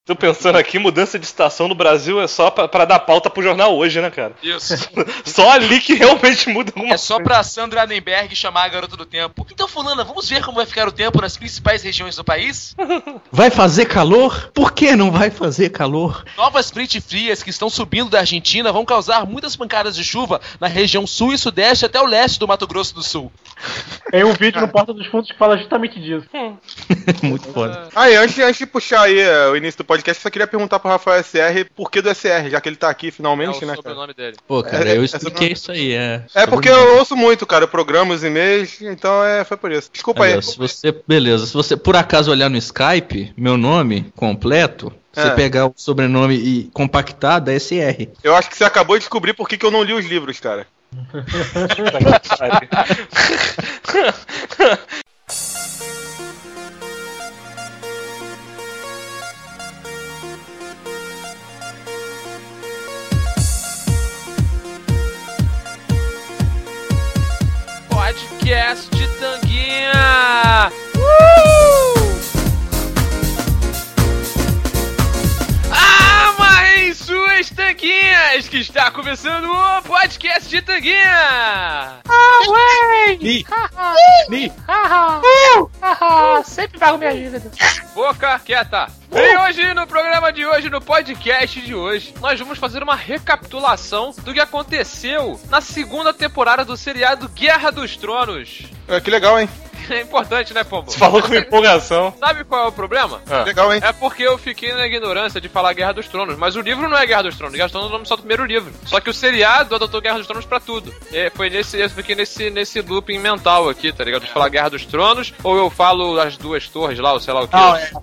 Tô pensando aqui, mudança de estação no Brasil é só pra dar pauta pro jornal hoje, né, cara? Isso. Só ali que realmente muda alguma coisa. É só pra Sandra Annenberg chamar a garota do tempo. Então, fulana, vamos ver como vai ficar o tempo nas principais regiões do país? Vai fazer calor? Por que não vai fazer calor? Novas frentes frias que estão subindo da Argentina vão causar muitas pancadas de chuva na região sul e sudeste até o leste do Mato Grosso do Sul. Tem um vídeo no Porta dos Fundos que fala justamente disso. Muito foda. Aí, antes de puxar aí o início do podcast, eu só queria perguntar pro Rafael SR por que do SR, já que ele tá aqui finalmente, né, cara? Sobrenome dele. Pô, cara, eu expliquei isso aí, É porque eu ouço muito, cara, programas, e-mails, então foi por isso. Desculpa aí. Se você por acaso olhar no Skype, meu nome completo, você pegar o sobrenome e compactar, dá SR. Eu acho que você acabou de descobrir por que eu não li os livros, cara. Podcast de Tanguinha! Amarrem suas tanguinhas, que está começando o Podcast de Tanguinha! Sempre pago minha dívida. Boca quieta! E hoje, no programa de hoje, no podcast de hoje, nós vamos fazer uma recapitulação do que aconteceu na segunda temporada do seriado Guerra dos Tronos. Que legal, hein? É importante, né, Pombo? Você falou com empolgação. Sabe qual é o problema? Legal, hein? É porque eu fiquei na ignorância de falar Guerra dos Tronos, mas o livro não é Guerra dos Tronos. Guerra dos Tronos é o nome só do primeiro livro. Só que o seriado adotou Guerra dos Tronos pra tudo. E eu fiquei nesse looping mental aqui, tá ligado? De falar Guerra dos Tronos, ou eu falo as duas torres lá, ou sei lá o que.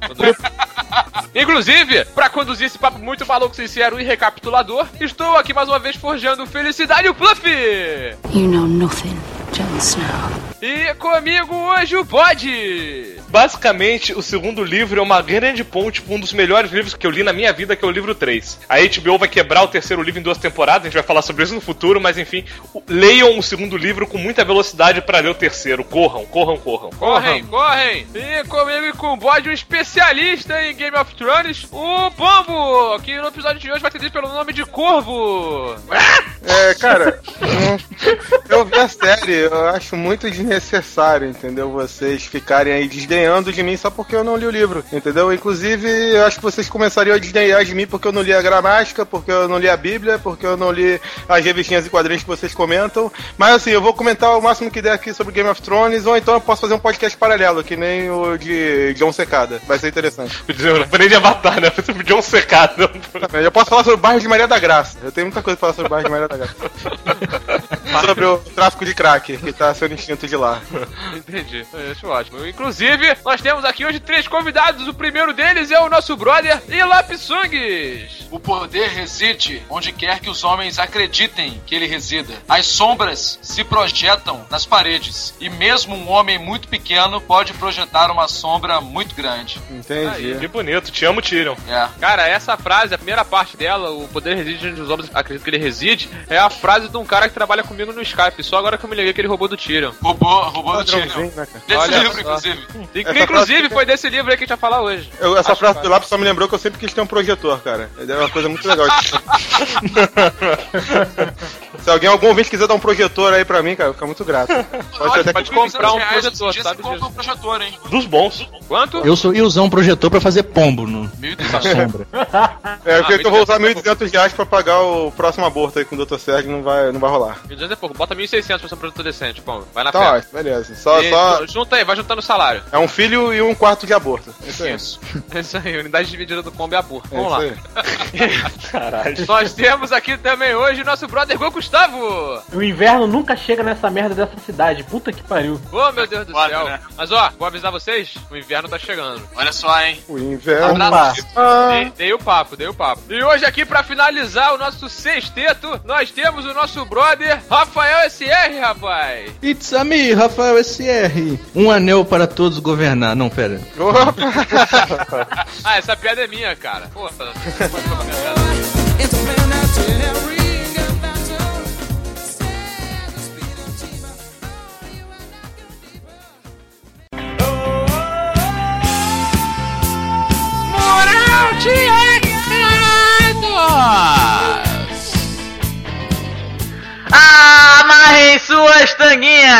Inclusive, pra conduzir esse papo muito maluco, sincero e recapitulador, estou aqui mais uma vez forjando felicidade e o Fluffy! You know nothing, Jon Snow. E comigo hoje o Bode! Basicamente, o segundo livro é uma grande ponte pra um dos melhores livros que eu li na minha vida, que é o livro 3. A HBO vai quebrar o terceiro livro em 2 temporadas, a gente vai falar sobre isso no futuro, mas enfim, leiam o segundo livro com muita velocidade pra ler o terceiro. Corram! Correm! E comigo e com o Bode, um especialista em Game of Thrones, o Pombo, que no episódio de hoje vai ter pelo nome de Corvo. Cara, eu vi a série, eu acho muito desnecessário, entendeu? Vocês ficarem aí desdenhando de mim só porque eu não li o livro, entendeu? Inclusive, eu acho que vocês começariam a desdenhar de mim porque eu não li a gramática, porque eu não li a Bíblia, porque eu não li as revistinhas e quadrinhos que vocês comentam. Mas assim, eu vou comentar o máximo que der aqui sobre Game of Thrones, ou então eu posso fazer um podcast paralelo, que nem o de John Secada. Vai ser interessante. Parei de Avatar, né? Foi John Secada. Eu posso falar sobre o bairro de Maria da Graça. Eu tenho muita coisa pra falar sobre o bairro de Maria da Graça. Sobre o tráfico de crack, que tá sendo extinto de lá. Entendi, acho ótimo. Inclusive, nós temos aqui hoje 3 convidados. O primeiro deles é o nosso brother Ilapsungues. O poder reside onde quer que os homens acreditem que ele resida. As sombras se projetam nas paredes, e mesmo um homem muito pequeno pode projetar uma sombra muito grande. Entendi. Que bonito, te amo, Tyrion. Cara, essa frase, a primeira parte dela, o poder reside onde os homens acreditam que ele reside, é a frase de um cara que trabalha comigo no Skype. Só agora que eu me liguei que ele roubou do Tyrion. Roubou do Tyrion. Né, desse livro, inclusive. Inclusive, foi desse livro aí que a gente vai falar hoje. Essa frase do lápis só me lembrou que eu sempre quis ter um projetor, cara. É uma coisa muito legal. Se algum ouvinte quiser dar um projetor aí pra mim, cara, eu fico muito grato. Pode comprar um projetor, sabe disso? Um projetor, hein? Dos bons. Quanto? Eu ia usar um projetor pra fazer pombo na sombra. Porque eu vou usar R$1.200 pra pagar o próximo aborto aí com o Dr. Sérgio, não vai rolar. 1.200 é pouco, bota 1.600 pra ser um projetor decente, pô. Vai na fé. Tá, beleza. Junta aí, vai juntando o salário. É um filho e um quarto de aborto. Isso aí, unidade dividida do pombo e aborto. Vamos lá. Caralho. Nós temos aqui também hoje o nosso brother Gustavo. O inverno nunca chega nessa merda dessa cidade. Puta que pariu. Ô, meu Deus do céu. Né? Mas ó, vou avisar vocês, o inverno tá chegando. Olha só, hein. O inverno. Dei o papo. E hoje aqui, pra finalizar o nosso sexteto, nós temos o nosso brother Rafael SR, rapaz. It's a me, Rafael SR. Um anel para todos governar. Não, pera. Essa piada é minha, cara. Porra. Moral, tia!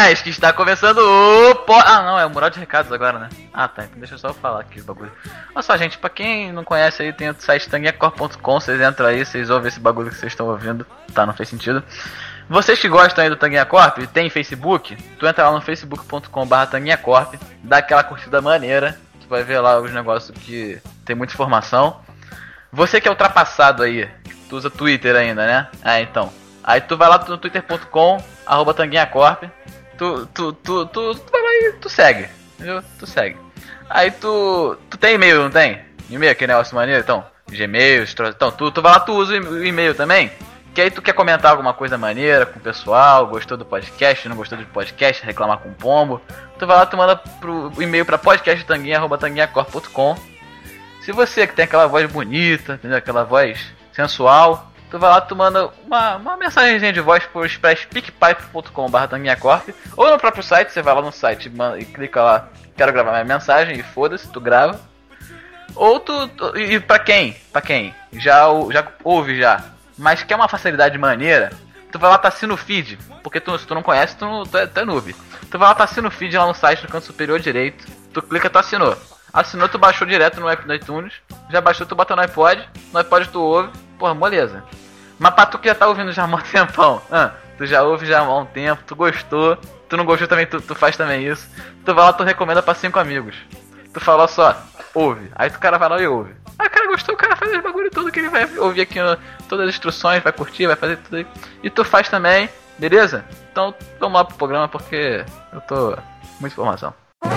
mais que está começando o... Ah, não, é o mural de recados agora, né? Ah, tá, então deixa eu só falar aqui o bagulho. Olha só, gente, pra quem não conhece aí, tem o site tanguinhacorp.com, vocês entram aí, vocês ouvem esse bagulho que vocês estão ouvindo. Tá, não fez sentido. Vocês que gostam aí do Tanguinha Corp, tem Facebook, tu entra lá no facebook.com/tanguinhacorp, dá aquela curtida maneira, tu vai ver lá os negócios que tem muita informação. Você que é ultrapassado aí, tu usa Twitter ainda, né? Ah, então. Aí tu vai lá no twitter.com/tanguinhacorp, tu vai lá e tu segue, entendeu? Tu segue. Aí tu tem e-mail, não tem? E-mail, aquele negócio maneiro, então, Gmail, então, tu vai lá, tu usa o e-mail também, que aí tu quer comentar alguma coisa maneira com o pessoal, gostou do podcast, não gostou do podcast, reclamar com o pombo, tu vai lá, tu manda pro e-mail pra podcasttanguinha@tanguinhacorp.com. Se você que tem aquela voz bonita, entendeu? Aquela voz sensual, tu vai lá, tu manda uma mensagenzinha de voz pra speakpipe.com/tanguinhacorp, ou no próprio site, você vai lá no site e clica lá, quero gravar minha mensagem, e foda-se, tu grava. Ou e pra quem já ouve já, mas quer uma facilidade maneira, tu vai lá, tá assina o feed, porque se tu não conhece, tu é noob. Tu vai lá, tá assina o feed lá no site, no canto superior direito, tu clica, tu assinou, tu baixou direto no iTunes, já baixou, tu bota no iPod tu ouve, porra, moleza. Mas pra tu que já tá ouvindo já há um tempão, tu já ouve já há um tempo, tu gostou, tu não gostou também, tu faz também isso, tu vai lá, tu recomenda pra 5 amigos, tu fala só, ouve, aí o cara vai lá e ouve. Ah, o cara gostou, o cara faz os bagulho todo que ele vai ouvir aqui, todas as instruções, vai curtir, vai fazer tudo aí. E tu faz também, beleza? Então vamos lá pro programa porque eu tô... muita informação.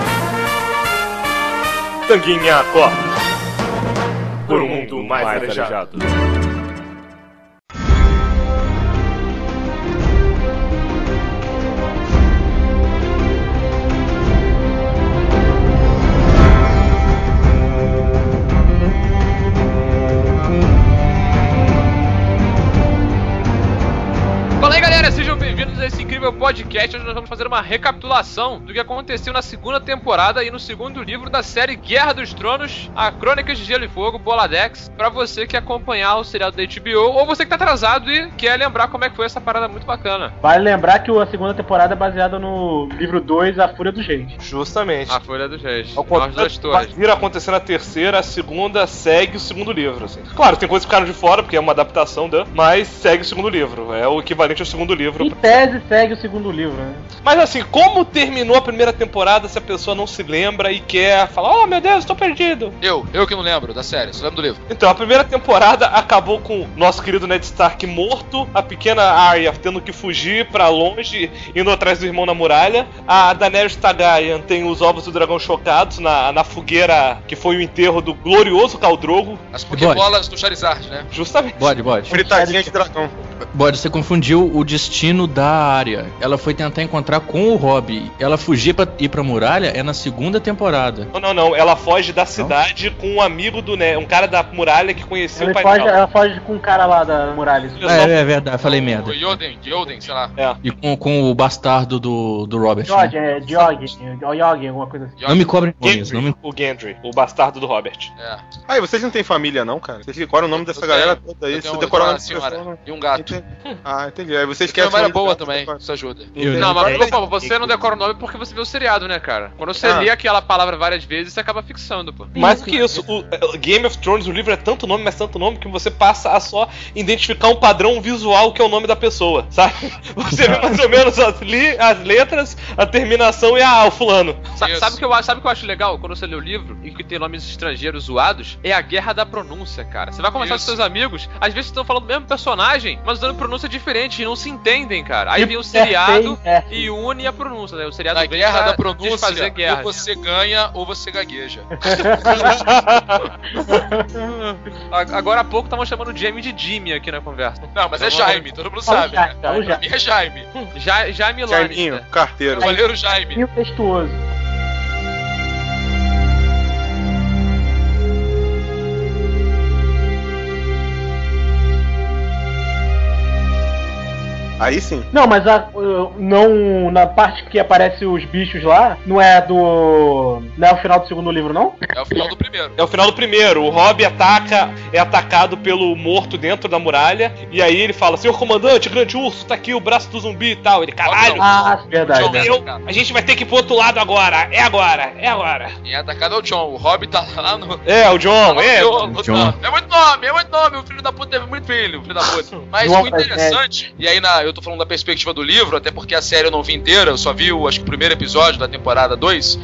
Tanguinha Corp, por um mundo mais arejado. Fala aí, galera, sejam bem-vindos a esse incrível podcast onde nós vamos fazer uma recapitulação do que aconteceu na segunda temporada e no segundo livro da série Guerra dos Tronos, a Crônicas de Gelo e Fogo, Boladex, pra você que acompanhar o seriado da HBO ou você que tá atrasado e quer lembrar como é que foi essa parada muito bacana. Vale lembrar que a segunda temporada é baseada no livro 2, A Fúria dos Reis. Justamente. A Fúria dos Reis. Ao contrário do que vir acontecer na terceira, a segunda segue o segundo livro, assim. Claro, tem coisas que ficaram de fora, porque é uma adaptação, mas segue o segundo livro. É o equivalente ao segundo livro. Em tese, segue o segundo livro, né? Mas assim, como terminou a primeira temporada se a pessoa não se lembra e quer falar, oh meu Deus, tô perdido? Eu que não lembro da série, só lembro do livro. Então, a primeira temporada acabou com nosso querido Ned Stark morto, a pequena Arya tendo que fugir pra longe, indo atrás do irmão na muralha. A Daenerys Targaryen tem os ovos do dragão chocados na fogueira que foi o enterro do glorioso Khal Drogo. As pokébolas do Charizard, né? Justamente. Bode. Fritadinha de dragão. Bode, você confundiu o destino da Arya. Ela foi tentar encontrar com o Robb. Ela fugir pra ir pra muralha é na segunda temporada. Não. Ela foge da cidade com um amigo do Ned, um cara da muralha que conheceu o pai dela. Ela foge com um cara lá da muralha. É verdade, falei merda. O Yoden, sei lá. É. E com o bastardo do Robert. George, alguma coisa assim. Não me cobrem nomes, O Gendry, o bastardo do Robert. É. Aí, vocês não têm família não, cara? Vocês decoram o nome dessa galera toda aí? Você decorar o nome dessa pessoa? E um gato. Entendi. Aí vocês Porque querem... é boa também, isso ajuda. Não, mas pô, você não decora o nome porque você vê o seriado, né, cara? Quando você lê aquela palavra várias vezes, você acaba fixando, pô. Mais do que isso, o Game of Thrones, o livro é tanto nome, mas tanto nome, que você passa a só identificar um padrão visual que é o nome da pessoa, sabe? Você vê mais ou menos as letras, a terminação e o fulano. Sabe o que eu acho legal quando você lê o livro e que tem nomes estrangeiros zoados? É a guerra da pronúncia, cara. Você vai conversar com seus amigos, às vezes estão falando do mesmo personagem, mas usando pronúncia diferente e não se entendem, cara. Aí vem o seriado e une a pronúncia, né? O seriado na vem guerra da pronúncia, fazer guerra. Ou você ganha ou você gagueja. Agora há pouco estavam chamando o Jamie de Jimmy aqui na conversa. Não, mas é Jaime, todo mundo sabe, né? Pra mim é Jaime. Jaime Lannister. Jaiminho, carteiro. Cavaleiro Jaime. Incestuoso. Aí sim. Não, mas não, na parte que aparece os bichos lá, não é o final do segundo livro, não? É o final do primeiro. É o final do primeiro. O Robb é atacado pelo morto dentro da muralha. E aí ele fala: Senhor comandante, grande urso, tá aqui o braço do zumbi e tal. Ele, caralho. Verdade. A gente vai ter que ir pro outro lado agora. É agora. E é atacado é o John. O Robb tá lá no. O John, John. É muito nome. O filho da puta teve muito filho, filho da puta. Mas o interessante, e aí eu tô falando da perspectiva do livro, até porque a série eu não vi inteira, eu só vi acho que o primeiro episódio da temporada 2.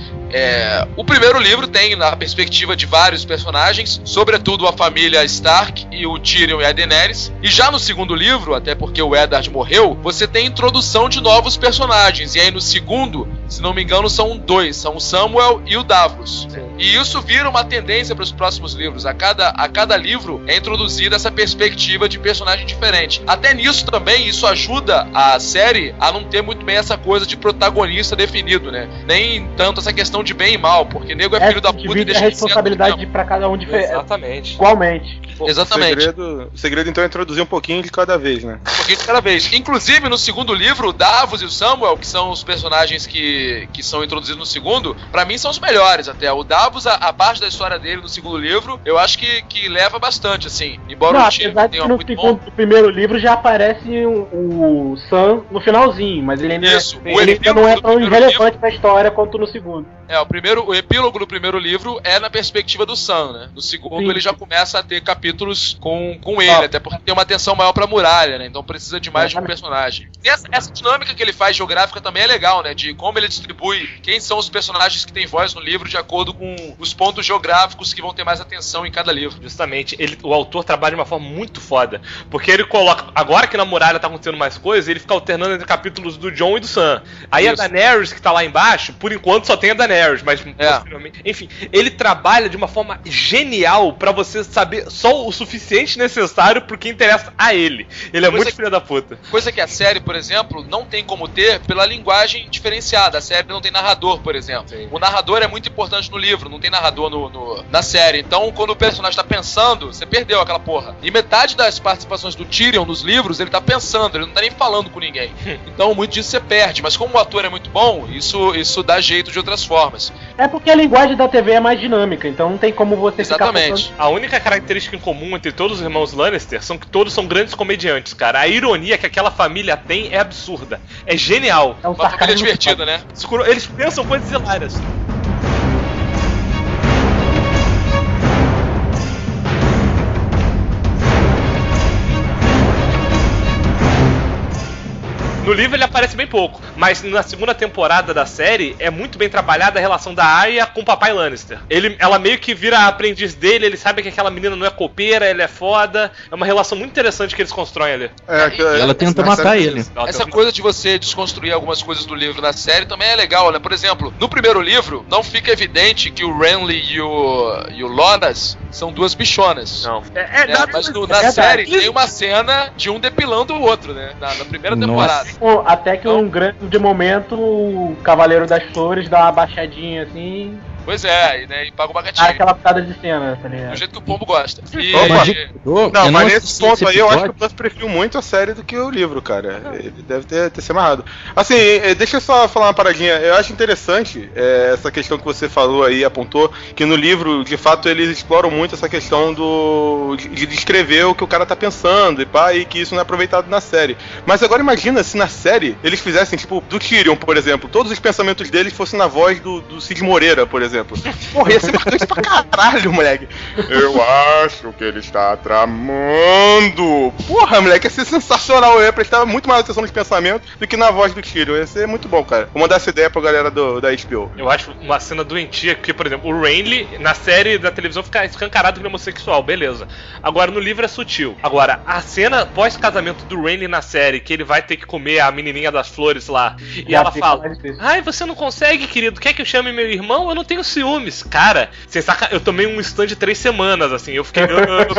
O primeiro livro tem na perspectiva de vários personagens, sobretudo a família Stark e o Tyrion e a Daenerys. E já no segundo livro, até porque o Eddard morreu, você tem introdução de novos personagens. E aí no segundo, se não me engano, são 2, são o Samuel e o Davos. E isso vira uma tendência para os próximos livros. A cada livro é introduzida essa perspectiva de personagem diferente. Até nisso também, isso ajuda a série a não ter muito bem essa coisa de protagonista definido, né? Nem tanto essa questão de bem e mal, porque nego é filho da puta e deixa a responsabilidade pra cada um diferente. Exatamente. Igualmente. Exatamente. O segredo então é introduzir um pouquinho de cada vez, né? Um pouquinho de cada vez. Inclusive, no segundo livro, o Davos e o Samuel, que são os personagens que são introduzidos no segundo, pra mim são os melhores até. O Davos, a parte da história dele no segundo livro, eu acho que leva bastante, assim. Embora o time tenha muito bom. No primeiro livro já aparece o Sam no finalzinho, mas ele ainda, não é tão irrelevante pra história quanto no segundo. O epílogo do primeiro livro é na perspectiva do Sam, né? No segundo ele já começa a ter capítulos com ele, até porque tem uma atenção maior pra muralha, né? Então precisa de mais de um personagem. E essa dinâmica que ele faz geográfica também é legal, né? De como ele distribui quem são os personagens que têm voz no livro de acordo com os pontos geográficos que vão ter mais atenção em cada livro. Justamente, o autor trabalha de uma forma muito foda, porque ele coloca, agora que na muralha tá acontecendo mais coisas, ele fica alternando entre capítulos do Jon e do Sam. Aí a Daenerys, que tá lá embaixo, por enquanto só tem a Daenerys, mas posteriormente... Enfim, ele trabalha de uma forma genial pra você saber só o suficiente necessário pro que interessa a ele. Ele é muito filho da puta. Coisa que a série, por exemplo, não tem como ter pela linguagem diferenciada. A série não tem narrador, por exemplo. Sim. O narrador é muito importante no livro, não tem narrador na série. Então, quando o personagem tá pensando, você perdeu aquela porra. E metade das participações do Tyrion nos livros, ele tá pensando, ele não tá nem falando com ninguém. Então, muito disso você perde. Mas como o ator é muito bom, isso dá jeito de outras formas. É porque a linguagem da TV é mais dinâmica, então não tem como você ficar pensando. A única característica em comum entre todos os irmãos Lannister são que todos são grandes comediantes, cara. A ironia que aquela família tem é absurda. É genial. É uma família divertida, né? Eles pensam coisas hilárias. No livro ele aparece bem pouco, mas na segunda temporada da série é muito bem trabalhada a relação da Arya com o papai Lannister. Ela meio que vira aprendiz dele, ele sabe que aquela menina não é copeira, ela é foda. É uma relação muito interessante que eles constroem ali. Ela tenta matar ele. Essa coisa de você desconstruir algumas coisas do livro na série também é legal, né? Por exemplo, no primeiro livro não fica evidente que o Renly e o Loras são duas bichonas. Não. Mas na série tem uma cena de um depilando o outro, né? Na primeira temporada. Até que um grande momento o Cavaleiro das Flores dá uma baixadinha assim. Pois é, e paga uma gatinha. Aquela pitada de cena, tá ligado? Do jeito que o pombo gosta. Mas nesse ponto aí eu acho que o Plus preferiu muito a série do que o livro, cara. Ele deve ter se amarrado. Assim, deixa eu só falar uma paradinha. Eu acho interessante essa questão que você falou aí, apontou, que no livro, de fato, eles exploram muito essa questão de descrever o que o cara tá pensando e que isso não é aproveitado na série. Mas agora imagina se na série eles fizessem, tipo, do Tyrion, por exemplo, todos os pensamentos deles fossem na voz do Cid Moreira, por exemplo. Porra, ia ser marcante pra caralho, moleque. Eu acho que ele está tramando. Porra, moleque, ia ser sensacional. Eu ia prestar muito mais atenção nos pensamentos do que na voz do Tyrion. Ia ser muito bom, cara. Vou mandar essa ideia pra galera da HBO. Eu acho uma cena doentia que, por exemplo, o Renly, na série da televisão, fica escancarado como homossexual, beleza. Agora, no livro é sutil. Agora, a cena pós-casamento do Renly na série, que ele vai ter que comer a menininha das flores lá, e ela fala: ai, você não consegue, querido, quer que eu chame meu irmão? Eu não tenho ciúmes. Cara, você saca, eu tomei um stand de 3 semanas, assim, eu fiquei...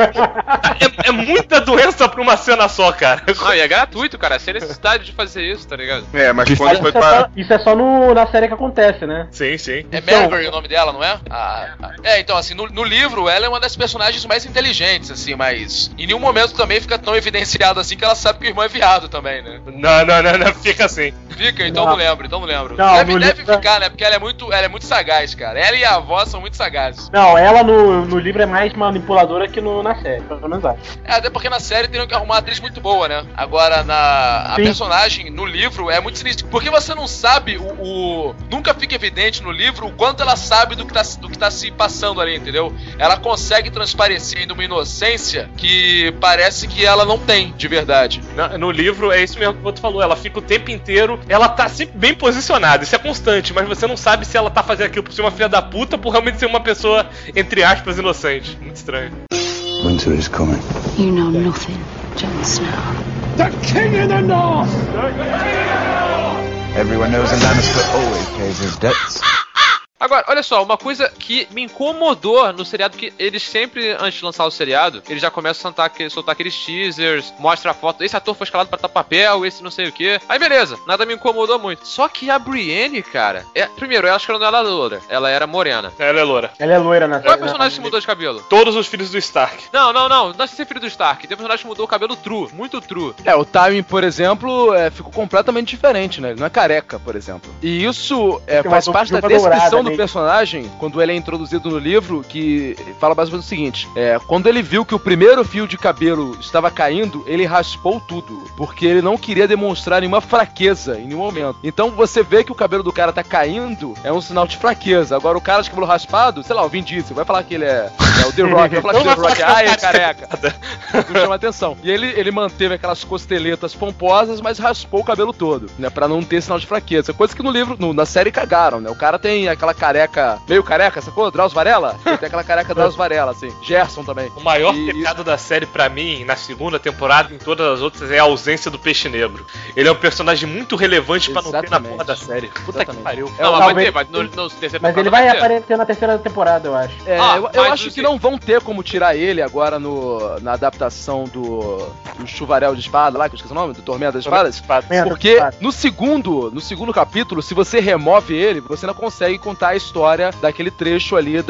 é muita doença pra uma cena só, cara. Não, e é gratuito, cara, sem necessidade de fazer isso, tá ligado? Mas quando foi pra... Isso é só na série que acontece, né? Sim, sim. É Margaery o nome dela, não é? Então, assim, no livro, ela é uma das personagens mais inteligentes, assim, mas em nenhum momento também fica tão evidenciado assim que ela sabe que o irmão é viado também, né? Não, fica assim. Fica, então não lembro. Não, deve ficar, né? Porque ela é muito sagaz, cara. Ela e a avó são muito sagazes. Não, ela no livro é mais manipuladora que na série, pelo menos acho. Até porque na série teriam que arrumar uma atriz muito boa, né? Agora, a personagem no livro é muito sinistra. Porque você não sabe, nunca fica evidente no livro o quanto ela sabe do que tá se passando ali, entendeu? Ela consegue transparecer ainda uma inocência que parece que ela não tem, de verdade. No livro, é isso mesmo que o outro falou. Ela fica o tempo inteiro, ela tá sempre bem posicionada, isso é constante, mas você não sabe se ela tá fazendo aquilo por ser uma filha da puta ou por realmente ser uma pessoa, entre aspas, inocente. Muito estranho. Winter is coming. You know nothing, Jon Snow. The King of the North! Everyone knows a Lannister always pays his debts. Agora, olha só, uma coisa que me incomodou no seriado, que eles sempre, antes de lançar o seriado, eles já começam a soltar aqueles teasers, mostra a foto, esse ator foi escalado pra tal papel, esse não sei o que. Aí beleza, nada me incomodou muito. Só que a Brienne, cara, primeiro, eu acho que ela não era loura, ela era morena. Ela é loura. Ela é loira na série. Qual é o personagem que mudou de cabelo? Todos os filhos do Stark. Não é ser filho do Stark, tem um personagem que mudou o cabelo true, muito true. O Tywin, por exemplo, ficou completamente diferente, né? Ele não é careca, por exemplo. E isso faz parte da descrição do personagem, quando ele é introduzido no livro, que fala basicamente o seguinte: quando ele viu que o primeiro fio de cabelo estava caindo, ele raspou tudo, porque ele não queria demonstrar nenhuma fraqueza em nenhum momento. Então você vê que o cabelo do cara tá caindo, é um sinal de fraqueza. Agora o cara de cabelo raspado, sei lá, o Vin Diesel, vai falar que ele é o The Rock, vai falar que o The Rock é careca. Não chama atenção. E ele manteve aquelas costeletas pomposas, mas raspou o cabelo todo, né, pra não ter sinal de fraqueza. Coisa que no livro, na série cagaram, né? O cara tem aquela careca, meio careca, sacou? Drauzio Varela? Ele tem aquela careca Drauzio Varela, assim. Gerson também. O maior pecado da série, pra mim, na segunda temporada e em todas as outras, é a ausência do Peixe Negro. Ele é um personagem muito relevante pra não ter na porra da série. Puta que pariu. Mas ele vai aparecer na terceira temporada, eu acho. Eu acho que não vão ter como tirar ele agora na adaptação do Chuvarel de Espada, lá, que eu esqueci o nome, do Tormenta das Espadas. Porque no segundo capítulo, se você remove ele, você não consegue contar a história daquele trecho ali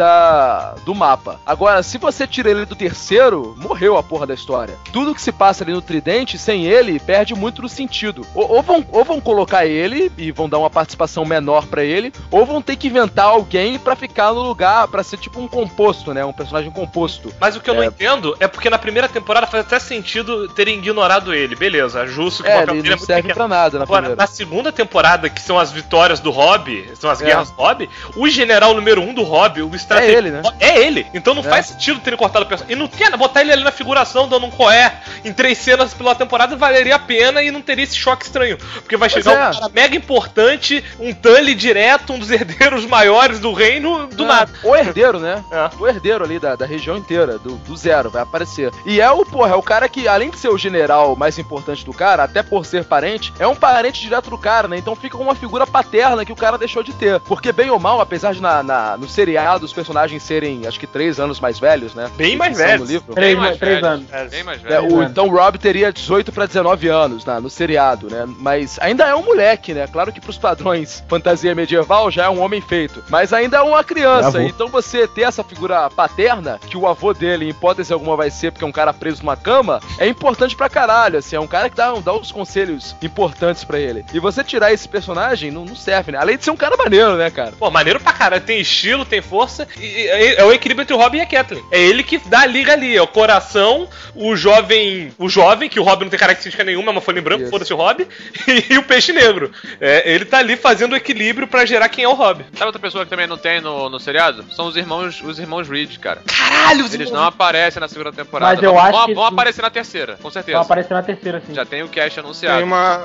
do mapa. Agora, se você tira ele do terceiro, morreu a porra da história. Tudo que se passa ali no Tridente, sem ele, perde muito no sentido. Ou vão colocar ele e vão dar uma participação menor pra ele, ou vão ter que inventar alguém pra ficar no lugar, pra ser tipo um composto, né? Um personagem composto. Mas o que eu não entendo é porque na primeira temporada faz até sentido terem ignorado ele. Beleza, justo que o papel dele não serve pra nada. Agora, na segunda temporada, que são as vitórias do Robb, são as guerras do Robb, o general número 1 do Robb, o estratégico... É ele, né? É ele. Então não faz sentido terem cortado o personagem. E não tinha, botar ele ali na figuração, dando um coé em 3 cenas pela temporada, valeria a pena e não teria esse choque estranho. Porque vai chegar um cara mega importante, um Tully direto, um dos herdeiros maiores do reino, do nada. O herdeiro, né? O herdeiro ali da região inteira, do zero, vai aparecer. E é o cara que, além de ser o general mais importante do cara, até por ser parente, é um parente direto do cara, né? Então fica com uma figura paterna que o cara deixou de ter. Porque bem ou mal, apesar de no seriado os personagens serem, acho que 3 anos mais velhos, né? Bem mais velhos. 3 anos. Bem mais velhos. Então o Robb teria 18 pra 19 anos no seriado, né? Mas ainda é um moleque, né? Claro que pros padrões fantasia medieval já é um homem feito. Mas ainda é uma criança. Então você ter essa figura paterna, que o avô dele, em hipótese alguma, vai ser porque é um cara preso numa cama, é importante pra caralho, assim. É um cara que dá uns conselhos importantes pra ele. E você tirar esse personagem não serve, né? Além de ser um cara maneiro, né, cara? Pô, maneiro pra caralho. Tem estilo, tem força. E é o equilíbrio entre o Robin e a Catelyn. É ele que dá a liga ali. É o coração, o jovem, que o Robin não tem característica nenhuma, é uma folha em branco, foda-se o Robin, e o Peixe Negro. Ele tá ali fazendo o equilíbrio pra gerar quem é o Robin. Sabe outra pessoa que também não tem no seriado? São os irmãos Reed, cara. Caralho! Eles não aparecem na segunda temporada. Mas eu acho que vão aparecer na terceira, com certeza. Vão aparecer na terceira, sim. Já tem o cast anunciado.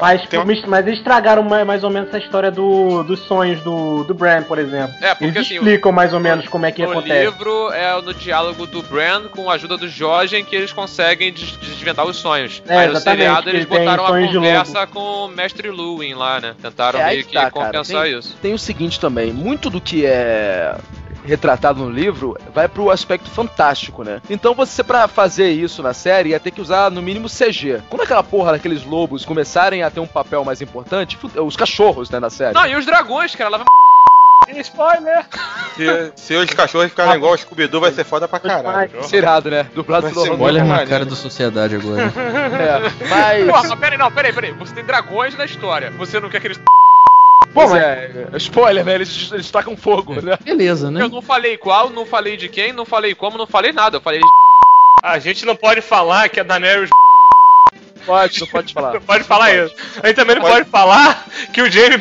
Mas eles estragaram mais ou menos essa história dos sonhos do Bran, por exemplo. Porque eles assim, explicam mais ou menos como é que acontece. No livro é no diálogo do Bran com a ajuda do Jorgen que eles conseguem desvendar os sonhos. Aí no seriado eles botaram uma conversa com o Mestre Luwin lá, né? Tentaram meio que compensar isso. Tem o seguinte também, muito do que é retratado no livro vai pro aspecto fantástico, né? Então você, pra fazer isso na série, ia ter que usar no mínimo CG. Quando aquela porra daqueles lobos começarem a ter um papel mais importante, os cachorros, né, na série. Não, e os dragões, cara, lá vai... Spoiler! Se os cachorros ficarem igual o Scooby-Doo, vai ser foda pra caralho. Serado, né? Dublado pelo Spoiler na cara da sociedade agora. Mas... Porra, peraí. Você tem dragões na história. Você não quer que eles... Pois spoiler, né? Eles tacam fogo, né? Beleza, né? Eu não falei qual, não falei de quem, não falei como, não falei nada. Eu falei... A gente não pode falar que a Daenerys... Não pode falar. Não pode falar isso. A gente também não pode falar que o Jaime...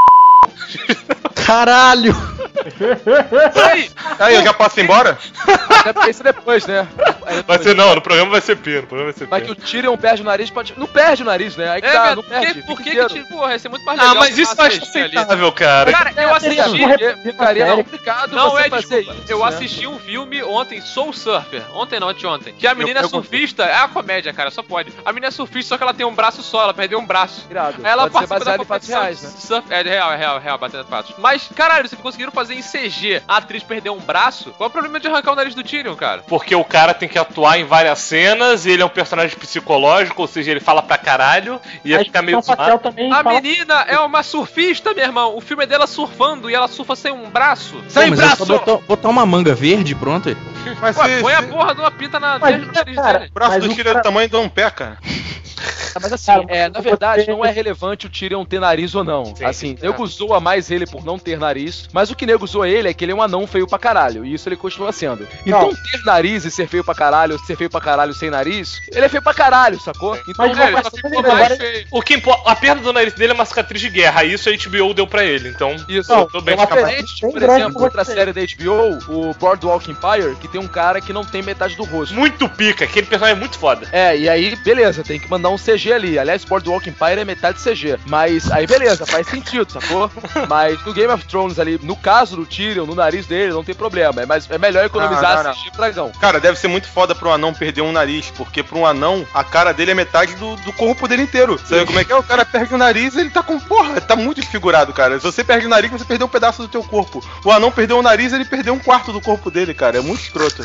Caralho! Aí, eu já posso ir embora? Até pensa depois, né? Vai ser não, no programa vai ser P. Vai que o Tyrion perde o nariz, pode... Não perde o nariz, né? Aí que tá, não perde. Por que porra, ia ser muito mais legal. Ah, mas isso eu acho aceitável, cara. Cara, eu assisti... Ficaria complicado não, você fazer isso. Eu né? assisti um filme ontem, Soul Surfer. Ontem não, anteontem. Que a menina é surfista, é a comédia, cara, só pode. A menina é surfista, só que ela tem um braço só, ela perdeu um braço. Irado. Aí ela pode ser baseado em fatos reais, né? Surf... É real, baseado em fatos. Mas, caralho, vocês conseguiram fazer em CG a atriz perder um braço? Qual é o problema de arrancar o nariz do Tyrion, cara? Porque o cara tem que atuar em várias cenas, ele é um personagem psicológico, ou seja, ele fala pra caralho, e ia ficar meio zoado. A menina é uma surfista, meu irmão. O filme é dela surfando e ela surfa sem um braço. Sem braço! É só botar uma manga verde, pronto aí. Mas põe a porra de uma pinta na verde no nariz dele. O braço do Tyrion é do tamanho de um pé, cara. Mas assim, na verdade, não é relevante o Tyrion ter nariz ou não. Sim, assim, nego zoa mais ele por não ter nariz, mas o que nego zoa ele é que ele é um anão feio pra caralho, e isso ele continua sendo. Então, ter nariz e ser feio pra caralho, ou ser feio pra caralho sem nariz, ele é feio pra caralho, sacou? Então, o que importa, a perda do nariz dele é uma cicatriz de guerra, isso a HBO deu pra ele, então... Isso, eu tô bem diferente, por exemplo, outra série da HBO, o Boardwalk Empire, que tem um cara que não tem metade do rosto. Muito pica, aquele personagem é muito foda. E aí, beleza, tem que mandar um CG ali. Aliás, Boardwalk Empire é metade CG. Mas aí, beleza, faz sentido, sacou? Mas no Game of Thrones ali, no caso do Tyrion, no nariz dele, não tem problema. Mas é melhor economizar CG dragão. Cara, deve ser muito foda pro anão perder um nariz, porque pro um anão, a cara dele é metade do corpo dele inteiro. Sabe como é que é? O cara perde o nariz, ele tá com... Porra, tá muito desfigurado, cara. Se você perde o nariz, você perdeu um pedaço do teu corpo. O anão perdeu o nariz, ele perdeu um quarto do corpo dele, cara. É muito escroto.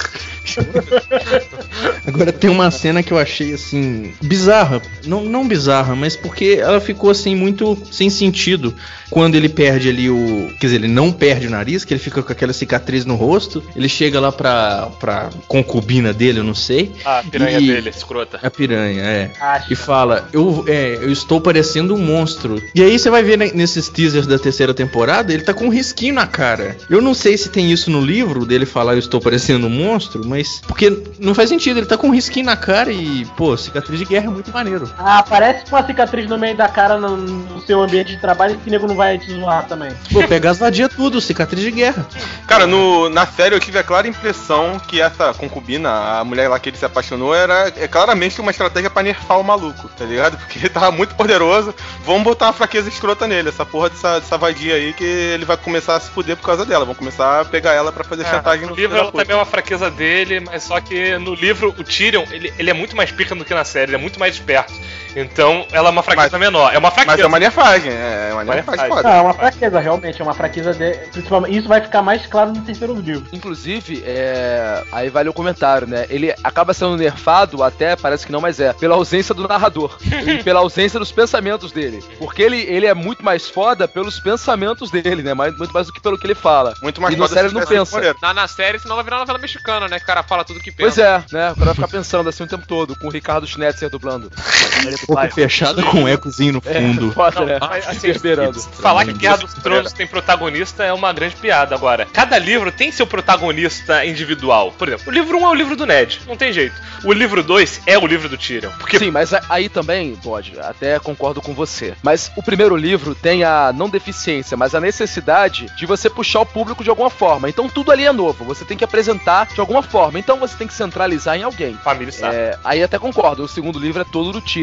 Agora tem uma cena que eu achei, assim, bizarra. Não bizarra, mas porque ela ficou, assim, muito sem sentido. Quando ele perde ali Quer dizer, ele não perde o nariz, que ele fica com aquela cicatriz no rosto. Ele chega lá pra concubina dele, eu não sei. A piranha dele, escrota. A piranha, E fala, eu estou parecendo um monstro. E aí você vai ver nesses teasers da terceira temporada, ele tá com um risquinho na cara. Eu não sei se tem isso no livro, dele falar, eu estou parecendo um monstro, mas... Porque não faz sentido, ele tá com um risquinho na cara e, pô, cicatriz de guerra é muito maneiro. Parece uma cicatriz no meio da cara no seu ambiente de trabalho que o nego não vai te zoar também. Pô, pegar as vadias tudo, cicatriz de guerra. Cara, na série eu tive a clara impressão que essa concubina, a mulher lá que ele se apaixonou, é claramente uma estratégia pra nerfar o maluco, tá ligado? Porque ele tava muito poderoso, vamos botar uma fraqueza escrota nele, essa porra dessa vadia aí que ele vai começar a se fuder por causa dela, vão começar a pegar ela pra fazer chantagem no livro. Ela também é uma fraqueza dele, mas só que no livro o Tyrion, ele é muito mais pica do que na série, ele é muito mais esperto. Então ela é uma fraqueza menor. É uma fraqueza. Mas é uma nerfagem, é uma nerfagem foda. É uma fraqueza, realmente, é uma fraqueza principalmente. Isso vai ficar mais claro no terceiro livro. Inclusive, aí vale o comentário, né? Ele acaba sendo nerfado, até parece que não, mas pela ausência do narrador. E pela ausência dos pensamentos dele. Porque ele é muito mais foda pelos pensamentos dele, né? Muito mais do que pelo que ele fala. Muito mais e na série ele não pensa. Na série, senão vai virar uma novela mexicana, né? Que o cara fala tudo que pensa. Pois é, né? O cara vai ficar pensando assim o tempo todo, com o Ricardo Schnetzer dublando. Boca fechada com um ecozinho no fundo. Foda, né? Assim, falar que Guerra dos Tronos tem protagonista é uma grande piada. Agora, cada livro tem seu protagonista individual. Por exemplo, o livro 1 é o livro do Ned, não tem jeito. O livro 2 é o livro do Tyrion. Porque... Sim, mas aí também, pode, até concordo com você. Mas o primeiro livro tem a não deficiência, mas a necessidade de você puxar o público de alguma forma. Então tudo ali é novo, você tem que apresentar de alguma forma. Então você tem que centralizar em alguém. Família está. Aí até concordo, o segundo livro é todo do Tyrion.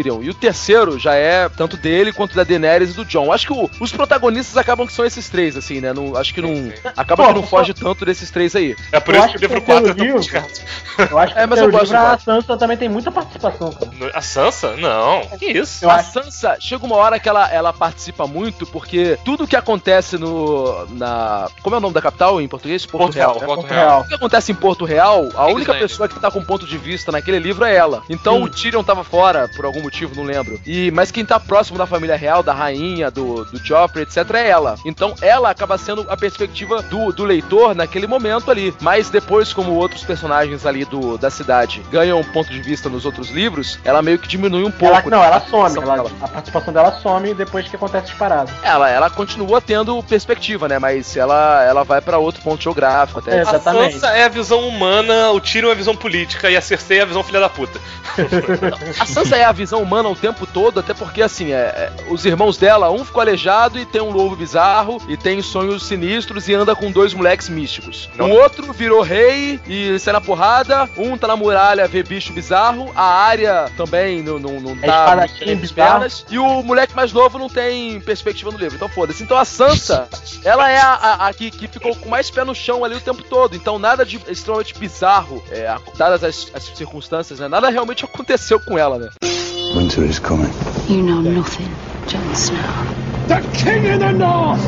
Tyrion. E o terceiro já é tanto dele quanto da Daenerys e do Jon. Acho que os protagonistas acabam que são esses três, assim, né? Acho que não... Acaba que não foge tanto desses três aí. É por isso que o livro 4 é tão complicado. Eu acho que mas eu gosto, a Sansa também tem muita participação, cara. A Sansa? Não. Que isso? A Sansa, chega uma hora que ela participa muito, porque tudo que acontece como é o nome da capital em português? Porto Real. Porto Real. O que acontece em Porto Real, a única pessoa que tá com ponto de vista naquele livro é ela. Então o Tyrion tava fora, por algum motivo, não lembro. Mas quem tá próximo da família real, da rainha, do Joffrey, etc, é ela. Então ela acaba sendo a perspectiva do leitor naquele momento ali. Mas depois, como outros personagens ali da cidade ganham um ponto de vista nos outros livros, ela meio que diminui um pouco. Ela some. A participação dela some depois que acontece as paradas. Ela continua tendo perspectiva, né? Mas ela vai pra outro ponto geográfico até. Exatamente. A Sansa é a visão humana, o Tyrion é a visão política e a Cersei é a visão filha da puta. A Sansa é a visão humana o tempo todo, até porque, assim, os irmãos dela, um ficou aleijado e tem um lobo bizarro e tem sonhos sinistros e anda com 2 moleques místicos. O outro virou rei e sai na porrada, um tá na muralha, vê bicho bizarro, a Arya também não tá nas pernas, e o moleque mais novo não tem perspectiva no livro, então foda-se. Então a Sansa, ela é a que ficou com mais pé no chão ali o tempo todo, então nada de extremamente bizarro, dadas as circunstâncias, né? Nada realmente aconteceu com ela, né? Winter is coming. You know nothing, Jon Snow. The King in the North!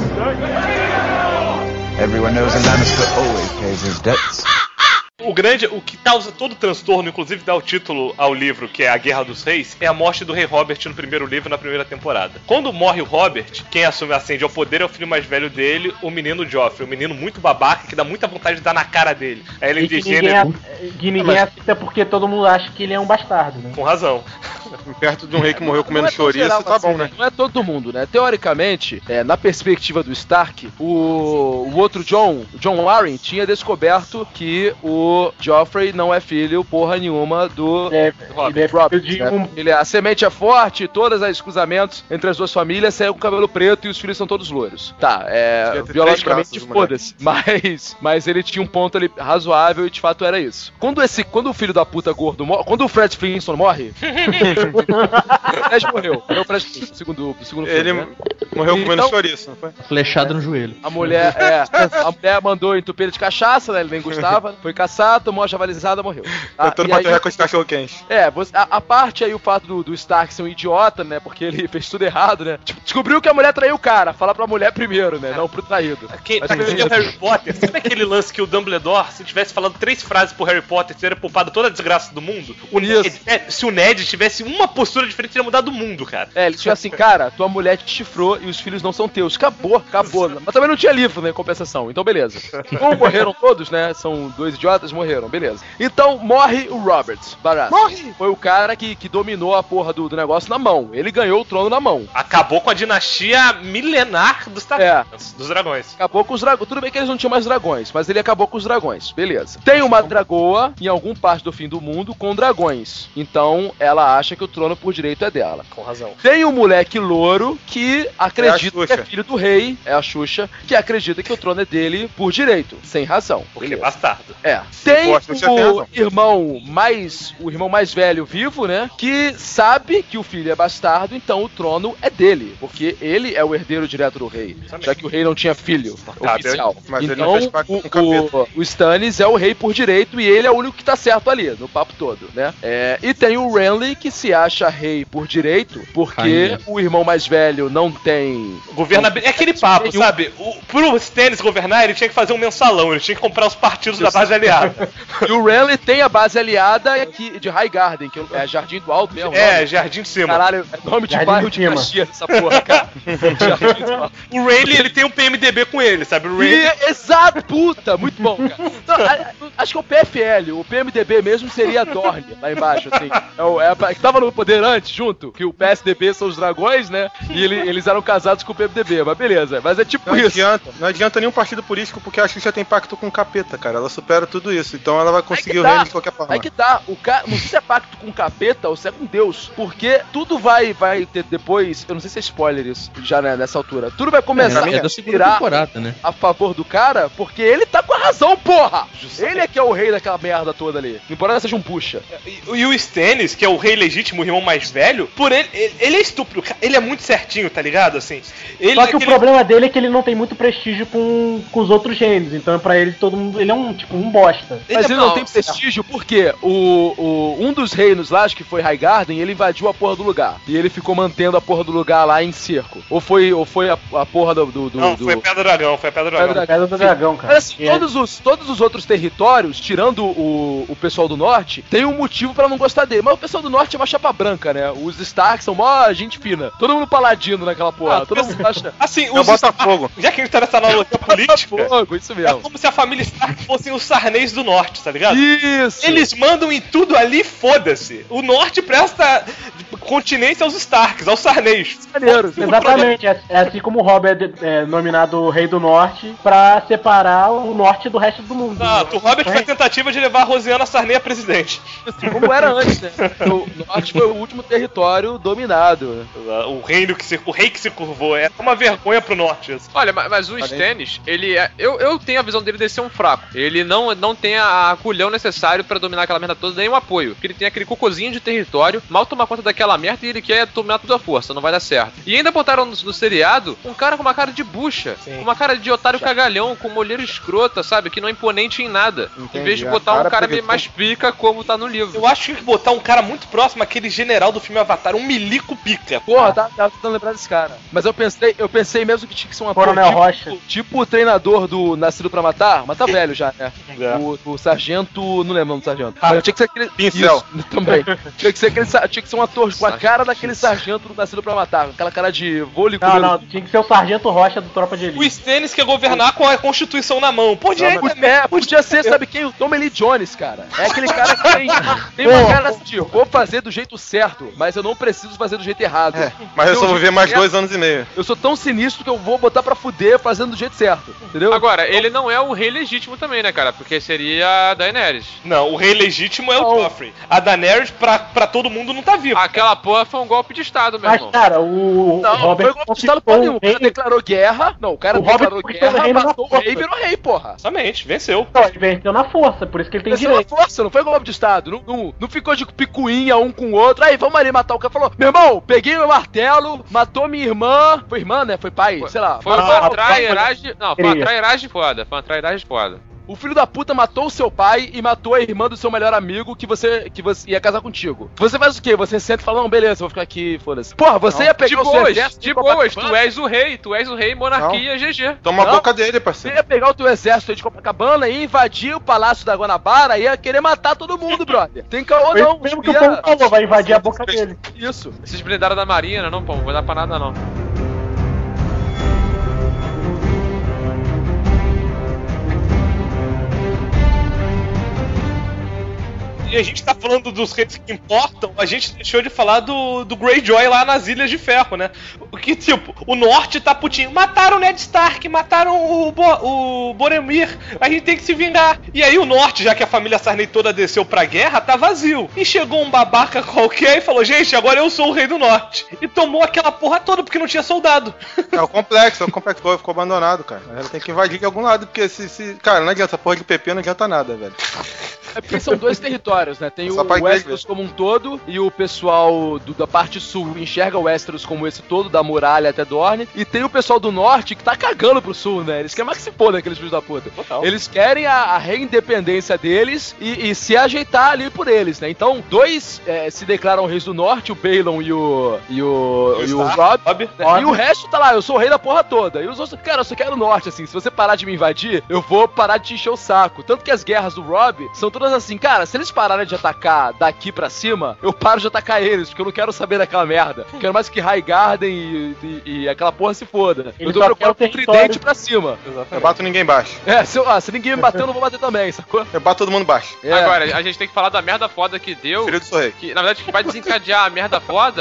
Everyone knows a Lannister always pays his debts. O que causa todo o transtorno, inclusive dá o título ao livro, que é A Guerra dos Reis, é a morte do rei Robert no primeiro livro, na primeira temporada. Quando morre o Robert, quem ascende ao poder é o filho mais velho dele, o menino Joffrey, um menino muito babaca, que dá muita vontade de dar na cara dele. Aí ele ninguém aceita porque todo mundo acha que ele é um bastardo, né? Com razão. Perto de um rei que morreu comendo chouriço, tá bom, né? Não é todo mundo, né? Teoricamente, na perspectiva do Stark, o outro John Arryn, tinha descoberto que o Joffrey não é filho porra nenhuma do Robert. A semente é forte, todos os cruzamentos entre as duas famílias saem com o cabelo preto e os filhos são todos loiros. Tá, biologicamente foda-se. Mas ele tinha um ponto ali razoável e de fato era isso. Quando o filho da puta gordo morre, quando o Fred Flintstone morre, o Fred morreu. O Fred Flintstone, segundo filme, ele morreu comendo chouriço, não foi? Flechado no joelho. A mulher mandou entupir ele de cachaça, né? Ele nem gostava, foi caçar, tomou a javalizada, morreu. Tentando bater recorde de cachorro quente. A parte aí, o fato do Stark ser um idiota, né? Porque ele fez tudo errado, né? Tipo, descobriu que a mulher traiu o cara. Fala pra mulher primeiro, né? Não pro traído. Quem viu Harry Potter, sabe aquele lance que o Dumbledore, se tivesse falado 3 frases pro Harry Potter, teria poupado toda a desgraça do mundo? Se o Ned tivesse uma postura diferente, teria mudado o mundo, cara. Ele tinha assim, cara, tua mulher te chifrou e os filhos não são teus. Acabou. Mas também não tinha livro, né? Em compensação. Então, beleza. Como morreram todos, né? São 2 idiotas, morreram, beleza. Então morre o Robert Baratheon. Morre! Foi o cara que dominou a porra do negócio na mão. Ele ganhou o trono na mão. Acabou com a dinastia milenar dos dos dragões. Acabou com os dragões. Tudo bem que eles não tinham mais dragões, mas ele acabou com os dragões. Beleza. Tem uma dragoa em algum parte do fim do mundo com dragões. Então ela acha que o trono por direito é dela. Com razão. Tem um moleque louro que acredita que é filho do rei, é a Xuxa, que acredita que o trono é dele por direito, sem razão. Porque é bastardo. Tem o irmão mais velho vivo, né? Que sabe que o filho é bastardo, então o trono é dele. Porque ele é o herdeiro direto do rei. Já que o rei não tinha filho oficial. Mas então o Stannis é o rei por direito e ele é o único que tá certo ali, no papo todo, né? E tem o Renly que se acha rei por direito, porque o irmão mais velho não tem... É aquele papo, sabe? Pro Stannis governar, ele tinha que fazer um mensalão, ele tinha que comprar os partidos da base aliada. E o Renly tem a base aliada aqui de Highgarden, que é Jardim do Alto mesmo. Jardim de Cima. Caralho, é nome de bairro de Caxias essa porra, cara. Jardim do Alto. O Renly, ele tem um PMDB com ele, sabe? O Renly... Exato, puta, muito bom, cara. Então, acho que o PFL, o PMDB mesmo seria a Dorne, lá embaixo, assim. Que tava no poder antes, junto, que o PSDB são os dragões, né? E eles eram casados com o PMDB, mas beleza. Mas é tipo isso. Não adianta nenhum partido político, porque a Xuxa tem pacto com o capeta, cara. Ela supera tudo isso, então ela vai conseguir o reino de qualquer forma. Aí que tá, não sei se é pacto com o capeta ou se é com Deus, porque tudo vai ter depois, eu não sei se é spoiler isso, já nessa altura, tudo vai começar a virar né? A favor do cara, porque ele tá com a razão, porra! Ele é que é o rei daquela merda toda ali, embora seja um puxa. E o Stannis, que é o rei legítimo legítimo, o irmão mais velho, por ele é estúpido, ele é muito certinho, tá ligado? Assim, só que o problema dele é que ele não tem muito prestígio com os outros gênios, então pra ele todo mundo, ele é um bosta. Mas ele não tem prestígio porque um dos reinos lá, acho que foi Highgarden, ele invadiu a porra do lugar. E ele ficou mantendo a porra do lugar lá em cerco. Ou foi a porra do... Não, foi Pedra Dragão, Pedra do Dragão, cara. Mas assim, todos os outros territórios, tirando o pessoal do norte, tem um motivo pra não gostar dele. Mas o pessoal do norte é uma chapa branca, né? Os Stark são mó gente fina. Todo mundo paladino naquela porra. Todo mundo acha... Assim, os Botafogo. Já que a gente tá nessa analogia política... Botafogo, isso mesmo. É como se a família Stark fossem os Sarneys do norte, tá ligado? Isso! Eles mandam em tudo ali, foda-se. O norte presta continência aos Starks, aos Sarneys. Exatamente. É assim como o Robb é nominado Rei do Norte pra separar o norte do resto do mundo. O Robert foi a tentativa de levar a Rosiana Sarney a presidente. Assim como era antes, né? O norte foi o último território dominado. O rei que se curvou. É uma vergonha pro norte isso. Olha, mas o Stannis, ele é... Eu tenho a visão dele de ser um fraco. Ele não tem a culhão necessário pra dominar aquela merda toda, nem o apoio. Porque ele tem aquele cocôzinho de território, mal tomar conta daquela merda e ele quer dominar tudo à força. Não vai dar certo. E ainda botaram no seriado um cara com uma cara de bucha. Com uma cara de otário cagalhão, com uma olheira escrota, sabe? Que não é imponente em nada. Entendi. Em vez de botar um cara meio mais pica, como tá no livro. Eu acho que tem que botar um cara muito próximo àquele general do filme Avatar, um milico pica. Porra, tá tentando lembrar desse cara. Mas eu pensei mesmo que tinha que ser uma Coronel Rocha. Tipo o treinador do Nascido pra Matar, mas tá velho já, né? O sargento, não lembro o nome do sargento. Mas tinha que ser aquele... Pincel. Isso, também. Tinha que ser um ator com a cara daquele sargento do Nascido pra Matar, com aquela cara de vôlei. Não, tinha que ser o Sargento Rocha do Tropa de Elite. O Stannis quer governar com a Constituição na mão. Podia ser, sabe quem? O Tommy Lee Jones, cara. É aquele cara que tem uma cara assim, eu vou fazer do jeito certo, mas eu não preciso fazer do jeito errado. Mas eu só vou viver mais 2 anos e meio. Eu sou tão sinistro que eu vou botar pra fuder fazendo do jeito certo, entendeu? Agora, ele não é o rei legítimo também, né, cara? Porque seria a Daenerys. Não, o rei legítimo é o Joffrey. A Daenerys, pra todo mundo, não tá viva. Aquela porra foi um golpe de estado, meu irmão. Mas, cara, o Robert... Não foi golpe de estado porra nenhuma. O cara declarou guerra. Não, o cara declarou guerra, matou o rei e virou rei, porra. Exatamente, venceu. Não, ele venceu na força, por isso que ele tem direito. Venceu na força, não foi golpe de estado. Não ficou de picuinha um com o outro. Aí, vamos ali matar o cara. Falou, meu irmão, peguei meu martelo, matou minha irmã. Foi irmã, né? Foi pai, sei lá. Foi uma trairagem... Não, foi uma trairagem foda. Foi uma trairagem foda. O filho da puta matou o seu pai e matou a irmã do seu melhor amigo que você ia casar contigo. Você faz o quê? Você senta e fala, não, beleza, vou ficar aqui, foda-se. Porra, você ia pegar o seu exército... De boas, tu és o rei, monarquia, GG. Toma a boca dele, parceiro. Você ia pegar o teu exército aí de Copacabana e invadir o Palácio da Guanabara e ia querer matar todo mundo, brother. Tem caô não. Mesmo que o povo falou, vai invadir a boca dele. Isso. Esses blindaram da Marinha, não, pô, não vai dar pra nada, não. E a gente tá falando dos reis que importam, a gente deixou de falar do Greyjoy lá nas Ilhas de Ferro, né? Que, tipo, o norte tá putinho. Mataram o Ned Stark, mataram o Boromir, a gente tem que se vingar. E aí o norte, já que a família Sarney toda desceu pra guerra, tá vazio. E chegou um babaca qualquer e falou, gente, agora eu sou o rei do norte. E tomou aquela porra toda, porque não tinha soldado. É o complexo ficou abandonado, cara. Ela tem que invadir de algum lado, porque cara, não adianta, essa porra de PP não adianta nada, velho. É porque são 2 territórios, né? Tem o Westeros como um todo, e o pessoal da parte sul enxerga o Westeros como esse todo, da muralha até Dorne, e tem o pessoal do norte que tá cagando pro sul, né? Eles querem mais que se foda, aqueles filhos da puta. Total. Eles querem a reindependência deles e se ajeitar ali por eles, né? Então, 2 se declaram reis do norte, o Balon e o Robb, né? E o resto tá lá, eu sou o rei da porra toda. E os outros, cara, eu só quero o norte, assim, se você parar de me invadir, eu vou parar de te encher o saco. Tanto que as guerras do Robb são todas assim, cara, se eles pararem de atacar daqui pra cima, eu paro de atacar eles, porque eu não quero saber daquela merda. Eu quero mais que Highgarden e aquela porra se foda. Eu tô preocupado com o tridente pra cima. Exatamente. Eu bato ninguém baixo. Se ninguém me bater, eu não vou bater também, sacou? Eu bato todo mundo baixo. Agora, a gente tem que falar da merda foda que deu. Filho do Sorrei. Que, na verdade, que vai desencadear a merda foda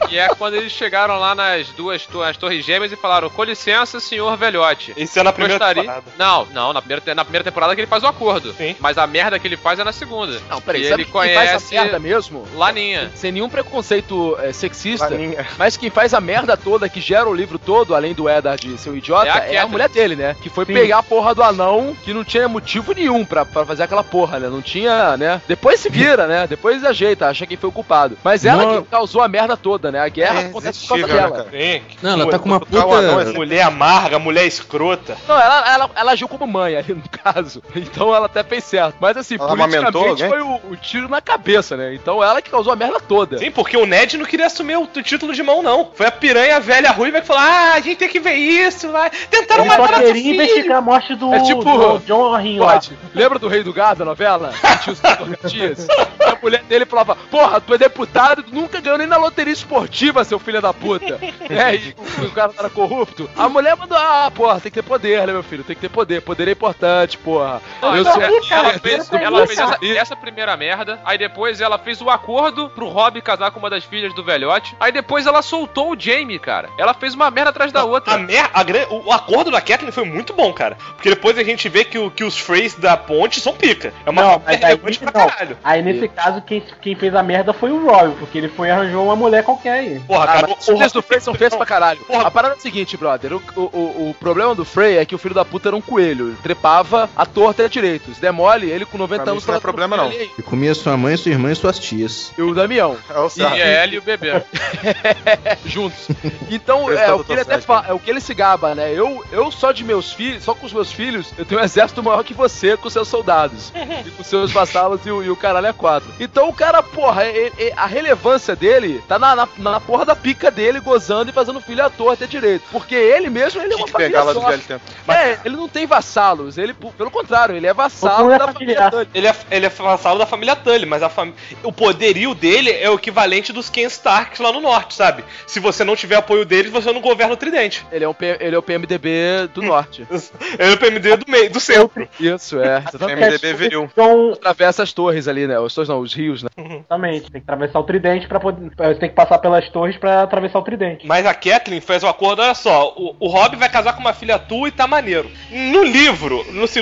E é quando eles chegaram lá nas torres gêmeas e falaram: com licença, senhor velhote. Isso é na primeira temporada. Não, na primeira temporada que ele faz o acordo. Sim. Mas a merda que ele faz é na segunda. Não, peraí, e sabe ele quem faz conhece a merda mesmo? Laninha. Sem nenhum preconceito sexista, Laninha. mas quem faz a merda toda, que gera o livro todo, além do Eddard ser um idiota, é a mulher dele, né? Que foi pegar a porra do anão, que não tinha motivo nenhum pra fazer aquela porra, né? Não tinha, né? Depois se vira, né? Depois ajeita, acha quem foi o culpado. Mas ela que causou a merda toda, né? A guerra acontece por causa dela. Não, ela tá com uma puta... Mulher amarga, mulher escrota. Não, ela agiu como mãe ali, no caso. Então ela até fez certo. Mas assim, ela politicamente foi o tiro na cabeça, né? Então ela que causou a merda toda. Sim, porque o Ned não queria assumir o título de mão, não. Foi a piranha velha ruiva que falou: a gente tem que ver isso, vai. Tentaram matar nosso filho. Queria investigar a morte do John Arryn lá. Lembra do Rei do Gado, a novela? A mulher dele falava: porra, tu é deputado, tu nunca ganhou nem na loteria esportiva, seu filho da puta. E o cara era corrupto. A mulher mandou: porra, tem que ter poder, né, meu filho? Tem que ter poder. Poder é importante, porra. Ela fez essa primeira merda, aí depois ela fez o acordo pro Robb casar com uma das filhas do velhote, aí depois ela soltou o Jaime, cara. Ela fez uma merda atrás da outra. O acordo da Catelyn foi muito bom, cara. Porque depois a gente vê que os Freys da ponte são pica. É uma relevante pra caralho. Aí nesse caso, quem fez a merda foi o Robb, porque ele foi e arranjou uma mulher qualquer aí. Porra, cara, os filhos do Frey são feios pra caralho. Porra. A parada é a seguinte, brother. O problema do Frey é que o filho da puta era um coelho. Ele trepava à torta e à direita. Se der mole, ele com 90 anos... Não é problema, não. E comia sua mãe, sua irmã e suas tias. E o Damião. E ela e o bebê. Juntos. Então, o que ele se gaba, né? Eu só de meus filhos, só com os meus filhos, eu tenho um exército maior que você com seus soldados. E com seus vassalos e o caralho é 4. Então o cara, porra, a relevância dele tá na porra da pica dele, gozando e fazendo filho à torta e à direita. Porque ele mesmo, ele é uma família só. Ele não tem vassalos. Ele, pelo contrário, ele é vassalo da família Tully. Ele é vassalo da família Tully, mas o poderio dele é o equivalente dos Ken Starks lá no norte, sabe? Se você não tiver apoio deles, você não governa o Tridente. Ele é o PMDB do norte. Ele é o PMDB do centro. Isso, exatamente. PMDB viril. Então, atravessa as torres ali, né? Os torres não, os rios, né? Exatamente. Tem que atravessar o Tridente pra poder... Você tem que passar pelas torres pra atravessar o Tridente. Mas a Catelyn fez o acordo, olha só, o Robb vai casar com uma filha tua e tá maneiro. No livro,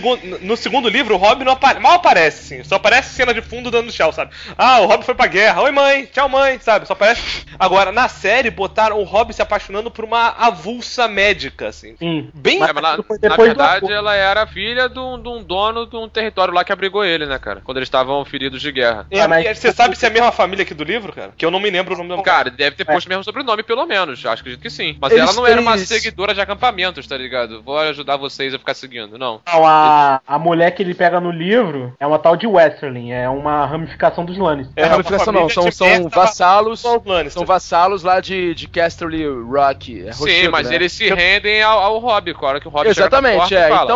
no segundo livro, o Robb mal aparece, assim. Só aparece cena de fundo dando tchau, sabe? O Robb foi pra guerra. Oi, mãe. Tchau, mãe, sabe? Só aparece... Agora, na série, botaram o Robb se apaixonando por uma avulsa médica, assim. Bem... Mas na verdade, ela era filha de um dono de um território lá que abrigou ele, né, cara? Quando eles estavam feridos de guerra. Mas você sabe se é a mesma família aqui do livro, cara? Que eu não me lembro o nome da mulher. Cara, deve ter posto o mesmo sobrenome, pelo menos. Acredito que sim. Mas ela não era uma seguidora de acampamentos, tá ligado? Vou ajudar vocês a ficar seguindo, não. Não, a mulher que ele pega no livro é uma tal de Westerling. É uma ramificação dos Lannister. É ramificação não, são vassalos. São vassalos lá de Casterly Rock. Sim, mas eles se rendem ao Robb, cara, que o Robb exatamente,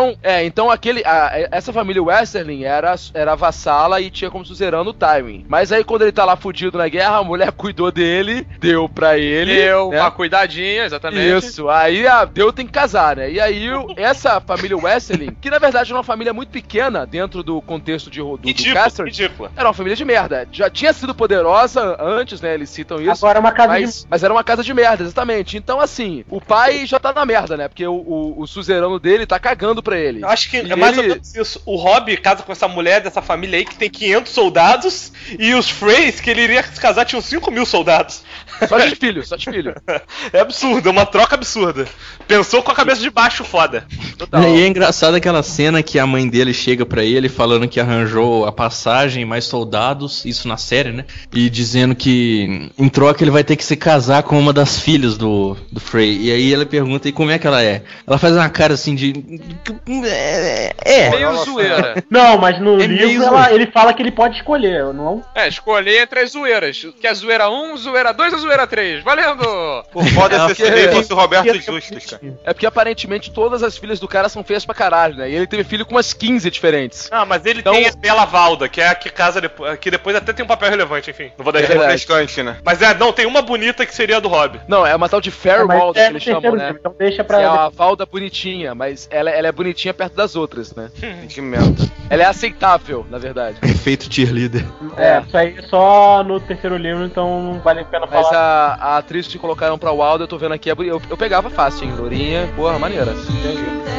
então essa família Westerling era vassala e tinha como suzerano o Tywin. Mas aí quando ele tá lá fudido na guerra, a mulher cuidou dele, deu pra ele. Deu uma cuidadinha, exatamente. Isso, aí deu tem que casar, né? E aí essa família Westerling, que na verdade era uma família muito pequena dentro do contexto do Casterly, era uma família de merda. Já tinha sido poderosa antes, né? Eles citam isso. Agora é uma casa mas era uma casa de merda, exatamente. Então assim, o pai já tá na merda, né? Porque o suzerano dele tá cagando pra ele. Eu acho que é mais ou menos isso. O Robb casa com essa mulher dessa família aí que tem 500 soldados e os Freys que ele iria se casar tinham 5.000 soldados. Só de filho. É absurdo, é uma troca absurda. Pensou com a cabeça de baixo, foda. Total. E é engraçado aquela cena que a mãe dele chega pra ele falando que arranjou a passagem, mais soldados, isso na série, né? E dizendo que em troca ele vai ter que se casar com uma das filhas do Frey. E aí ela pergunta, e como é que ela é? Ela faz uma cara assim de... meio zoeira. Não, mas no livro ele fala que ele pode escolher, não? Escolher entre as zoeiras. Que é zoeira 1, zoeira 2 ou zoeira 3? Valendo! Por foda ser fosse o Roberto Justus, cara. É porque aparentemente todas as filhas do cara são feias pra caralho, né? E ele teve filho com umas 15 diferentes. Mas ele tem a Bela Valda, que é a que casa depois, que depois até tem um papel relevante, enfim. Não vou dar restante, né? Mas tem uma bonita que seria a do Robb. Não, é uma tal de Fair Valda que eles chamam, né? Então deixa pra... É a Valda bonitinha, mas ela é bonitinha perto das outras, né? De merda. Ela é aceitável, na verdade. Efeito cheerleader. Isso aí é só no terceiro livro, então não vale a pena falar. Mas a atriz que colocaram pra Waldo, eu tô vendo aqui, eu pegava fácil, hein? Lourinha, porra, maneira. Entendi.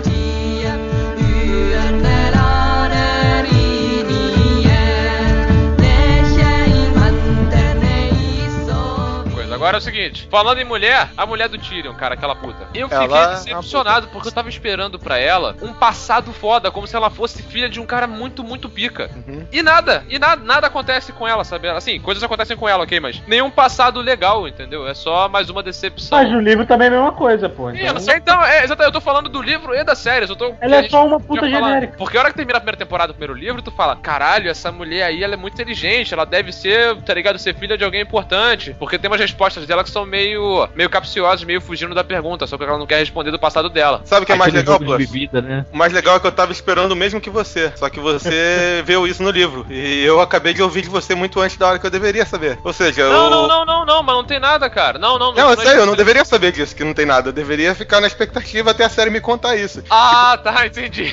Agora é o seguinte, falando em mulher, a mulher do Tyrion, cara, aquela puta. Eu fiquei decepcionado porque eu tava esperando pra ela um passado foda, como se ela fosse filha de um cara muito, muito pica. E nada acontece com ela, sabe? Assim, coisas acontecem com ela, ok, mas nenhum passado legal, entendeu? É só mais uma decepção. Mas no livro também é a mesma coisa, pô. Então... Então, exatamente, eu tô falando do livro e da série. Ela é só uma puta genérica. Porque a hora que termina a primeira temporada do primeiro livro, tu fala, caralho, essa mulher aí, ela é muito inteligente, ela deve ser, tá ligado, ser filha de alguém importante. Porque tem umas respostas dela que são meio capciosas, meio fugindo da pergunta, só que ela não quer responder do passado dela. Sabe o que é mais legal, Plus? Bebida, né? O mais legal é que eu tava esperando o mesmo que você, só que você viu isso no livro. E eu acabei de ouvir de você muito antes da hora que eu deveria saber. Ou seja, Não, mas não tem nada, cara. Não, eu sei, eu não deveria saber disso, que não tem nada. Eu deveria ficar na expectativa até a série me contar isso. Tá, entendi.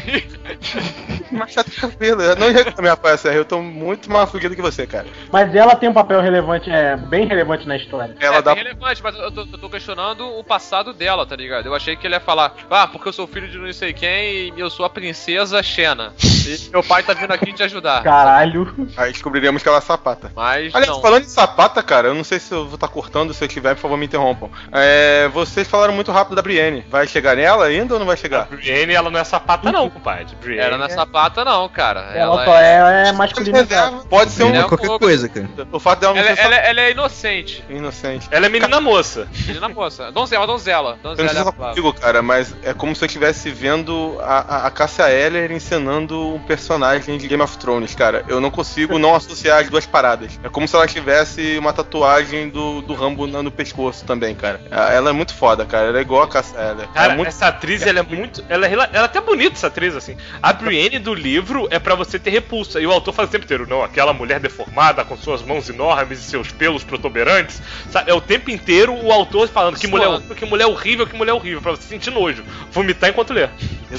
Mas tá tranquilo, eu não ia me apoiar a série, eu tô muito mais fugido que você, cara. Mas ela tem um papel relevante, bem relevante na história. Ela dá... bem relevante, mas eu tô questionando o passado dela, tá ligado? Eu achei que ele ia falar, porque eu sou filho de não sei quem e eu sou a princesa Xena. E meu pai tá vindo aqui te ajudar. Caralho. Aí descobriríamos que ela é sapata. Mas aliás, não. falando em sapata, cara, eu não sei se eu vou estar cortando, se eu tiver, por favor, me interrompam. Vocês falaram muito rápido da Brienne. Vai chegar nela ainda ou não vai chegar? A Brienne, ela não é sapata não, compadre. Brienne ela não é sapata não, cara. Ela só é masculinizada. Pode ser qualquer coisa, cara. O fato dela não ser ela é inocente. Ela é menina moça. Menina moça. Donzela. Eu não sei se eu consigo, cara, mas é como se eu estivesse vendo a Cássia Eller encenando um personagem de Game of Thrones, cara. Eu não consigo não associar as duas paradas. É como se ela tivesse uma tatuagem do Rambo no pescoço também, cara. Ela é muito foda, cara. Ela é igual a Cássia Eller. Cara, essa atriz, ela é muito... Ela é até bonita, essa atriz, assim. A Brienne do livro é pra você ter repulsa. E o autor fala o tempo inteiro, não, aquela mulher deformada com suas mãos enormes e seus pelos protuberantes. Sabe? É o tempo inteiro o autor falando que mulher horrível, pra você sentir nojo. Vomitar enquanto lê.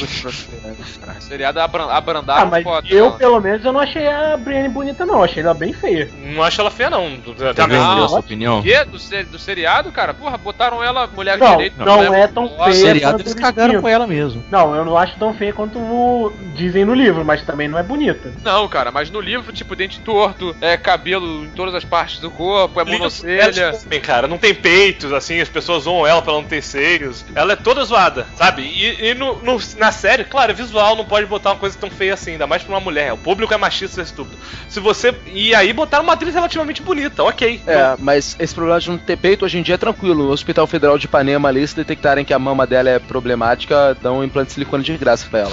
Seriado abrandado. Mas foda, eu, pelo menos, eu não achei a Brienne bonita, não. Achei ela bem feia. Não acho ela feia, não. A sua opinião? O quê? Do seriado, cara? Porra, botaram ela mulher não, direito. Não é tão feia. No seriado eles cagaram com ela mesmo. Não, eu não acho tão feia quanto dizem no livro, mas também não é bonita. Não, cara, mas no livro, tipo, dente torto, cabelo em todas as partes do corpo, monocelha. Bem, cara, não tem peitos, assim, as pessoas zoam ela pra não ter seios. Ela é toda zoada, sabe? E na série, claro, visual não pode botar uma coisa tão feia assim, ainda mais pra uma mulher. O público é machista e estúpido. Se você... E aí botaram uma atriz relativamente bonita, ok. Mas esse problema de não ter peito hoje em dia é tranquilo. No Hospital Federal de Ipanema ali, se detectarem que a mama dela é problemática, dão um implante de silicone de graça pra ela.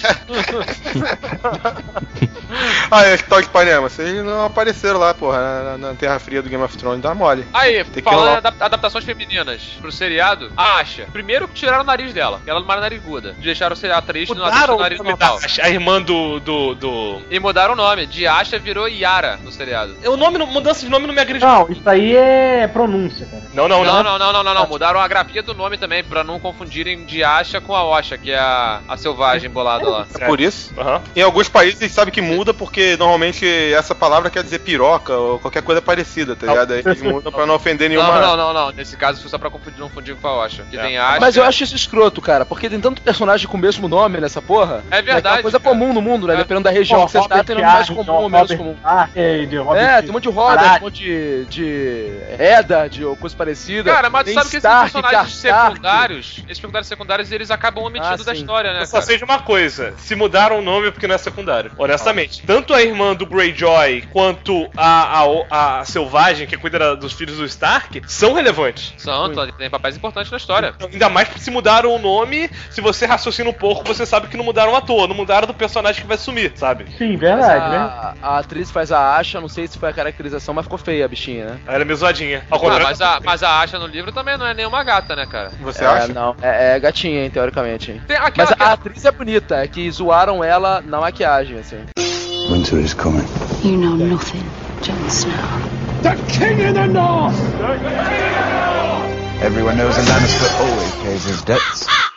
Hospital de Ipanema, vocês não apareceram lá, porra, na Terra Fria do Game of Thrones, dá mole. Aí, falando em adaptações femininas pro seriado, a Asha, primeiro que tiraram o nariz dela, ela não era nariguda. Deixaram a atriz no nariz metal. A irmã do... E mudaram o nome, de Asha virou Yara no seriado. Mudança de nome não me agride. Não, isso aí é pronúncia, cara. Não. Mudaram a grafia do nome também, pra não confundirem de Asha com a Osha, que é a selvagem bolada lá. É por isso? Em alguns países sabe que muda porque normalmente essa palavra quer dizer piroca ou qualquer coisa parecida, tá ligado? Aí eles mudam pra não ofender nenhuma... Não. Nesse caso foi só pra não confundir com a Osha. Que tem Asha... Mas eu acho isso escroto, cara, porque tem tanto personagem com o mesmo nome nessa porra. É verdade. É uma coisa comum no mundo, né? Dependendo da região que você tá, tem nome mais comum ou menos comum. tem um monte de Roda, tem um monte de Eda, de coisa parecida. Cara, mas tu sabe que esses personagens secundários, eles acabam omitindo da história, né? Só seja uma coisa, se mudaram o nome é porque não é secundário. Honestamente. Tanto a irmã do Greyjoy quanto a selvagem que cuida dos filhos do Stark são relevantes. Tem papéis importantes na história. Ainda mais se mudaram o nome, se você raciocina um pouco, você sabe que não mudaram à toa, não mudaram do personagem que vai sumir, sabe? Sim, verdade, né? A atriz faz a Asha, não sei se foi a caracterização, mas ficou feia a bichinha, né? Ela é meio zoadinha. Mas a Asha no livro também não é nenhuma gata, né, cara? Você acha? Não, é gatinha, hein, teoricamente. Mas a atriz é bonita, é que zoaram ela na maquiagem, assim. Winter is coming. You know nothing, Jon Snow. The King in the North! Everyone knows a Lannister always pays his debts.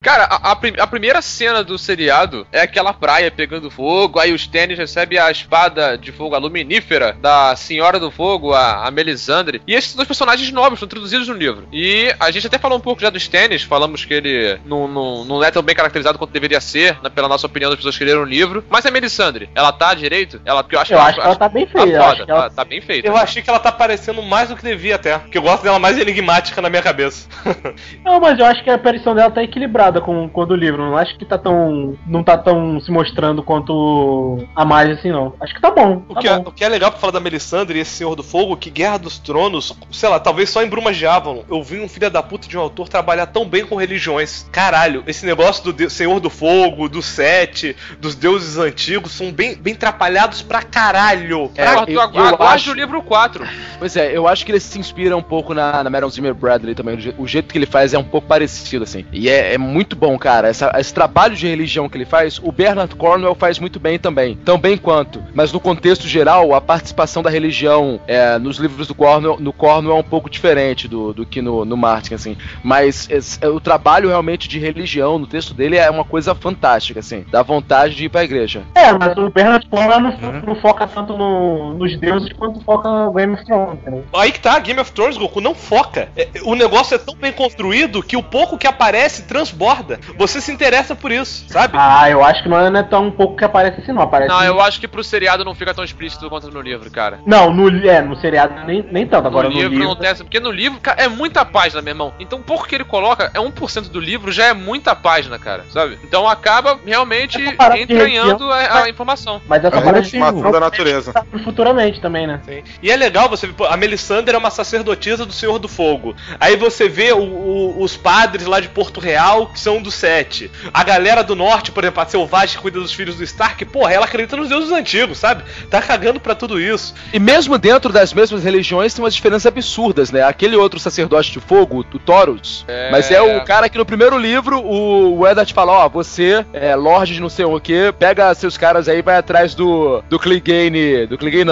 Cara, a primeira cena do seriado é aquela praia pegando fogo, aí os Stannis recebem a espada de fogo, a luminífera da Senhora do Fogo, a Melisandre. E esses 2 personagens novos estão introduzidos no livro. E a gente até falou um pouco já do Stannis, falamos que ele não é tão bem caracterizado quanto deveria ser, né, pela nossa opinião das pessoas que leram o livro. Mas a Melisandre, ela tá direito? Porque eu acho que ela tá bem feita. Ela tá bem feita. Eu achei que ela tá parecendo mais do que devia até. Porque eu gosto dela mais enigmática na minha cabeça. Não, mas eu acho que a aparição dela tá equilibrada com o do livro. Não acho que não tá tão se mostrando quanto a mais assim, não. Acho que tá bom. O que é legal pra falar da Melisandre e esse Senhor do Fogo, que Guerra dos Tronos, sei lá, talvez só em Brumas de Avalon, eu vi um filho da puta de um autor trabalhar tão bem com religiões. Caralho, esse negócio do Senhor do Fogo, do Sete, dos deuses antigos, são bem trapalhados pra caralho. Aguarde o livro 4. Pois é, eu acho que ele se inspira um pouco na Madame Zimmer Bradley também. O jeito que ele faz é um pouco parecido, assim. E é muito bom, cara. Esse trabalho de religião que ele faz, o Bernard Cornwell faz muito bem também. Tão bem quanto. Mas no contexto geral, a participação da religião nos livros do Cornwell é um pouco diferente do que no Martin, assim. Mas o trabalho realmente de religião no texto dele é uma coisa fantástica, assim. Dá vontade de ir pra igreja. Mas o Bernard Cornwell não foca tanto nos deuses quanto foca no Game of Thrones, né? Aí que tá, Game of Thrones, Goku, não foca. O negócio é tão bem construído que o pouco que aparece transborda. Você se interessa por isso, sabe? Eu acho que não é tão pouco que aparece assim, não. Não, eu acho que pro seriado não fica tão explícito quanto no livro, cara. Não, no seriado nem tanto. Agora no livro não tem essa, porque no livro, cara, é muita página, meu irmão. Então, o pouco que ele coloca, 1% do livro já é muita página, cara, sabe? Então acaba realmente entranhando a informação. Mas essa informação da natureza. Futuramente também, né? Sim. E é legal você ver, a Melisandre é uma sacerdotisa do Senhor do Fogo. Aí você vê os padres lá de Porto Real, que são do Sete. A galera do norte, por exemplo, a Selvagem que cuida dos filhos do Stark, porra, ela acredita nos deuses antigos, sabe? Tá cagando pra tudo isso. E mesmo dentro das mesmas religiões tem umas diferenças absurdas, né? Aquele outro sacerdote de fogo, o Thoros, mas é o cara que no primeiro livro o Eddard fala, você é Lorde de não sei o que, pega seus caras aí e vai atrás do Clegane,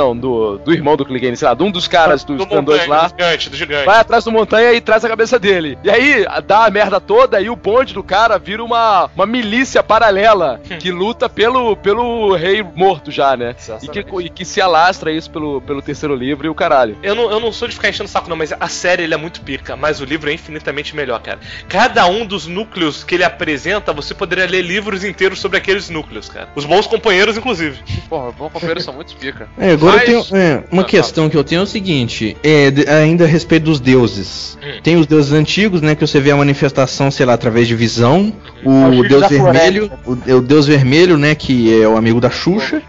do irmão do Clegane, sei lá, de um dos caras dos grandões lá. Do gigante. Vai atrás do montanha e traz a cabeça dele. E aí dá a merda toda e o bonde do cara vira uma milícia paralela que luta pelo rei morto já, né? E que se alastra isso pelo terceiro livro e o caralho. Eu não sou de ficar enchendo o saco não, mas a série ele é muito pica, mas o livro é infinitamente melhor, cara. Cada um dos núcleos que ele apresenta, você poderia ler livros inteiros sobre aqueles núcleos, cara. Os bons companheiros, inclusive. Porra, bons companheiros são muito pica. Agora eu tenho uma questão que eu tenho é o seguinte, ainda a respeito dos deuses. Tem os deuses antigos, né, que você vê a manifestação, sei lá, através de visão. O Deus Vermelho, o Deus Vermelho, né, que é o amigo da Xuxa.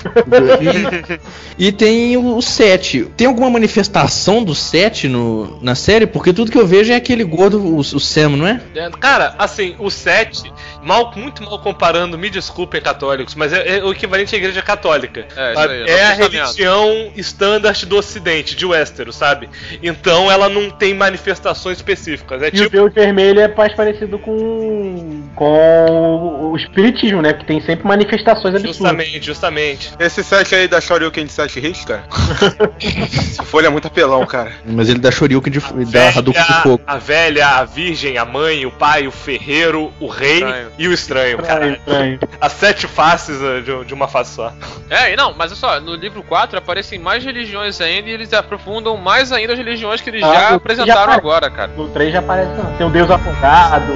E tem o Sete. Tem alguma manifestação do Sete na série? Porque tudo que eu vejo é aquele gordo, o Sam, não é? Cara, assim, o Sete, muito mal comparando, me desculpem católicos, mas é o equivalente à igreja católica. É a religião standard do ocidente, de Westeros, sabe? Então ela não tem manifestações específicas. E o Deus Vermelho é mais parecido com o espiritismo, né? Porque tem sempre manifestações absurdas. Justamente. Esse Sete aí da Shoryuken de 7 hits, cara. Esse folha é muito apelão, cara. Mas ele dá Shoryuken da Hadouken de fogo. A velha, a virgem, a mãe, o pai, o ferreiro, o rei e o estranho, cara. As 7 faces de uma face só. Não, mas olha só, no livro 4 aparecem mais religiões ainda e eles aprofundam mais ainda as religiões que eles já apresentaram agora, cara. No 3 já aparece, tem o Deus Afogado.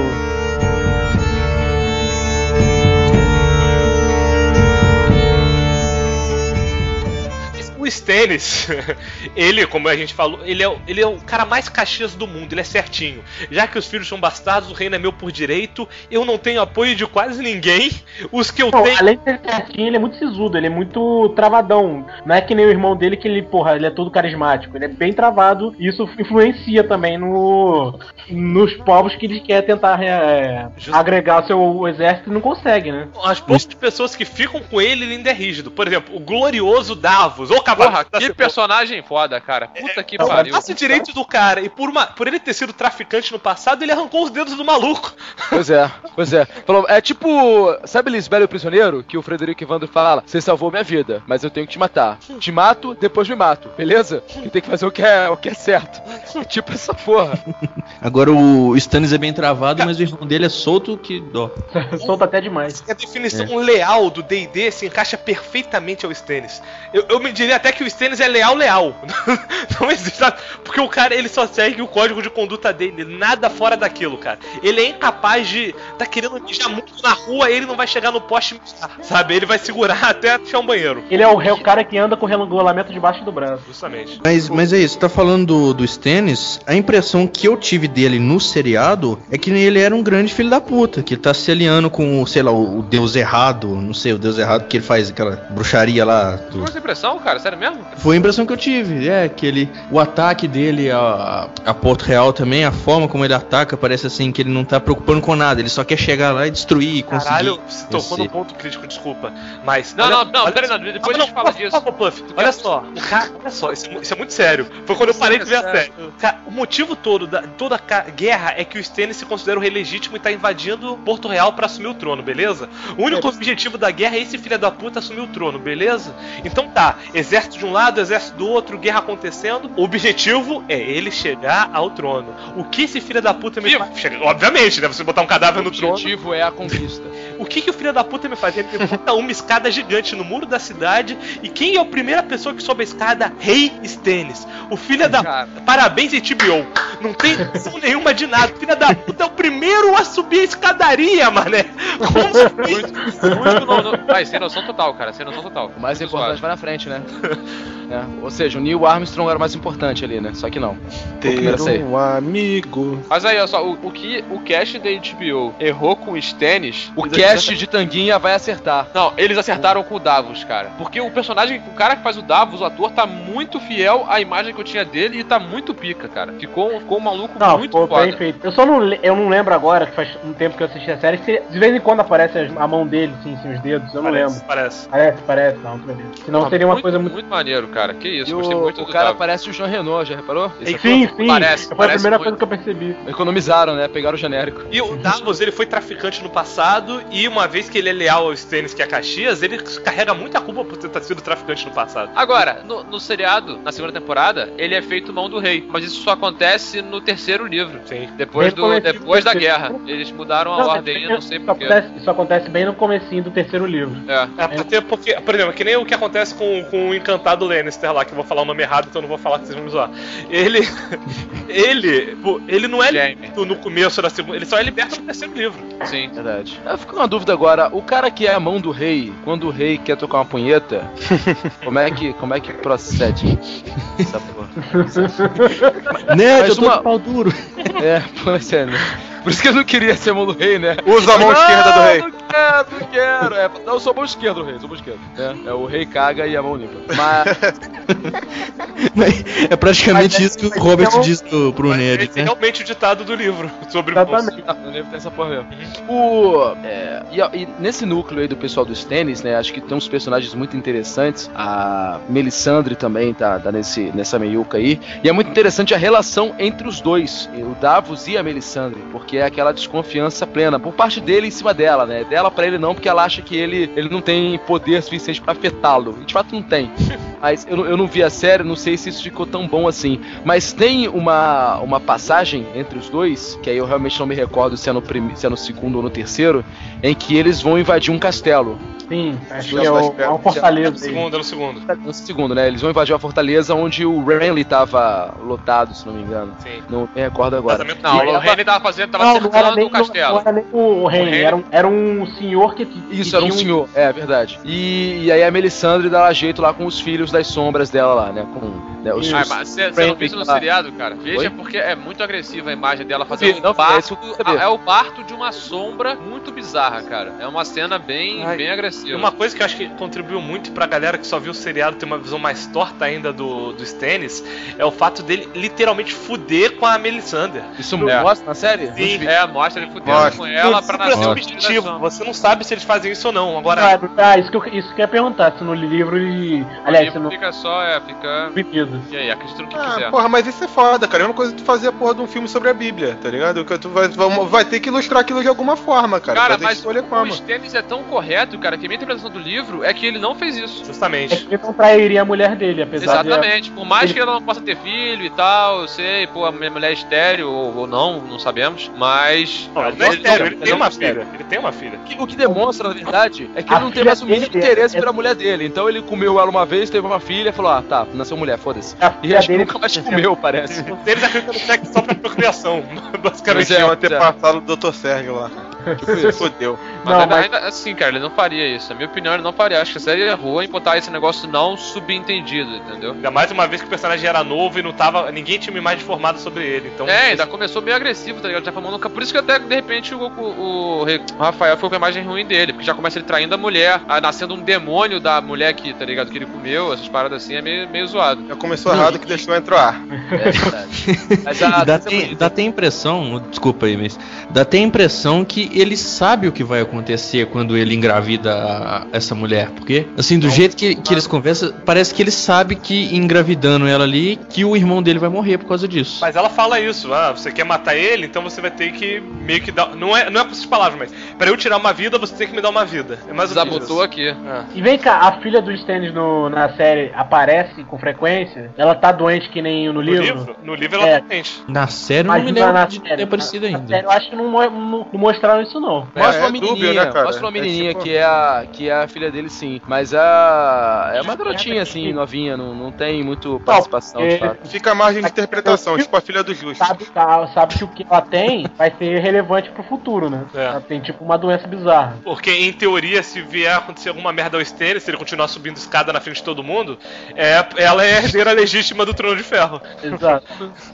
O Stannis, ele, como a gente falou, ele é o cara mais Caxias do mundo, ele é certinho. Já que os filhos são bastardos, o reino é meu por direito, eu não tenho apoio de quase ninguém. Os que eu tenho... Além de ser certinho, ele é muito sisudo, ele é muito travadão. Não é que nem o irmão dele que ele é todo carismático. Ele é bem travado e isso influencia também nos povos que ele quer tentar agregar ao seu exército e não consegue, né? As poucas pessoas que ficam com ele ainda é rígido. Por exemplo, o glorioso Davos, ou Porra, que personagem foda, cara. Puta que pariu. O braço direito do cara, e por ele ter sido traficante no passado, ele arrancou os dedos do maluco. Pois é. Falou, é tipo, sabe Lisbela e o Prisioneiro? Que o Frederico Evandro fala, você salvou minha vida, mas eu tenho que te matar. Te mato, depois me mato, beleza? E tem que fazer o que é certo. Tipo essa porra. Agora o Stannis é bem travado, mas o irmão dele é solto que dó. Solto até demais. A definição leal do D&D se encaixa perfeitamente ao Stannis. Eu me diria até que o Stannis é leal. Não existe nada. Porque o cara, ele só segue o código de conduta dele. Nada fora daquilo, cara. Ele é incapaz de tá querendo mijar muito na rua, ele não vai chegar no poste, sabe? Ele vai segurar até achar um banheiro. Ele é o cara que anda com o regulamento debaixo do braço. Justamente. Mas é isso, você tá falando do Stannis, a impressão que eu tive dele no seriado é que ele era um grande filho da puta, que ele tá se aliando com, sei lá, o Deus Errado, não sei, o Deus Errado que ele faz aquela bruxaria lá. Foi essa impressão, cara? Sério mesmo? Foi a impressão que eu tive, que o ataque dele a Porto Real também, a forma como ele ataca, parece assim que ele não tá preocupando com nada, ele só quer chegar lá e destruir e conseguir. Caralho, você tocou no ponto crítico, desculpa. Mas. Não, peraí, depois a gente fala disso. Puff, olha só, isso é muito sério. Foi quando eu parei de ver a série. Cara, o motivo todo da toda a guerra é que o Stannis se considera o rei legítimo e tá invadindo Porto Real pra assumir o trono, beleza? O único objetivo da guerra é esse filho da puta assumir o trono, beleza? Então tá, exército de um lado, exército do outro, guerra acontecendo. O objetivo é ele chegar ao trono. O que esse filho da puta me faz? Obviamente, né? Você botar um cadáver no trono. O objetivo é a conquista. O que o filho da puta me faz? Ele me bota uma escada gigante no muro da cidade. E quem é a primeira pessoa que sobe a escada? Rei Stannis. O filho da puta. Parabéns, HBO. Não tem noção nenhuma de nada. O filho da puta é o primeiro a subir a escadaria, mané. Vai, sem noção total, cara. Sem noção total. O mais importante vai na frente, né? Ou seja, o Neil Armstrong era o mais importante ali, né? Só que não. Ter um amigo. Mas aí, olha só, o que o cast da HBO errou com o Stannis... O cast de Tanguinha vai acertar. Não, eles acertaram com o Davos, cara. Porque o personagem, o cara que faz o Davos, o ator, tá muito fiel à imagem que eu tinha dele e tá muito pica, cara. Ficou um maluco muito foda. Bem feito. Eu não lembro agora, que faz um tempo que eu assisti a série, se de vez em quando aparece a mão dele, sim, os dedos, eu não lembro. Parece. Não, tudo bem. Senão seria uma coisa muito maneiro, cara. Que isso, gostei muito do cara parece o Jean Reno, já reparou? Sim. Parece, foi a primeira coisa que eu percebi. Economizaram, né? Pegaram o genérico. E o Davos, ele foi traficante no passado, e uma vez que ele é leal ao Stannis, que é Caxias, ele carrega muita culpa por ter sido traficante no passado. Agora, no seriado, na segunda temporada, ele é feito mão do rei, mas isso só acontece no terceiro livro. Sim. Depois da guerra. Eles mudaram a ordem, eu não sei porquê. Isso acontece bem no comecinho do terceiro livro. Porque, por exemplo, que nem o que acontece com o encantado Lannister lá, que eu vou falar o nome errado, então eu não vou falar que vocês vão me zoar. Ele não é liberto no começo da segunda, ele só é liberto no terceiro livro. Sim, verdade. Eu fico com uma dúvida agora, o cara que é a mão do rei, quando o rei quer tocar uma punheta, como é que procede essa porra? Né, eu tô de pau duro. Pô, sério, né? Por isso que eu não queria ser a mão do rei, né? Usa a mão esquerda do rei. Não quero. Eu sou a mão esquerda do rei, É o rei caga e a mão limpa. Mas é praticamente isso que o Robert diz pro Ned, né? É realmente o ditado do livro sobre o livro tem essa porra mesmo. E nesse núcleo aí do pessoal do Stannis, né? Acho que tem uns personagens muito interessantes. A Melisandre também tá nessa meiuca aí. E é muito interessante a relação entre os dois, o Davos e a Melisandre, porque é aquela desconfiança plena por parte dele em cima dela, né? Dela pra ele não, porque ela acha que ele não tem poder suficiente pra afetá-lo. E de fato não tem. Mas eu não vi a série, não sei se isso ficou tão bom assim. Mas tem uma passagem entre os dois, que aí eu realmente não me recordo se é no segundo ou no terceiro, em que eles vão invadir um castelo. Sim, acho que é uma fortaleza. No segundo. No segundo, né? Eles vão invadir uma fortaleza onde o Renly tava lotado, se não me engano. Sim. Não me recordo agora. Não, o Renly tava cercando o castelo. Não era nem o Renly, era um senhor que... Isso, era um senhor, é verdade. E aí a Melisandre dá jeito lá com os filhos das sombras dela lá, né? Com Né? Mas você não viu isso no seriado, cara? Veja, porque é muito agressiva a imagem dela fazendo um parto. É o parto de uma sombra muito bizarra, cara. É uma cena bem agressiva. Uma coisa que eu acho que contribuiu muito pra galera que só viu o seriado ter uma visão mais torta ainda do Stannis é o fato dele literalmente fuder com a Melisandre. Isso mostra na série? Sim. Mostra ele fudendo com ela pra nascer o vestido. Você não sabe se eles fazem isso ou não. Agora... isso que eu ia perguntar, se no livro ele... Aliás, se não... fica Pedido. E aí, acredita no que quiser. Porra, mas isso é foda, cara. É uma coisa que tu fazer a porra de um filme sobre a Bíblia, tá ligado? Que tu vai ter que ilustrar aquilo de alguma forma, cara. Cara, mas o Stannis é tão correto, cara, que a minha interpretação do livro é que ele não fez isso. Justamente. É que ele não trairia a mulher dele, apesar Exatamente. Por mais que ela não possa ter filho e tal, eu sei, pô, a minha mulher é estéreo ou não sabemos, mas... Não, ele não é estéreo, ele tem uma filha. Ele tem uma filha. O que demonstra, na verdade, é que ele não tem mais o mínimo interesse pela mulher dele. Então ele comeu ela uma vez, teve uma filha e falou, tá, nasceu mulher, foda-se. E acho que nunca mais comeu, parece. Eles acreditam no sexo só pra procriação. Basicamente, iam ter passado o Dr. Sérgio lá. Fodeu. Mas ainda assim, cara, ele não faria isso. Na minha opinião, ele não faria. Acho que a série errou em botar esse negócio não subentendido, entendeu? Ainda mais uma vez que o personagem era novo e não tava. Ninguém tinha uma imagem formada sobre ele. Então, ainda começou meio agressivo, tá ligado? Já falando, por isso que até de repente o Rafael foi com a imagem ruim dele, porque já começa ele traindo a mulher, nascendo um demônio da mulher que, tá ligado? Que ele comeu, essas paradas assim, é meio zoado. Já começou errado que deixou entrar. É verdade. Mas dá até a impressão, desculpa aí, mas dá até a impressão que ele sabe o que vai acontecer quando ele engravida essa mulher, porque assim, do jeito que eles conversam, parece que ele sabe que engravidando ela ali, que o irmão dele vai morrer por causa disso. Mas ela fala isso, você quer matar ele, então você vai ter que meio que dar, não é com essas palavras, mas pra eu tirar uma vida, você tem que me dar uma vida. É mais ou menos isso. Aqui. E vem cá, a filha do Stannis na série aparece com frequência? Ela tá doente que nem no livro? No livro ela tá doente. Na série eu não me lembro de ter aparecido ainda. Série, eu acho que não mostraram isso não. Mostra uma menininha, mostra uma menininha que é a filha dele, sim. Mas é uma garotinha assim, novinha, não tem muito participação, de fato. Fica a margem de interpretação, tipo a filha do Justo. Sabe que o que ela tem vai ser relevante pro futuro, né? Ela tem tipo uma doença bizarra. Porque em teoria, se vier acontecer alguma merda ao Stannis, se ele continuar subindo escada na frente de todo mundo, ela é a herdeira legítima do Trono de Ferro. Exato.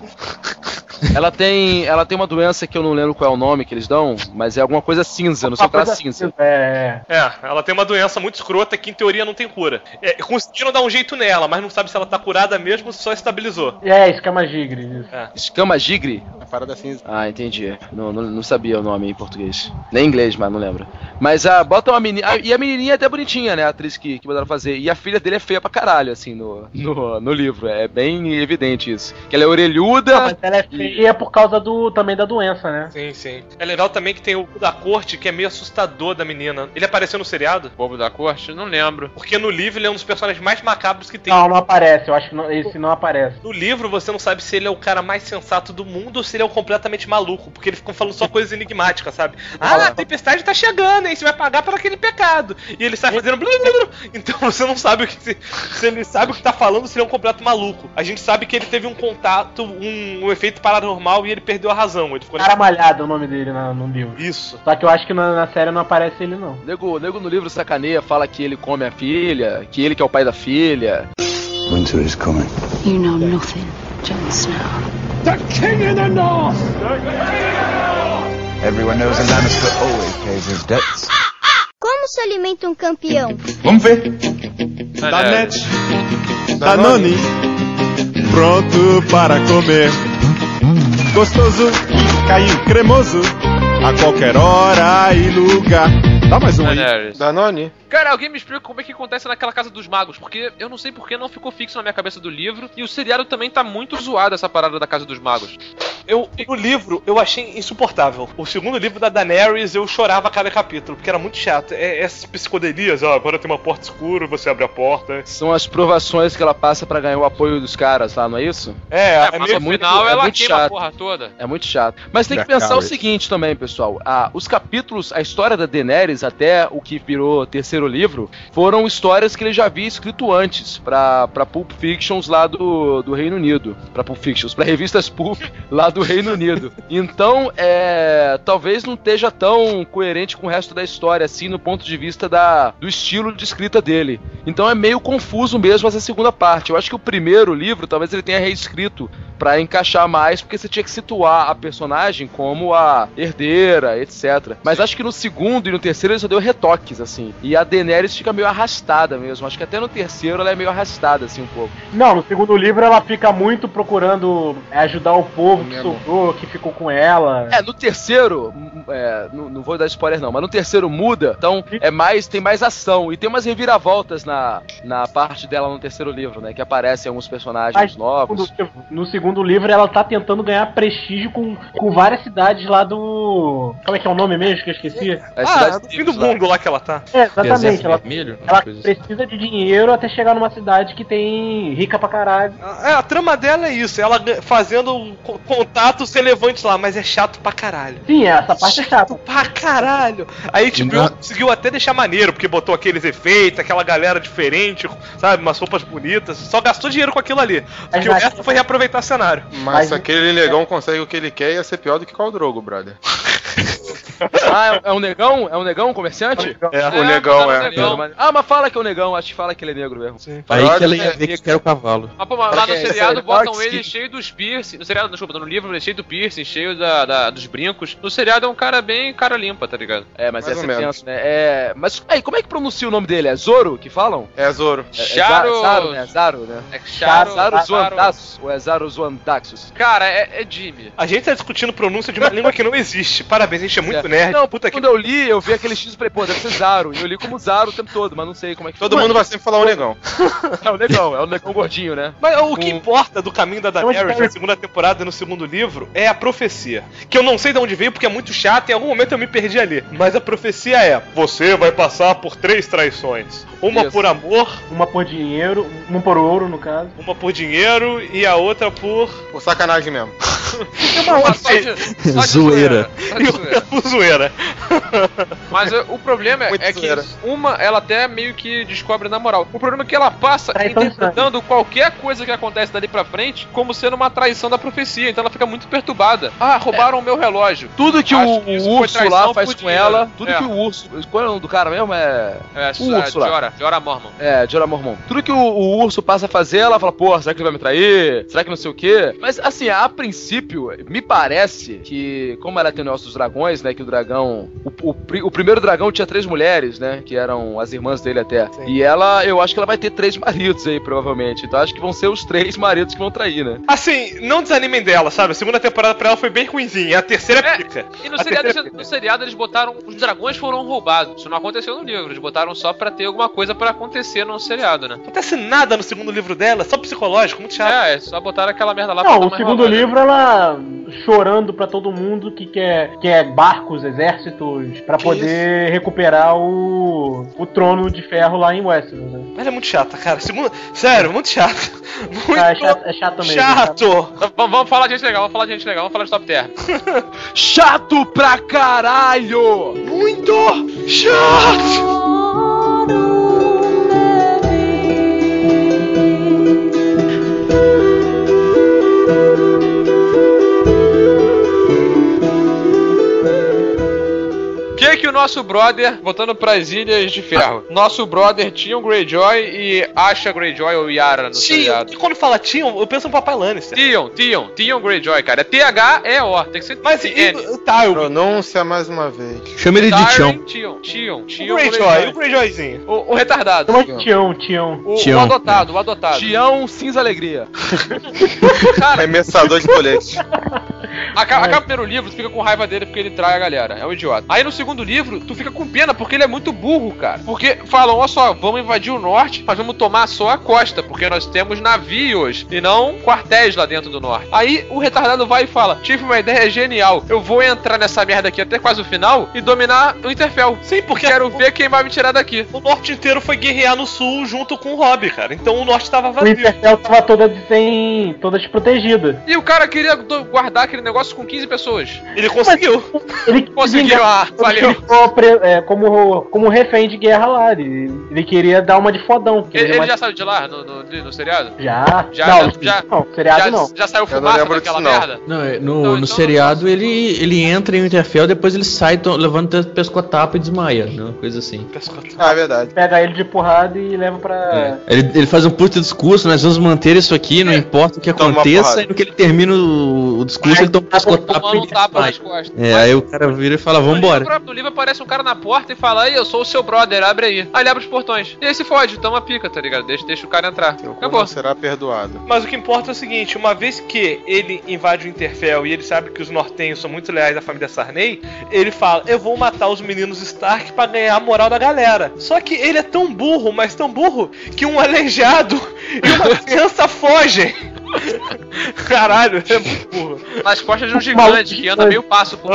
Ela tem uma doença que eu não lembro qual é o nome que eles dão, mas é alguma coisa cinza, não sei o que é cinza. Ela tem uma doença muito escrota que em teoria não tem cura. Conseguiram dar um jeito nela, mas não sabe se ela tá curada mesmo ou só estabilizou. Escama gigre. Escama gigre? A parada cinza. Ah, entendi. Não sabia o nome em português. Nem em inglês, mas não lembro. Mas bota uma menina. E a menininha é até bonitinha, né? A atriz que mandaram fazer. E a filha dele é feia pra caralho, assim, no livro. É bem evidente isso. Que ela é orelhuda. Mas ela é feia por causa também da doença, né? Sim. É legal também que tem o da corte, que é meio assustador da menina. Ele apareceu no seriado? O bobo da corte? Não lembro. Porque no livro ele é um dos personagens mais macabros que tem. Não aparece. Eu acho que esse não aparece. No livro você não sabe se ele é o cara mais sensato do mundo ou se ele é o completamente maluco. Porque eles ficam falando só coisas enigmáticas, sabe? A tempestade tá chegando, hein? Você vai pagar por aquele pecado. E ele sai fazendo blá, blá, blá. Então você não sabe se ele sabe o que tá falando, se ele é um completo maluco. A gente sabe que ele teve um contato, um efeito paranormal e ele perdeu a razão. Ele ficou Cara Malhado é o nome dele no livro. Isso. Só que eu acho que na série não aparece ele, não. Nego no livro sacaneia, fala que ele come a filha, que ele que é o pai da filha. Winter is coming. You know nothing, Jon Snow. The King in the North! Everyone knows a Lannister always pays his debts. Como se alimenta um campeão? Vamos ver. Danette, Danone, pronto para comer. Gostoso, caindo cremoso, a qualquer hora e lugar. Dá mais um aí. Danone. Cara, alguém me explica como é que acontece naquela Casa dos Magos, porque eu não sei porque não ficou fixo na minha cabeça do livro, e o seriado também tá muito zoado, essa parada da Casa dos Magos. No livro, eu achei insuportável. O segundo livro da Daenerys, eu chorava a cada capítulo, porque era muito chato. Essas psicodelias, agora tem uma porta escura, você abre a porta. São as provações que ela passa pra ganhar o apoio dos caras lá, não é isso? Mas no final ela queima chato. A porra toda. É muito chato. Mas tem que pensar o seguinte também, pessoal. Os capítulos, a história da Daenerys, até o que virou terceiro livro, foram histórias que ele já havia escrito antes pra Pulp Fictions lá do Reino Unido. Pra Pulp Fictions, pra revistas Pulp lá lá do Reino Unido. Então, talvez não esteja tão coerente com o resto da história, assim, no ponto de vista do estilo de escrita dele. Então é meio confuso mesmo essa segunda parte. Eu acho que o primeiro livro, talvez ele tenha reescrito pra encaixar mais, porque você tinha que situar a personagem como a herdeira, etc. Mas acho que no segundo e no terceiro ele só deu retoques, assim. E a Daenerys fica meio arrastada mesmo. Acho que até no terceiro ela é meio arrastada, assim, um pouco. Não, no segundo livro ela fica muito procurando ajudar o povo que sobrou, que ficou com ela. No terceiro, não vou dar spoiler não, mas no terceiro muda, então tem mais ação. E tem umas reviravoltas na parte dela no terceiro livro, né? Que aparecem alguns personagens novos. No segundo livro ela tá tentando ganhar prestígio com várias cidades lá do... Como é que é o nome mesmo que eu esqueci? No fim do mundo lá que ela tá. Exatamente. Ela assim. precisa de dinheiro até chegar numa cidade que tem rica pra caralho. A trama dela é isso, ela fazendo contatos relevantes lá, mas é chato pra caralho. Sim, essa parte é chata. Pra caralho. Aí, tipo, conseguiu até deixar maneiro, porque botou aqueles efeitos, aquela galera diferente, sabe, umas roupas bonitas, só gastou dinheiro com aquilo ali. Porque o resto foi reaproveitar cenário. Mas se aquele negão consegue o que ele quer, ia ser pior do que Khal Drogo, brother. É um negão? É um negão, um comerciante? O negão. Mas fala que é o negão, acho que fala que ele é negro mesmo. Sim. Aí que ela ia ver que era o cavalo. Mas lá no seriado botam ele cheio dos piercing. No seriado, desculpa, no livro ele é cheio do piercing, cheio dos brincos. No seriado é um cara bem cara limpa, tá ligado? Mas essa é tenso, né? Mas aí, como é que pronuncia o nome dele? É Zoro que falam? É Zoro. Zaro, né? É Zaro Zoandaxus ou é Zaro Zoandaxus? Cara, é Jimmy. A gente tá discutindo pronúncia de uma língua que não existe. Parabéns, a gente é muito nerd. Não, quando eu li, eu vi aquele X e falei, pô, deve ser Zaro. E eu li como Zaro o tempo todo, mas não sei como é que... Todo mundo vai sempre falar o negão. É o negão gordinho, né? Mas o que importa do caminho da Daenerys na segunda temporada e no segundo livro é a profecia. Que eu não sei de onde veio, porque é muito chato e em algum momento eu me perdi ali. Mas a profecia é: você vai passar por 3 traições. Uma por amor, uma por dinheiro, uma por ouro, no caso. Uma por dinheiro e a outra por sacanagem mesmo. Zoeira. Zoeira. Mas o problema é que uma, ela até meio que descobre na moral. O problema é que ela passa interpretando qualquer coisa que acontece dali pra frente como sendo uma traição da profecia. Então ela fica muito perturbada. Roubaram o meu relógio. Tudo que o urso lá faz com ela, tudo que o urso... Qual é o nome do cara mesmo? O urso lá. Jorah Mormont. Jorah Mormont. Tudo que o urso passa a fazer, ela fala, pô, será que ele vai me trair? Será que não sei o quê? Mas assim, a princípio, me parece que, como ela tem o negócio dos dragões, né, que o dragão... O primeiro dragão tinha 3 mulheres, né, que eram as irmãs dele até. Sim. E eu acho que ela vai ter 3 maridos aí, provavelmente. Então acho que vão ser os 3 maridos que vão trair, né? Assim, não desanimem dela, sabe? A segunda temporada pra ela foi bem ruimzinha, a terceira é pica. E no seriado eles botaram... Os dragões foram roubados. Isso não aconteceu no livro. Eles botaram só pra ter alguma coisa pra acontecer no seriado, né? Não acontece nada no segundo livro dela, só psicológico, muito chato. Só botaram aquela merda lá pra dar mais segundo livro ela chorando pra todo mundo que quer barcos, exércitos, pra poder recuperar o trono de ferro lá em Westeros, né? Mas é muito chata, cara. Sério, muito chato. Muito é chato mesmo. Chato! Vamos falar de gente legal, vamos falar de Top Terra. Chato pra caralho! Muito chato! Que o nosso brother, voltando pras Ilhas de Ferro, nosso brother Theon Greyjoy e Asha Greyjoy ou Yara no seriado. E quando fala Theon, eu penso no Papai Lannister. Theon Greyjoy, cara. É T-H-E-O. Tem que ser. Mas pronúncia mais uma vez. Chama ele de Theon. O Greyjoyzinho. O retardado. Theon. O adotado. Theon Cinza Alegria. Cara, arremessador de colete. Acaba o primeiro livro, tu fica com raiva dele porque ele trai a galera. É um idiota. Aí no segundo livro, tu fica com pena porque ele é muito burro, cara. Porque falam, olha só, vamos invadir o norte, mas vamos tomar só a costa, porque nós temos navios e não quartéis lá dentro do norte. Aí o retardado vai e fala, tive uma ideia genial, eu vou entrar nessa merda aqui até quase o final e dominar o Winterfell. Sim, porque quero ver quem vai me tirar daqui. O norte inteiro foi guerrear no sul junto com o Robb, cara. Então o norte tava vazio. O Winterfell tava toda desprotegida. E o cara queria guardar aquele negócio com 15 pessoas. Ele conseguiu. Ele conseguiu. Valeu. Ele ficou como refém de guerra lá. Ele queria dar uma de fodão. Ele Ele já saiu de lá no seriado? Já. Seriado não. Já saiu fumaça daquela merda? Não, no seriado ele entra em Winterfell, depois ele sai levando pescotapa e desmaia, né? Uma coisa assim. É verdade. Pega ele de porrada e leva pra... Ele faz um puto discurso, nós vamos manter isso aqui, não importa o que aconteça, e no que ele termina o discurso, ele toma um pescotapa e desmaia. Aí o cara vira e fala, vambora. No livro aparece um cara na porta e fala, aí, eu sou o seu brother, abre aí. Aí ele abre os portões. E aí se fode, toma pica, tá ligado? Deixa o cara entrar. Acabou. Será perdoado. Mas o que importa é o seguinte, uma vez que ele invade o Winterfell e ele sabe que os nortenhos são muito leais à família Sarney, ele fala, eu vou matar os meninos Stark pra ganhar a moral da galera. Só que ele é tão burro, mas tão burro, que um aleijado e uma criança fogem. Caralho, é muito burro. Nas costas de um gigante que anda meio passo por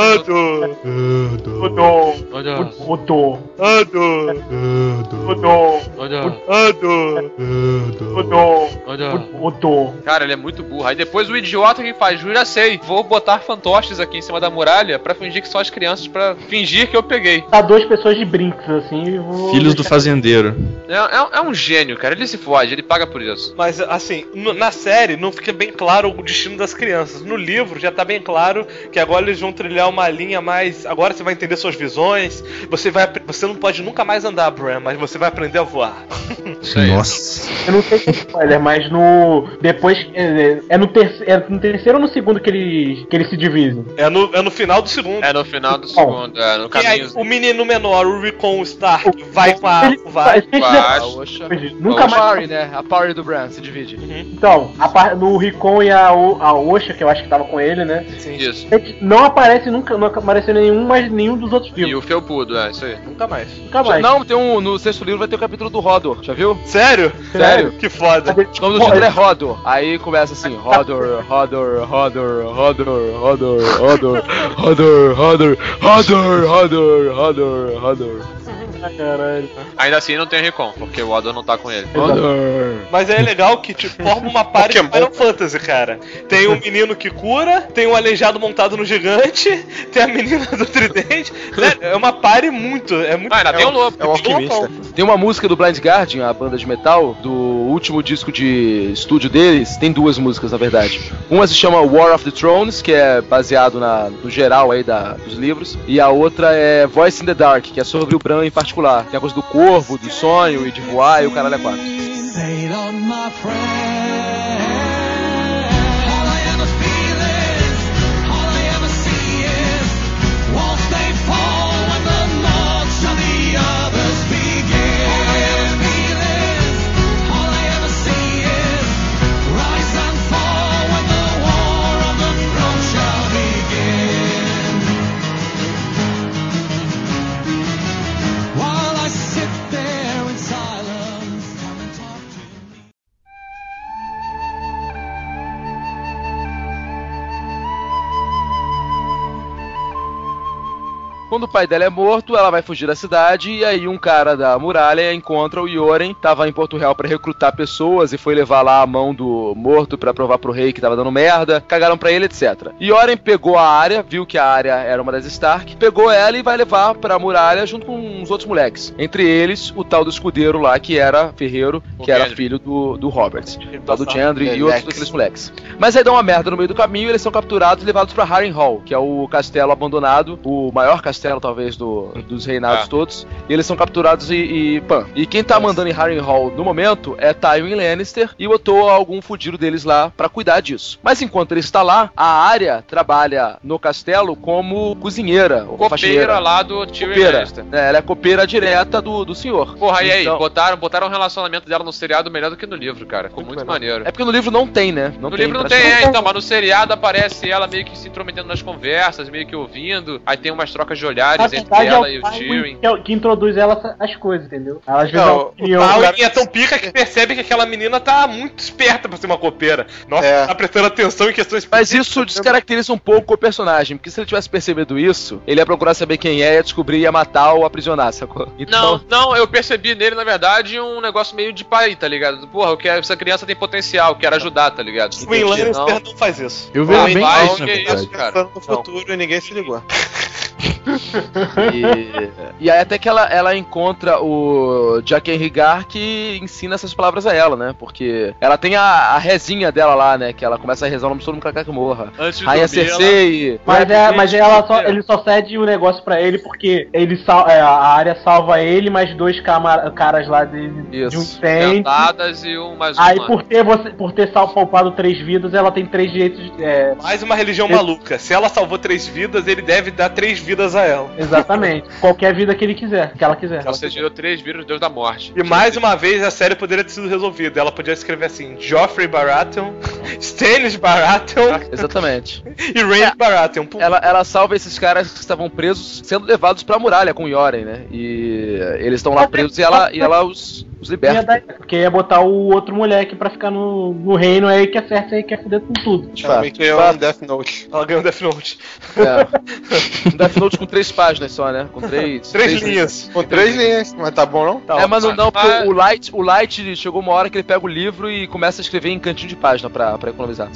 Cara, ele é muito burro. Aí depois o idiota que faz, já sei, vou botar fantoches aqui em cima da muralha pra fingir que são as crianças, pra fingir que eu peguei. Tá 2 pessoas de brinks, assim, e vou... Filhos do fazendeiro. É um gênio, cara. Ele se fode, ele paga por isso. Mas, assim, na série não fica bem claro o destino das crianças. No livro já tá bem claro que agora eles vão trilhar uma linha mais... Agora você vai entender suas visões, você não pode nunca mais andar, Bran, mas você vai aprender a voar. Nossa. Eu não sei se é spoiler, mas depois... É no terceiro ou no segundo que eles se dividem? É no final do segundo. É no final do segundo, no caminho. O menino menor, o Rickon Stark, vai com a... Nunca mais... Party, né? A party do Bran se divide. Então, no Rickon e a Osha, que eu acho que tava com ele, né? Sim. Isso. Não aparece nunca, não apareceu nenhum dos outros filmes. E o Felpudo, isso aí. Nunca mais. Não, tem no sexto livro vai ter o capítulo do Hodor, já viu? Sério? Que foda. O nome do título é Hodor. Aí começa assim, Hodor, Hodor, Hodor, Hodor, Hodor, Hodor, Hodor, Hodor, Hodor, Hodor, Hodor, Hodor. Caralho. Ainda assim não tem Recon, porque o Hodor não tá com ele. Mas é legal que tipo, forma uma party de Final Fantasy, cara. Tem um menino que cura, tem um aleijado montado no gigante, tem a menina do tridente. É uma party muito. Ainda tem o lobo. É o alquimista. Tem uma música do Blind Guardian, a banda de metal, do último disco de estúdio deles. Tem 2 músicas, na verdade. Uma se chama War of the Thrones, que é baseado no geral aí dos livros. E a outra é Voice in the Dark, que é sobre o Bran em particular. Tem a coisa do corvo, do sonho e de voar e o caralho é 4. Quando o pai dela é morto, ela vai fugir da cidade e aí um cara da muralha encontra o Yoren, tava em Porto Real pra recrutar pessoas e foi levar lá a mão do morto pra provar pro rei que tava dando merda, cagaram pra ele, etc. Yoren pegou a Arya, viu que a Arya era uma das Stark, pegou ela e vai levar pra muralha junto com uns outros moleques. Entre eles, o tal do escudeiro lá, que era ferreiro, que era filho do Robert. O tal do Gendry e outros daqueles moleques. Mas aí dá uma merda no meio do caminho e eles são capturados e levados pra Harrenhal, que é o castelo abandonado, o maior castelo talvez dos reinados todos, e eles são capturados e quem tá mandando em Harrenhal no momento é Tywin Lannister e botou algum fudido deles lá pra cuidar disso. Mas enquanto ele está lá, a Arya trabalha no castelo como cozinheira, ou copeira lá do Tyrion Lannister. Ela é copeira direta do senhor. Porra, e aí, botaram o relacionamento dela no seriado melhor do que no livro, cara. Ficou muito maneiro. É porque no livro não tem, né? No livro não tem, então, mas no seriado aparece ela meio que se intrometendo nas conversas, meio que ouvindo, aí tem umas trocas de olhares entre ela e o Tyrion. Que introduz ela às coisas, entendeu? Elas o Tywin é tão pica que percebe que aquela menina tá muito esperta pra ser uma copeira. Nossa, tá prestando atenção em questões... Mas isso descaracteriza um pouco o personagem, porque se ele tivesse percebido isso, ele ia procurar saber quem ia descobrir, ia matar ou aprisionar, sacou? Então... Não, eu percebi nele, na verdade, um negócio meio de pai, tá ligado? Porra, essa criança tem potencial, quero ajudar, tá ligado? O Tywin Lannister não faz isso. Eu vejo bem isso, cara. No futuro e ninguém se ligou. E aí até que ela encontra o Jack Henry Gar, que ensina essas palavras a ela, né? Porque ela tem a rezinha dela lá, né? Que ela começa a rezar o nome de todo mundo que morra. Antes de Rainha dormir, Cersei... Mas ele só cede o negócio pra ele porque a área salva ele, mais 2 caras lá de um incêndio. E mais uma. Aí por ter poupado 3 vidas, ela tem 3 direitos. Mais uma religião maluca. Se ela salvou 3 vidas, ele deve dar 3 vidas a ela. Exatamente. Qualquer vida que ela quiser. Você tirou 3 vidas do Deus da Morte. E mais uma vez a série poderia ter sido resolvida. Ela podia escrever assim: Joffrey Baratheon, Stannis Baratheon. Exatamente. E Rhaenys Baratheon. Ela salva esses caras que estavam presos, sendo levados pra muralha com Yoren, né? E eles estão lá presos e ela os liberta. Porque ia botar o outro moleque pra ficar no reino aí que a Cersei quer foder com tudo. Ela ganhou um Death Note. Ela ganhou um Death Note. Um Death Note com 3 páginas só, né? Com 3 linhas. Com 3 linhas, mas tá bom não? Tá mas não, porque o Light chegou uma hora que ele pega o livro e começa a escrever em cantinho de página pra economizar.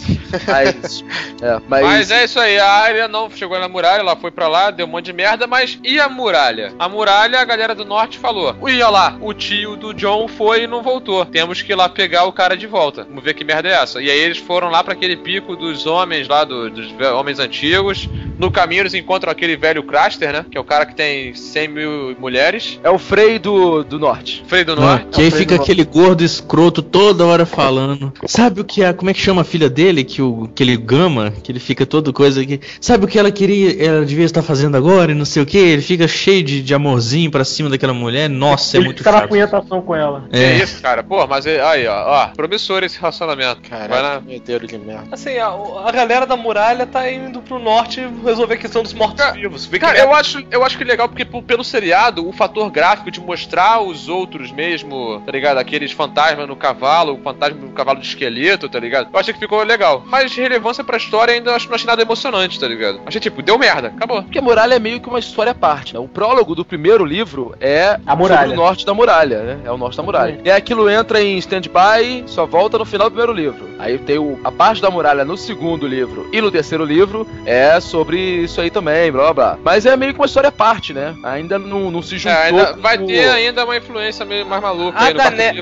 Mas é isso aí, a Arya não chegou na muralha, ela foi pra lá, deu um monte de merda, mas e a muralha? A muralha, a galera do norte falou: ia lá, o tio do Jon foi e não voltou. Temos que ir lá pegar o cara de volta. Vamos ver que merda é essa. E aí eles foram lá pra aquele pico dos homens lá, dos homens antigos. No caminho eles encontram aquele velho Craster, né? Que é o cara que tem 100 mil mulheres. É o Frey do norte. Frey do norte. Que aí fica aquele gordo escroto toda hora falando. Sabe o que é? Como é que chama a filha dele? Aquele Gama, que ele fica todo coisa aqui. Sabe o que ela devia estar fazendo agora e não sei o que? Ele fica cheio de amorzinho pra cima daquela mulher. Nossa, é muito chato. Ele fica na punhetação com ela. É isso, cara. Pô, mas aí, ó, promissor esse relacionamento. Caraca, meteram de merda. Assim, a galera da muralha tá indo pro norte resolver a questão dos mortos-vivos. Cara, eu acho que é legal porque pelo seriado, o fator gráfico de mostrar os outros mesmo, tá ligado? Aqueles fantasmas no cavalo, o fantasma no cavalo de esqueleto, tá ligado? Eu achei que ficou legal. Mas de relevância pra história ainda não achei nada emocionante, tá ligado? Achei tipo, deu merda, acabou. Porque a muralha é meio que uma história à parte, né? O prólogo do primeiro livro é sobre o norte da muralha, né? É o norte da muralha. E aquilo entra em stand-by, só volta no final do primeiro livro. Aí tem a parte da muralha no segundo livro e no terceiro livro é sobre isso aí também, blá blá. Mas é meio que uma história à parte, né? Ainda não se juntou. Vai ter ainda uma influência meio mais maluca aí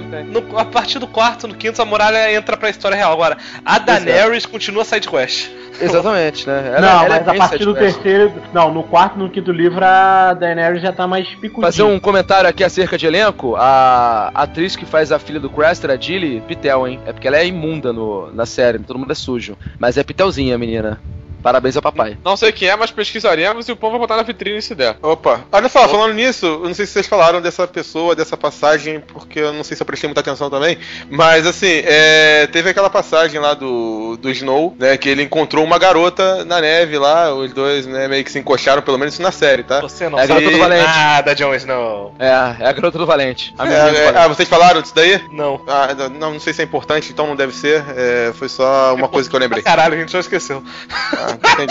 a partir do quarto, no quinto, a muralha entra pra história real. Agora, a Daenerys continua side quest. Exatamente, né? Mas a partir do terceiro... Não, no quarto e no quinto livro a Daenerys já tá mais picudinha. Fazer um comentário aqui acerca de elenco. A atriz que faz a filha do Craster, a Gilly, Pitel, hein? É porque ela é imunda na série, todo mundo é sujo. Mas é Pitelzinha, a menina. Parabéns ao papai. Não sei quem é, mas pesquisaremos e o povo vai botar na vitrine se der. Opa, olha só, falando nisso, eu não sei se vocês falaram dessa pessoa, dessa passagem, porque eu não sei se eu prestei muita atenção também, mas assim, teve aquela passagem lá do Snow, né, que ele encontrou uma garota na neve lá, os dois, né, meio que se encostaram, pelo menos isso na série, tá? Você não sabe nada, Jon Snow. É a garota do Valente. Vocês falaram disso daí? Não. Não sei se é importante, então não deve ser, foi só uma coisa que eu lembrei. Caralho, a gente só esqueceu. Entendi.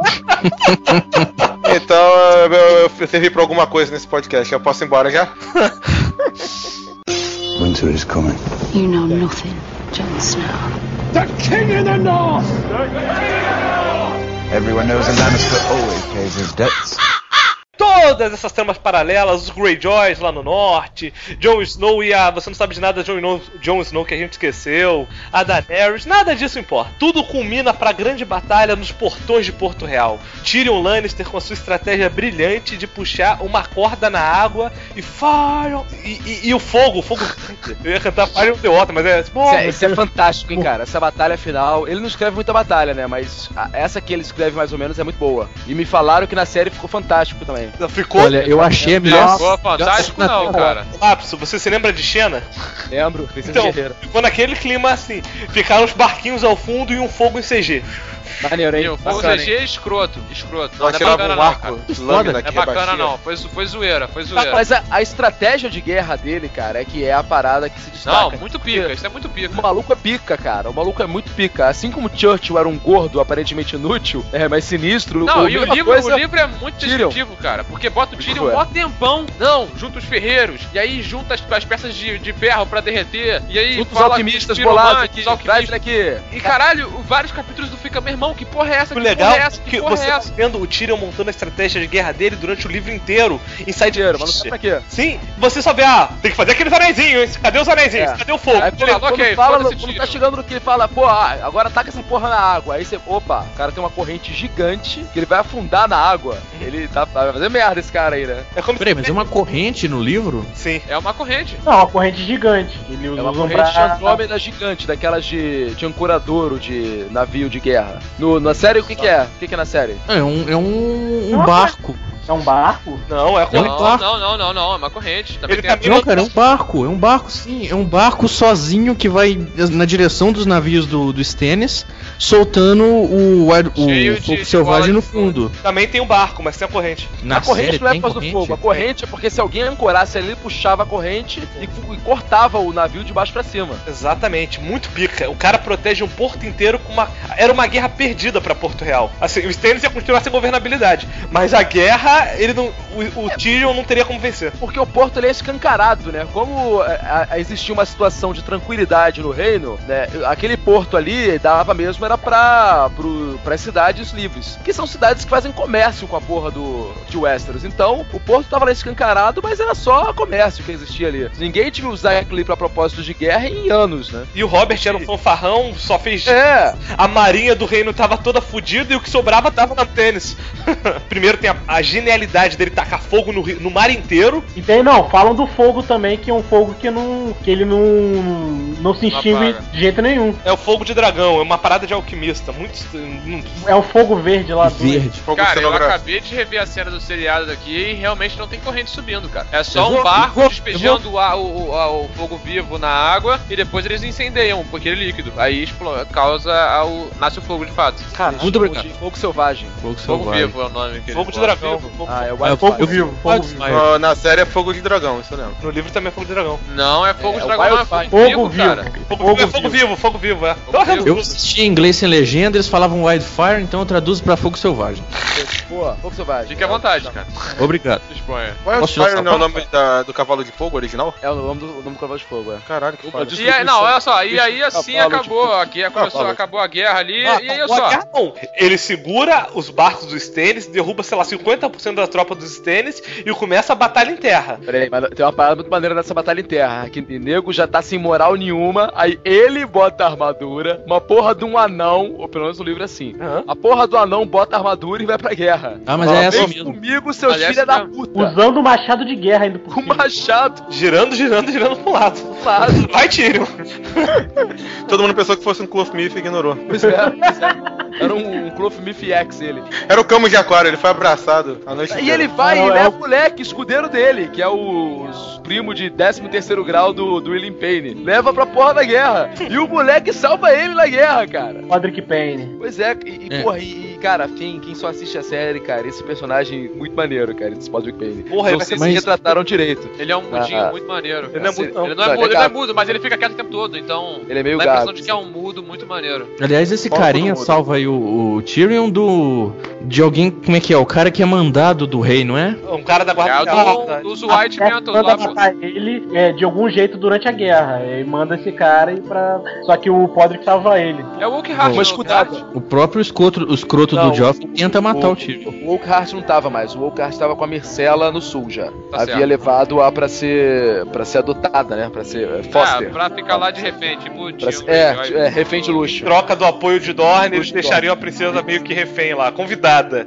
Então eu servi pra alguma coisa nesse podcast. Eu posso ir embora já? Winter is coming. You know nothing, Jon Snow. The King in the North! Everyone knows a Lannister always pays his debts. Todas essas tramas paralelas, os Greyjoys lá no norte, Jon Snow e você não sabe de nada, Jon Snow que a gente esqueceu, a Daenerys, nada disso importa. Tudo culmina pra grande batalha nos portões de Porto Real. Tyrion Lannister com a sua estratégia brilhante de puxar uma corda na água e Fire e o fogo. Eu ia cantar Fire on the Water, mas isso é fantástico, hein, cara. Essa batalha final, ele não escreve muita batalha, né, mas essa que ele escreve mais ou menos é muito boa. E me falaram que na série ficou fantástico também. Ficou? Olha, eu achei a melhor. Ficou fantástico não, cara. Lapso, você se lembra de Xena? Lembro, então, ficou naquele clima assim. Ficaram os barquinhos ao fundo e um fogo em CG. Maneiro, hein? O fogo CG é escroto. Não é bacana não, cara. Não é bacana não, foi zoeira. Mas a estratégia de guerra dele, cara, é que é a parada que se destaca. Não, muito pica, isso é muito pica. O maluco é pica, cara. O maluco é muito pica. Assim como Churchill era um gordo aparentemente inútil, mas sinistro. Não, e o livro é muito descritivo, cara. Porque porque bota o Tyrion um mó tempão. Não, junta os ferreiros. E aí junta as peças de ferro pra derreter. E aí junta fala os alquimistas bolados aqui. Traz aqui. E caralho, vários capítulos do fica, meu irmão, que porra é essa? O legal é que você tá vendo o Tyrion montando a estratégia de guerra dele durante o livro inteiro. Inside mas não sabe pra quê? Sim, você só vê, tem que fazer aqueles anéisinhos. Cadê os anéisinhos? Cadê o fogo? Aí, quando tá chegando no que ele fala, pô, agora taca essa porra na água. Aí você, opa, o cara tem uma corrente gigante que ele vai afundar na água. Ele vai fazer merda esse cara aí, né? Peraí, mas é uma corrente no livro? Sim. É uma corrente. Não, uma corrente gigante. Ele usa uma corrente de Andrômeda gigante, daquelas de ancoradouro de navio de guerra. Na série, o que é? O que é na série? É um barco. É um barco? Não, é um barco. Não, é uma corrente. Não, cara, é um barco sim. É um barco sozinho que vai na direção dos navios do Stannis, soltando o fogo selvagem no fundo. Também tem um barco, mas tem a corrente. A corrente não é por causa do fogo. A corrente é porque se alguém ancorasse ali, ele puxava a corrente e cortava o navio de baixo pra cima. Exatamente, muito pica. O cara protege um porto inteiro com uma... Era uma guerra perdida pra Porto Real. Assim, o Stannis ia continuar sem governabilidade, mas a guerra... O Tyrion não teria como vencer. Porque o porto ele é escancarado, né? Como existia uma situação de tranquilidade no reino, né? Aquele porto ali dava mesmo era para as cidades livres, que são cidades que fazem comércio com a porra de Westeros. Então, o porto tava lá escancarado, mas era só comércio que existia ali. Ninguém tinha que usar aquilo ali pra propósitos de guerra em anos, né? E o Robert era um fanfarrão, só fez... A marinha do reino tava toda fodida e o que sobrava tava na tênis. Primeiro tem a genialidade dele tacar fogo no mar inteiro. E tem, falam do fogo também, que é um fogo que ele não se extingue de jeito nenhum. É o fogo de dragão, é uma parada de alquimista. É o fogo verde lá do... Verde. Cara, eu acabei de rever a cena do seriado daqui e realmente não tem corrente subindo, cara. É só um barco despejando o fogo vivo na água e depois eles incendeiam aquele líquido. Aí nasce o fogo de fato. Cara, muito obrigado. Fogo selvagem. Fogo vivo é o nome que fogo de dragão. Fogo vivo. Na série é fogo de dragão, isso eu lembro. No livro também é fogo de dragão. Não, é fogo de dragão, não é fogo vivo, cara. Fogo vivo, é. Eu assisti em inglês sem legenda, eles falavam Wildfire, então eu traduzo pra fogo selvagem. Boa, fogo selvagem. Fique à vontade, cara. Obrigado. Wildfire não é o nome do cavalo de fogo original? É o nome do cavalo de fogo, é. Caralho, que foda. Olha só, e aí assim acabou aqui, acabou a guerra ali, e aí só. Ele segura os barcos do Stannis, derruba, sei lá, 50% da tropa dos Stannis e começa a batalha em terra. Peraí, mas tem uma parada muito maneira nessa batalha em terra, que o nego já tá sem moral nenhuma, aí ele bota a armadura, uma porra de um anão, ou pelo menos o livro é assim, a porra do anão bota a armadura e vai pra guerra. Mas é assim mesmo. Comigo, seus filhos da puta. Usando o machado de guerra ainda por cima. O machado. Girando pro lado. Vai, Tyrion. Todo mundo pensou que fosse um Clothmith e ignorou. Pois é. Era um Clothmith X, ele. Era o Camus de Aquário, ele foi abraçado a noite inteira. E ele vai e leva o moleque, escudeiro dele, que é o primo de 13º grau do William Payne. Leva pra porra da guerra. E o moleque salva ele na guerra, cara. Podrick Payne. Pois é, porra, cara, quem só assiste a série, cara, esse personagem muito maneiro, cara, esse Podrick Payne. Porra, vocês se retrataram direito. Ele é um mudinho muito maneiro. Ele não é mudo, mas ele fica quieto o tempo todo, então... Ele é meio dá gato. a impressão de que é um mudo muito maneiro. Aliás, esse carinha salva aí o Tyrion de alguém, como é que é? O cara que é mandado do rei, não é? Um cara da guarda dos White Mantle. Manda matar ele de algum jeito durante a guerra. Ele manda esse cara e pra... Só que o Podrick salva ele. É o Oakhart. Mas cuidado. O próprio escroto do Joffrey tenta matar o Tyrion. O Oakhart não tava mais. O Oakhart tava com a Myrcella no sul já. Havia levado-a pra ser adotada, né? Pra ser foster. Pra ficar lá de refém, tipo tio. Refém de luxo. Troca do apoio de Dorne, eles deixariam a princesa meio que refém lá. Convidada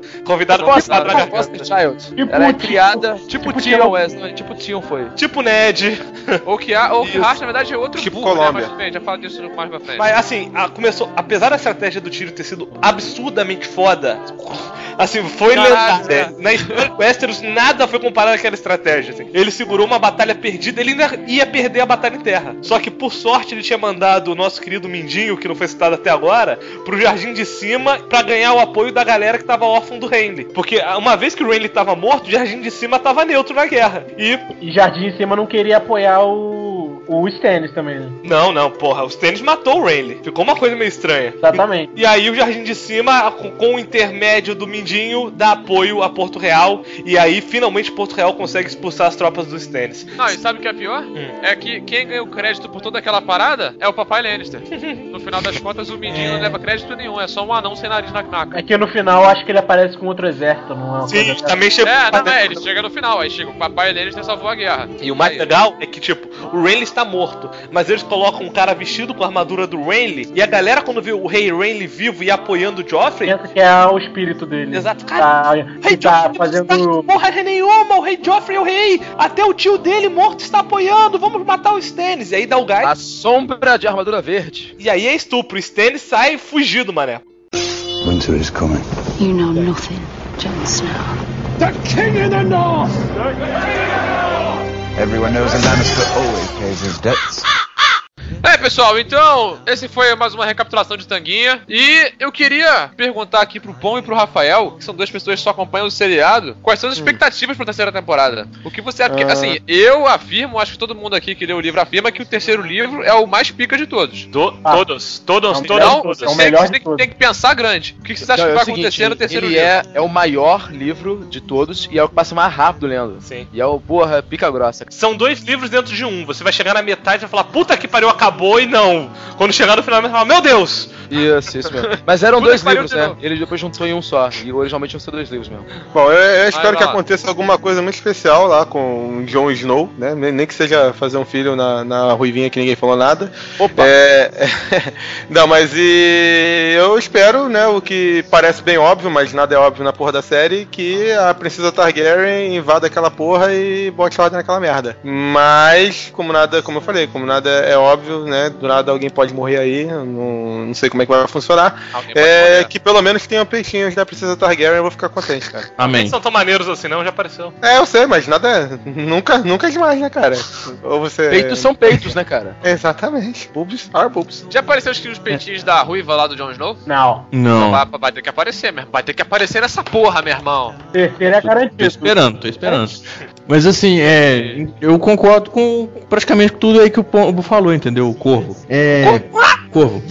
pra foster child. Ela é criada tipo Tion, tipo Tion foi. Tipo Ned. Oakhart, na verdade, é outro tipo burro, Colômbia. né? Mas já falo disso mais pra frente. Mas assim, começou, apesar da estratégia do Tyrion ter sido absurdamente foda, assim, foi lendária. Na história do Westeros, nada foi comparado àquela estratégia. Assim. Ele segurou uma batalha perdida, ele ainda ia perder a batalha em terra. Só que, por sorte, ele tinha mandado o nosso querido Mindinho, que não foi citado até agora, pro Jardim de Cima pra ganhar o apoio da galera que tava órfã do Renly. Porque uma vez que o Renly tava morto, o Jardim de Cima tava neutro na guerra. E Jardim de Cima não queria apoiar o o Stannis também, né? Não, porra. O Stannis matou o Renly. Ficou uma coisa meio estranha. Exatamente. E aí o Jardim de Cima, com o intermédio do Mindinho, dá apoio a Porto Real. E aí, finalmente, Porto Real consegue expulsar as tropas do Stannis. Não, e sabe o que é pior? É que quem ganha o crédito por toda aquela parada é o papai Lannister. No final das contas, o Mindinho não leva crédito nenhum. É só um anão sem nariz na knaca. É que no final, acho que ele aparece com outro exército, não é? Sim, também chegou. Ele chega no final. Aí chega o papai Lannister e salvou a guerra. E o mais legal é que, tipo, o Renly está morto, mas eles colocam um cara vestido com a armadura do Renly, e a galera, quando vê o rei Renly vivo e apoiando o Joffrey... Pensa que é o espírito dele. Exato, cara. Rei Joffrey fazendo... Porra nenhuma, o rei Joffrey é o rei! Até o tio dele morto está apoiando, vamos matar o Stannis. E aí dá o gás. A sombra de armadura verde. E aí é estupro, o Stannis sai fugido, mané. Winter is coming. You know nothing, Jon Snow. The King in the North! Everyone knows a Lannister always pays his debts. Pessoal, então, esse foi mais uma recapitulação de Tanguinha. E eu queria perguntar aqui pro Pom e pro Rafael, que são duas pessoas que só acompanham o seriado, quais são as expectativas pra terceira temporada? O que você acha? Porque, assim, eu afirmo, acho que todo mundo aqui que leu o livro afirma que o terceiro livro é o mais pica de todos. Todos. Então, você tem que pensar grande. O que vocês acham que vai acontecer no terceiro livro? É o maior livro de todos e é o que passa mais rápido lendo. Sim. E é o, porra, pica grossa. São 2 livros dentro de um. Você vai chegar na metade e vai falar, puta que pariu, acabou, e não. Quando chegar no final, vai falar, meu Deus! Isso mesmo. Mas eram 2 livros, né? Ele depois juntou em um só. E originalmente iam ser 2 livros mesmo. Bom, eu espero que aconteça alguma coisa muito especial lá com o Jon Snow, né? Nem que seja fazer um filho na ruivinha que ninguém falou nada. Opa! Não, mas eu espero, né, o que parece bem óbvio, mas nada é óbvio na porra da série, que a princesa Targaryen invada aquela porra e bote ordem naquela merda. Mas, como eu falei, como nada é óbvio, né, do nada alguém pode morrer aí, não sei como é que vai funcionar. Que pelo menos tenham peixinhos da princesa Targaryen, eu vou ficar contente, cara. Amém. Não são tão maneiros assim, não, já apareceu. Eu sei, mas nada, nunca é demais, né, cara? Ou você... Peitos são peitos, né, cara? Exatamente. Boobs are boobs. Já apareceu os peitinhos da ruiva lá do Jon Snow? Não. Então vai ter que aparecer mesmo. Vai ter que aparecer nessa porra, meu irmão. Terceiro é garantido. Tô esperando. Mas assim, eu concordo com praticamente tudo aí que o Pombo falou, entendeu? O Corvo. Corvo.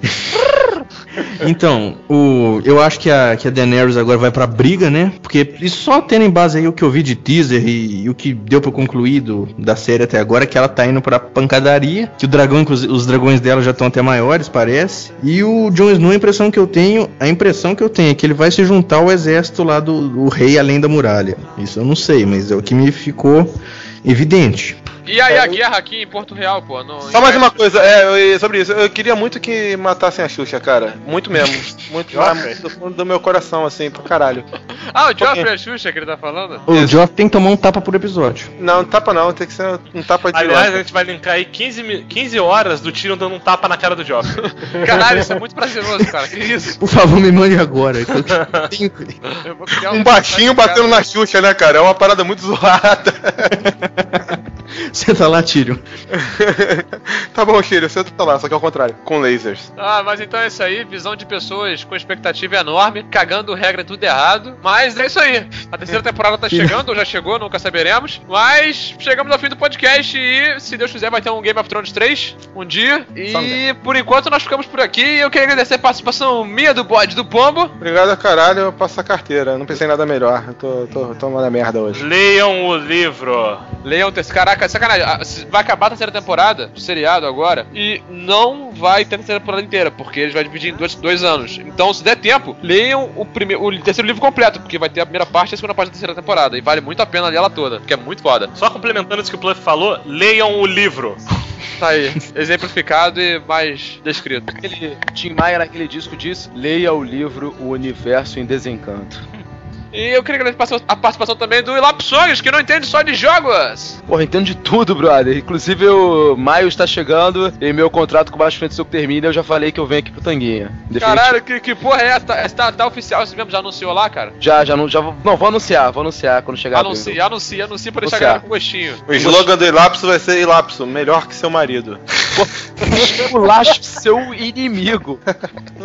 Então, eu acho que a Daenerys agora vai pra briga, né? Porque isso só tendo em base aí o que eu vi de teaser e o que deu pra concluir da série até agora, que ela tá indo pra pancadaria, que os dragões dela já estão até maiores, parece. E o Jon Snow, a impressão que eu tenho é que ele vai se juntar ao exército lá do rei além da muralha. Isso eu não sei, mas é o que me ficou evidente. E aí a guerra aqui em Porto Real, pô? Só mais uma coisa, sobre isso. Eu queria muito que matassem a Xuxa, cara. Muito mesmo. Muito do fundo do meu coração, assim, pra caralho. O Joffrey e a Xuxa que ele tá falando? O Joffrey tem que tomar um tapa por episódio. Não tapa não, tem que ser um tapa de... Aliás, a gente vai linkar aí 15 horas do Tyrion dando um tapa na cara do Joffrey. Caralho, isso é muito prazeroso, cara. Que isso? Por favor, me mande agora. Um baixinho batendo na Xuxa, né, cara? É uma parada muito zoada. Senta lá, Tyrion. Tá bom, Tyrion, senta lá, só que ao contrário, com lasers. Mas então é isso aí, visão de pessoas com expectativa enorme, cagando regra tudo errado. Mas é isso aí. A terceira temporada tá chegando, ou já chegou, nunca saberemos. Mas chegamos ao fim do podcast e, se Deus quiser, vai ter um Game of Thrones 3 um dia. E por enquanto nós ficamos por aqui. E eu queria agradecer a participação minha do bode do Pombo. Obrigado, caralho, eu passo a carteira. Não pensei em nada melhor. Eu tô uma merda hoje. Leiam o livro. Leiam o texto. Caraca, sacanagem. Vai acabar a terceira temporada do seriado agora e não vai ter a terceira temporada inteira, porque eles vão dividir em 2 anos. Então, se der tempo, leiam o terceiro livro completo, porque vai ter a primeira parte e a segunda parte da terceira temporada. E vale muito a pena ler ela toda, porque é muito foda. Só complementando isso que o Pluff falou, leiam o livro. Tá aí, exemplificado e mais descrito. Tim Maia naquele disco diz: leia o livro O Universo em Desencanto. E eu queria agradecer a participação também do Ilapsongs, que não entende só de jogos. Porra, entendo de tudo, brother. Inclusive o maio está chegando e meu contrato com o Baixo Frente Sul termina. Eu já falei que eu venho aqui pro Tanguinha. Caralho, que porra é essa? Tá oficial, você mesmo já anunciou lá, cara? Vou anunciar quando chegar. Anuncia pra deixar a galera com gostinho. O slogan do Ilapso vai ser: Ilapso, melhor que seu marido. Esculacho seu inimigo.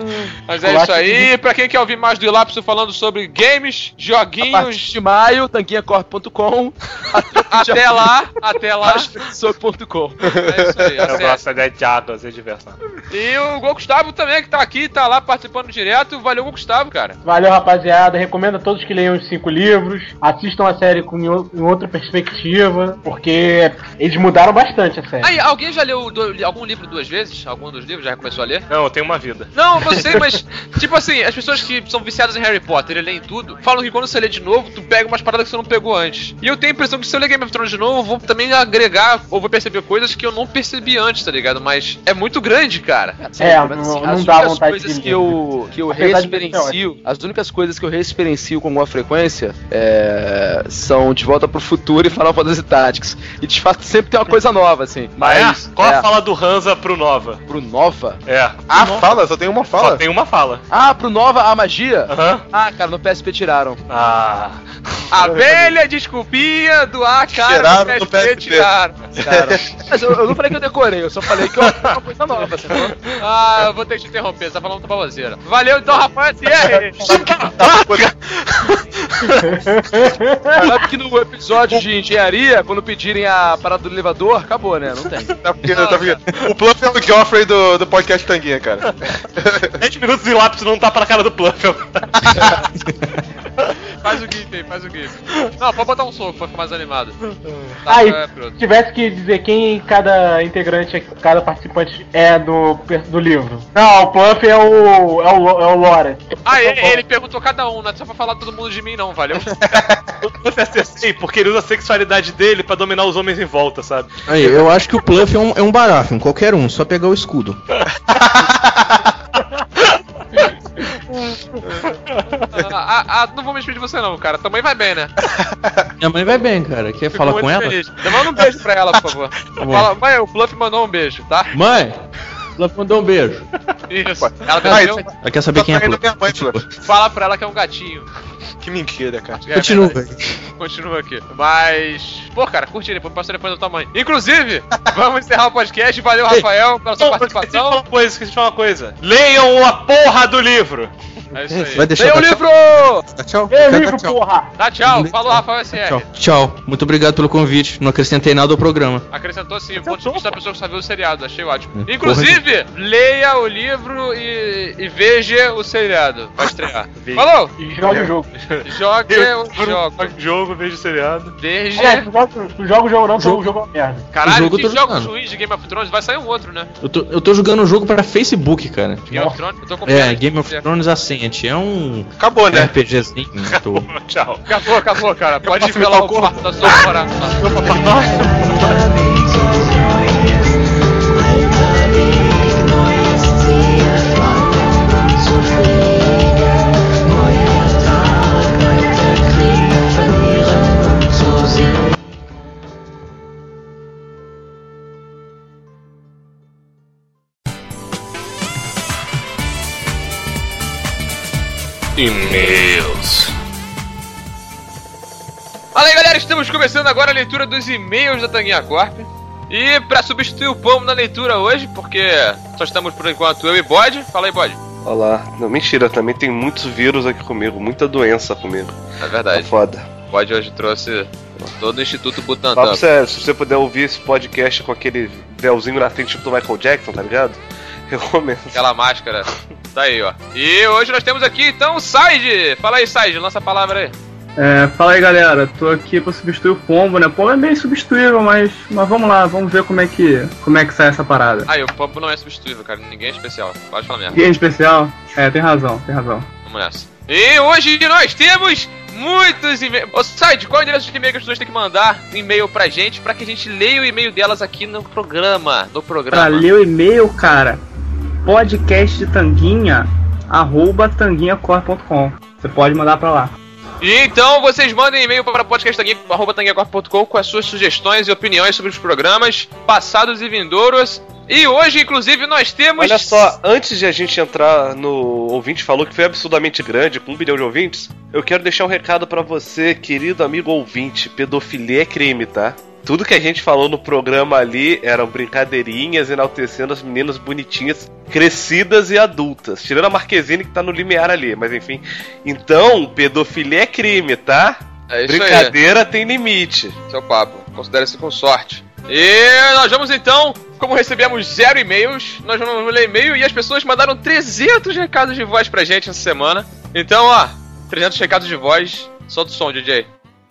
Mas é isso aí. Pra quem quer ouvir mais do Ilapso falando sobre games, joguinhos... de maio, tanguinhacorp.com. Até lá. Soco.com. É isso aí. Eu gosto de águas e diversão. E o Gustavo também, que tá aqui, tá lá participando direto. Valeu, Gustavo, cara. Valeu, rapaziada. Recomendo a todos que leiam os 5 livros. Assistam a série em outra perspectiva, porque eles mudaram bastante a série. Aí, alguém já leu algum livro 2 vezes? Algum dos livros já começou a ler? Não, eu tenho uma vida. Não, eu sei, mas, tipo assim, as pessoas que são viciadas em Harry Potter e leem tudo, falam que quando você lê de novo, tu pega umas paradas que você não pegou antes. E eu tenho a impressão que se eu ler Game of Thrones de novo, eu vou também agregar, ou vou perceber coisas que eu não percebi antes, tá ligado? Mas é muito grande, cara. Não dá vontade de que eu reexperencio, as únicas coisas que eu reexperencio com alguma frequência são De Volta pro Futuro e Final Fantasy Tactics. E de fato sempre tem uma coisa nova, assim. Mas qual a fala do Hansa pro Nova? Pro Nova? É. Fala? Só tem uma fala? Só tem uma fala. Pro Nova a magia? Aham. Cara, no PSP tiraram. A velha desculpinha do cara no PSP tiraram. Mas eu não falei que eu decorei, eu só falei que é uma coisa nova, sacou? Eu vou ter que te interromper, você tá falando baboseira. Valeu então, Rafael SR! Sabe que no episódio de engenharia, quando pedirem a parada do elevador, acabou, né? Não tem. O Pluff é o Joffrey do podcast Tanguinha, cara. 10 minutos de lápis não tá pra cara do Pluff. Faz o GIF aí, faz o GIF. Não, pode botar um soco pra ficar mais animado. Se tivesse que dizer quem cada integrante, cada participante é do livro. Não, o Pluff é o Lora. Ele perguntou cada um, não é só pra falar todo mundo de mim não, valeu? O Pluff é assim, porque ele usa a sexualidade dele pra dominar os homens em volta, sabe? Aí, eu acho que o Pluff é um Baratheon, qualquer um, só pegar o escudo. Não vou me despedir de você não, cara. Tua mãe vai bem, né? Minha mãe vai bem, cara. Quer Fico falar muito com ela? feliz. Manda um beijo pra ela, por favor. Fala, mãe, o Pluff mandou um beijo, tá? Mãe, ela mandou um beijo. Isso. Ela quer saber quem é Pluff. Fala pra ela que é um gatinho. Que mentira, cara. Continua. Continua aqui. Mas... Pô, cara, curti, passa depois da tua mãe. Inclusive, vamos encerrar o podcast. Valeu, Rafael, pela sua participação. Esqueci de falar uma coisa. Leiam a porra do livro. É isso aí. Vai deixar Leia o livro! Dá tchau. Leia o livro, porra! Dá tchau. Falou, Rafael SR. Tchau. Muito obrigado pelo convite. Não acrescentei nada ao programa. Acrescentou sim, o ponto de vista da pessoa que só viu o seriado. Achei ótimo. Inclusive, leia o livro e veja o seriado. Vai estrear. Falou! E jogue o jogo. Jogue o jogo, veja o seriado. Veja. Tu joga o jogo não, o jogo é uma merda. Caralho, que jogos ruins de Game of Thrones? Vai sair um outro, né? Eu tô jogando o jogo pra Facebook, cara. Game of Thrones? Eu tô Game of Thrones Ascent. É um... Acabou, né? RPGzinho. Tchau. Acabou, cara. Pode ir pela quarto da sua namorada. E-mails. Fala aí, galera, estamos começando agora a leitura dos e-mails da Tanguinha Corp. E pra substituir o Pombo na leitura hoje, porque só estamos por enquanto eu e Bode. Fala aí, Bode. Olá. Não, mentira, também tem muitos vírus aqui comigo, muita doença comigo. É verdade. Tá foda. Bode hoje trouxe todo o Instituto Butantan. Fala sério, se você puder ouvir esse podcast com aquele véuzinho na frente do Michael Jackson, tá ligado? Recomendo. Aquela máscara. Tá aí, ó. E hoje nós temos aqui, então, o Said. Fala aí, Said, lança a palavra aí. Fala aí, galera. Tô aqui pra substituir o Pombo, né? O Pombo é meio substituível, mas vamos lá, vamos ver como é que sai essa parada. Aí, o Pombo não é substituível, cara. Ninguém é especial. Pode falar mesmo. Ninguém é especial? Tem razão. Vamos nessa. E hoje nós temos muitos e-mails. Ô, Said, qual é o endereço de e-mail que as pessoas têm que mandar e-mail pra gente, pra que a gente leia o e-mail delas aqui no programa? Pra ler o e-mail, cara, podcast de Tanguinha, @tanguinhacorp.com. Você pode mandar pra lá. E então vocês mandem e-mail para podcasttanguinha.com com as suas sugestões e opiniões sobre os programas passados e vindouros. E hoje, inclusive, nós temos... Olha só, antes de a gente entrar no ouvinte falou que foi absurdamente grande, com 1 bilhão de ouvintes, eu quero deixar um recado pra você, querido amigo ouvinte. Pedofilia é crime, tá? Tudo que a gente falou no programa ali eram brincadeirinhas enaltecendo as meninas bonitinhas, crescidas e adultas. Tirando a Marquezine que tá no limiar ali, mas enfim. Então, pedofilia é crime, tá? É isso Brincadeira aí. tem limite. Seu papo, considere-se com sorte. E nós vamos então, como recebemos 0 e-mails, nós vamos ler e-mail e as pessoas mandaram 300 recados de voz pra gente essa semana. Então, 300 recados de voz. Solta o som, DJ.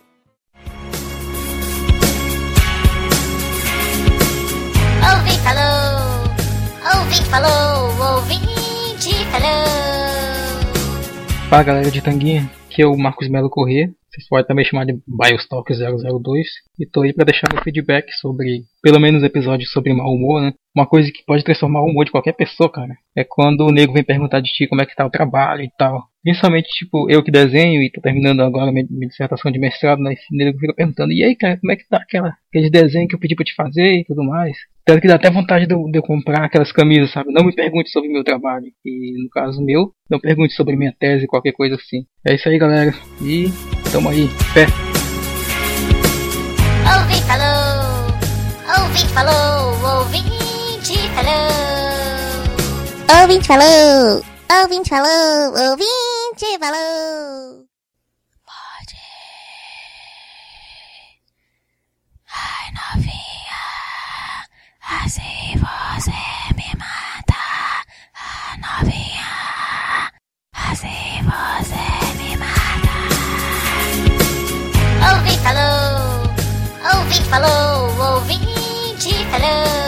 Ouvinte falou, ouvinte falou, ouvinte falou. Fala galera de Tanguinha, aqui é o Marcos Melo Corrêa. Vocês podem também chamar de Biostalk 002. E tô aí pra deixar meu feedback sobre, pelo menos episódios sobre mau humor, né? Uma coisa que pode transformar o humor de qualquer pessoa, cara, é quando o nego vem perguntar de ti como é que tá o trabalho e tal. Principalmente, tipo, eu que desenho e tô terminando agora minha dissertação de mestrado, né? E o nego fica perguntando, e aí, cara, como é que tá aquele desenho que eu pedi pra te fazer e tudo mais. Tanto que dá até vontade de eu comprar aquelas camisas, sabe? Não me pergunte sobre o meu trabalho. E no caso meu, não pergunte sobre minha tese, qualquer coisa assim. É isso aí, galera. E tamo aí, pé. Ouvinte falou, ouvinte falou, ouvinte falou. Ouvinte falou, ouvinte falou, ouvinte falou. Pode. Ai, novinha, assim você me mata. Ai, novinha, assim você me mata. Ouvinte falou, ouvinte falou, ouvinte falou.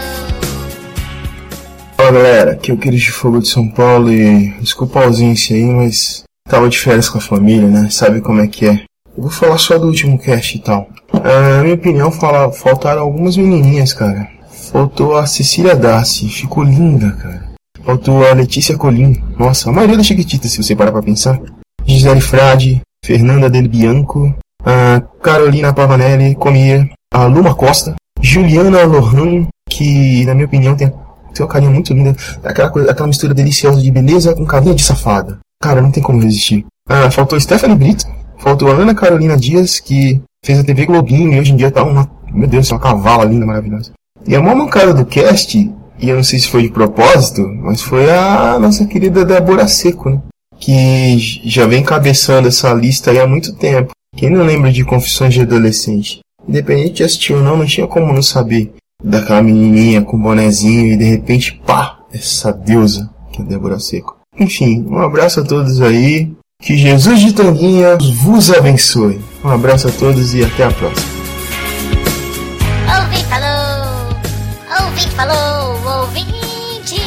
Fala galera, aqui é o Querido de Fogo de São Paulo e desculpa a ausência aí, mas tava de férias com a família, né? Sabe como é que é. Eu vou falar só do último cast e tal. Na minha opinião, faltaram algumas menininhas, cara. Faltou a Cecília Darcy, ficou linda, cara. Faltou a Letícia Colin, nossa, a maioria das Chiquititas, se você parar pra pensar. Gisele Frade, Fernanda Del Bianco, a Carolina Pavanelli, Comia, a Luma Costa, Juliana Lohan, que na minha opinião tem uma carinha muito linda, aquela mistura deliciosa de beleza com carinha de safada. Cara, não tem como resistir. Faltou Stephanie Brito, faltou a Ana Carolina Dias, que fez a TV Globinho e hoje em dia tá meu Deus, uma cavala linda, maravilhosa. E a maior mancada do cast, e eu não sei se foi de propósito, mas foi a nossa querida Débora Seco, né? Que já vem cabeçando essa lista aí há muito tempo. Quem não lembra de Confissões de Adolescente? Independente de assistir ou não tinha como não saber daquela menininha com bonezinho e de repente, pá, essa deusa que é Débora Seco. Enfim, um abraço a todos aí. Que Jesus de Tanguinha vos abençoe. Um abraço a todos e até a próxima. Ouvinte falou, ouvinte falou, ouvinte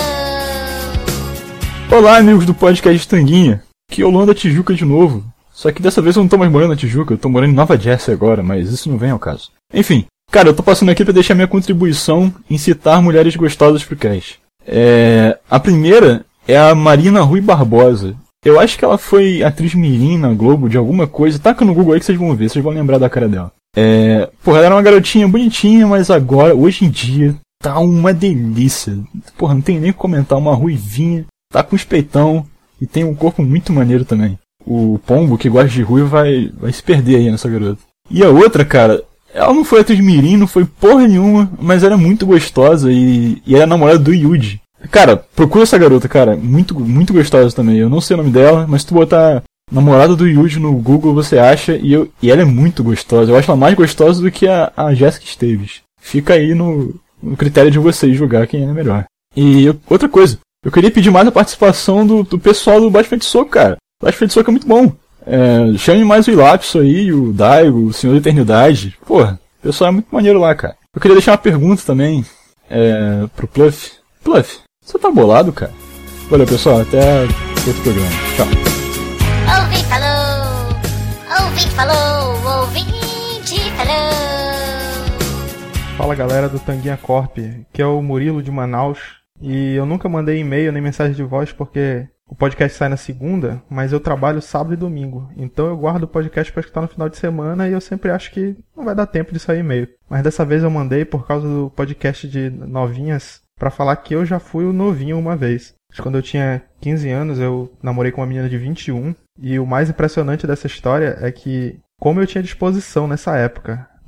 falou. Olá, amigos do podcast Tanguinha. Aqui é o Luan da Tijuca de novo. Só que dessa vez eu não tô mais morando na Tijuca, eu tô morando em Nova Jersey agora, mas isso não vem ao caso. Enfim, cara, eu tô passando aqui pra deixar minha contribuição em citar mulheres gostosas pro cast. A primeira é a Marina Rui Barbosa. Eu acho que ela foi atriz mirim na Globo de alguma coisa. Taca no Google aí que vocês vão ver, vocês vão lembrar da cara dela. Porra, ela era uma garotinha bonitinha, mas agora, hoje em dia, tá uma delícia. Porra, não tem nem o que comentar, uma ruivinha, tá com os peitão e tem um corpo muito maneiro também. O Pombo, que gosta de ruivo, vai se perder aí nessa garota. E a outra, cara, ela não foi atriz mirim, não foi porra nenhuma, mas era muito gostosa e era namorada do Yuji. Cara, procura essa garota, cara, muito, muito gostosa também. Eu não sei o nome dela, mas se tu botar namorada do Yuji no Google, você acha, e ela é muito gostosa. Eu acho ela mais gostosa do que a Jéssica Esteves. Fica aí no critério de vocês julgar quem é melhor. E outra coisa, eu queria pedir mais a participação do pessoal do Bate-Frente Soco, cara. O Bate-Frente Soco é muito bom. Chame mais o Ilapso aí, o Daigo, o Senhor da Eternidade. Porra, o pessoal é muito maneiro lá, cara. Eu queria deixar uma pergunta também pro Pluff. Pluff, você tá bolado, cara? Valeu, pessoal, até outro programa. Tchau. Ouvinte falou, ouvinte falou, ouvinte falou. Fala galera do Tanguinha Corp, que é o Murilo de Manaus. E eu nunca mandei e-mail nem mensagem de voz porque o podcast sai na segunda, mas eu trabalho sábado e domingo. Então eu guardo o podcast para escutar no final de semana e eu sempre acho que não vai dar tempo de sair e-mail. Mas dessa vez eu mandei por causa do podcast de novinhas para falar que eu já fui o novinho uma vez. Quando eu tinha 15 anos eu namorei com uma menina de 21 e o mais impressionante dessa história é que como eu tinha disposição nessa época.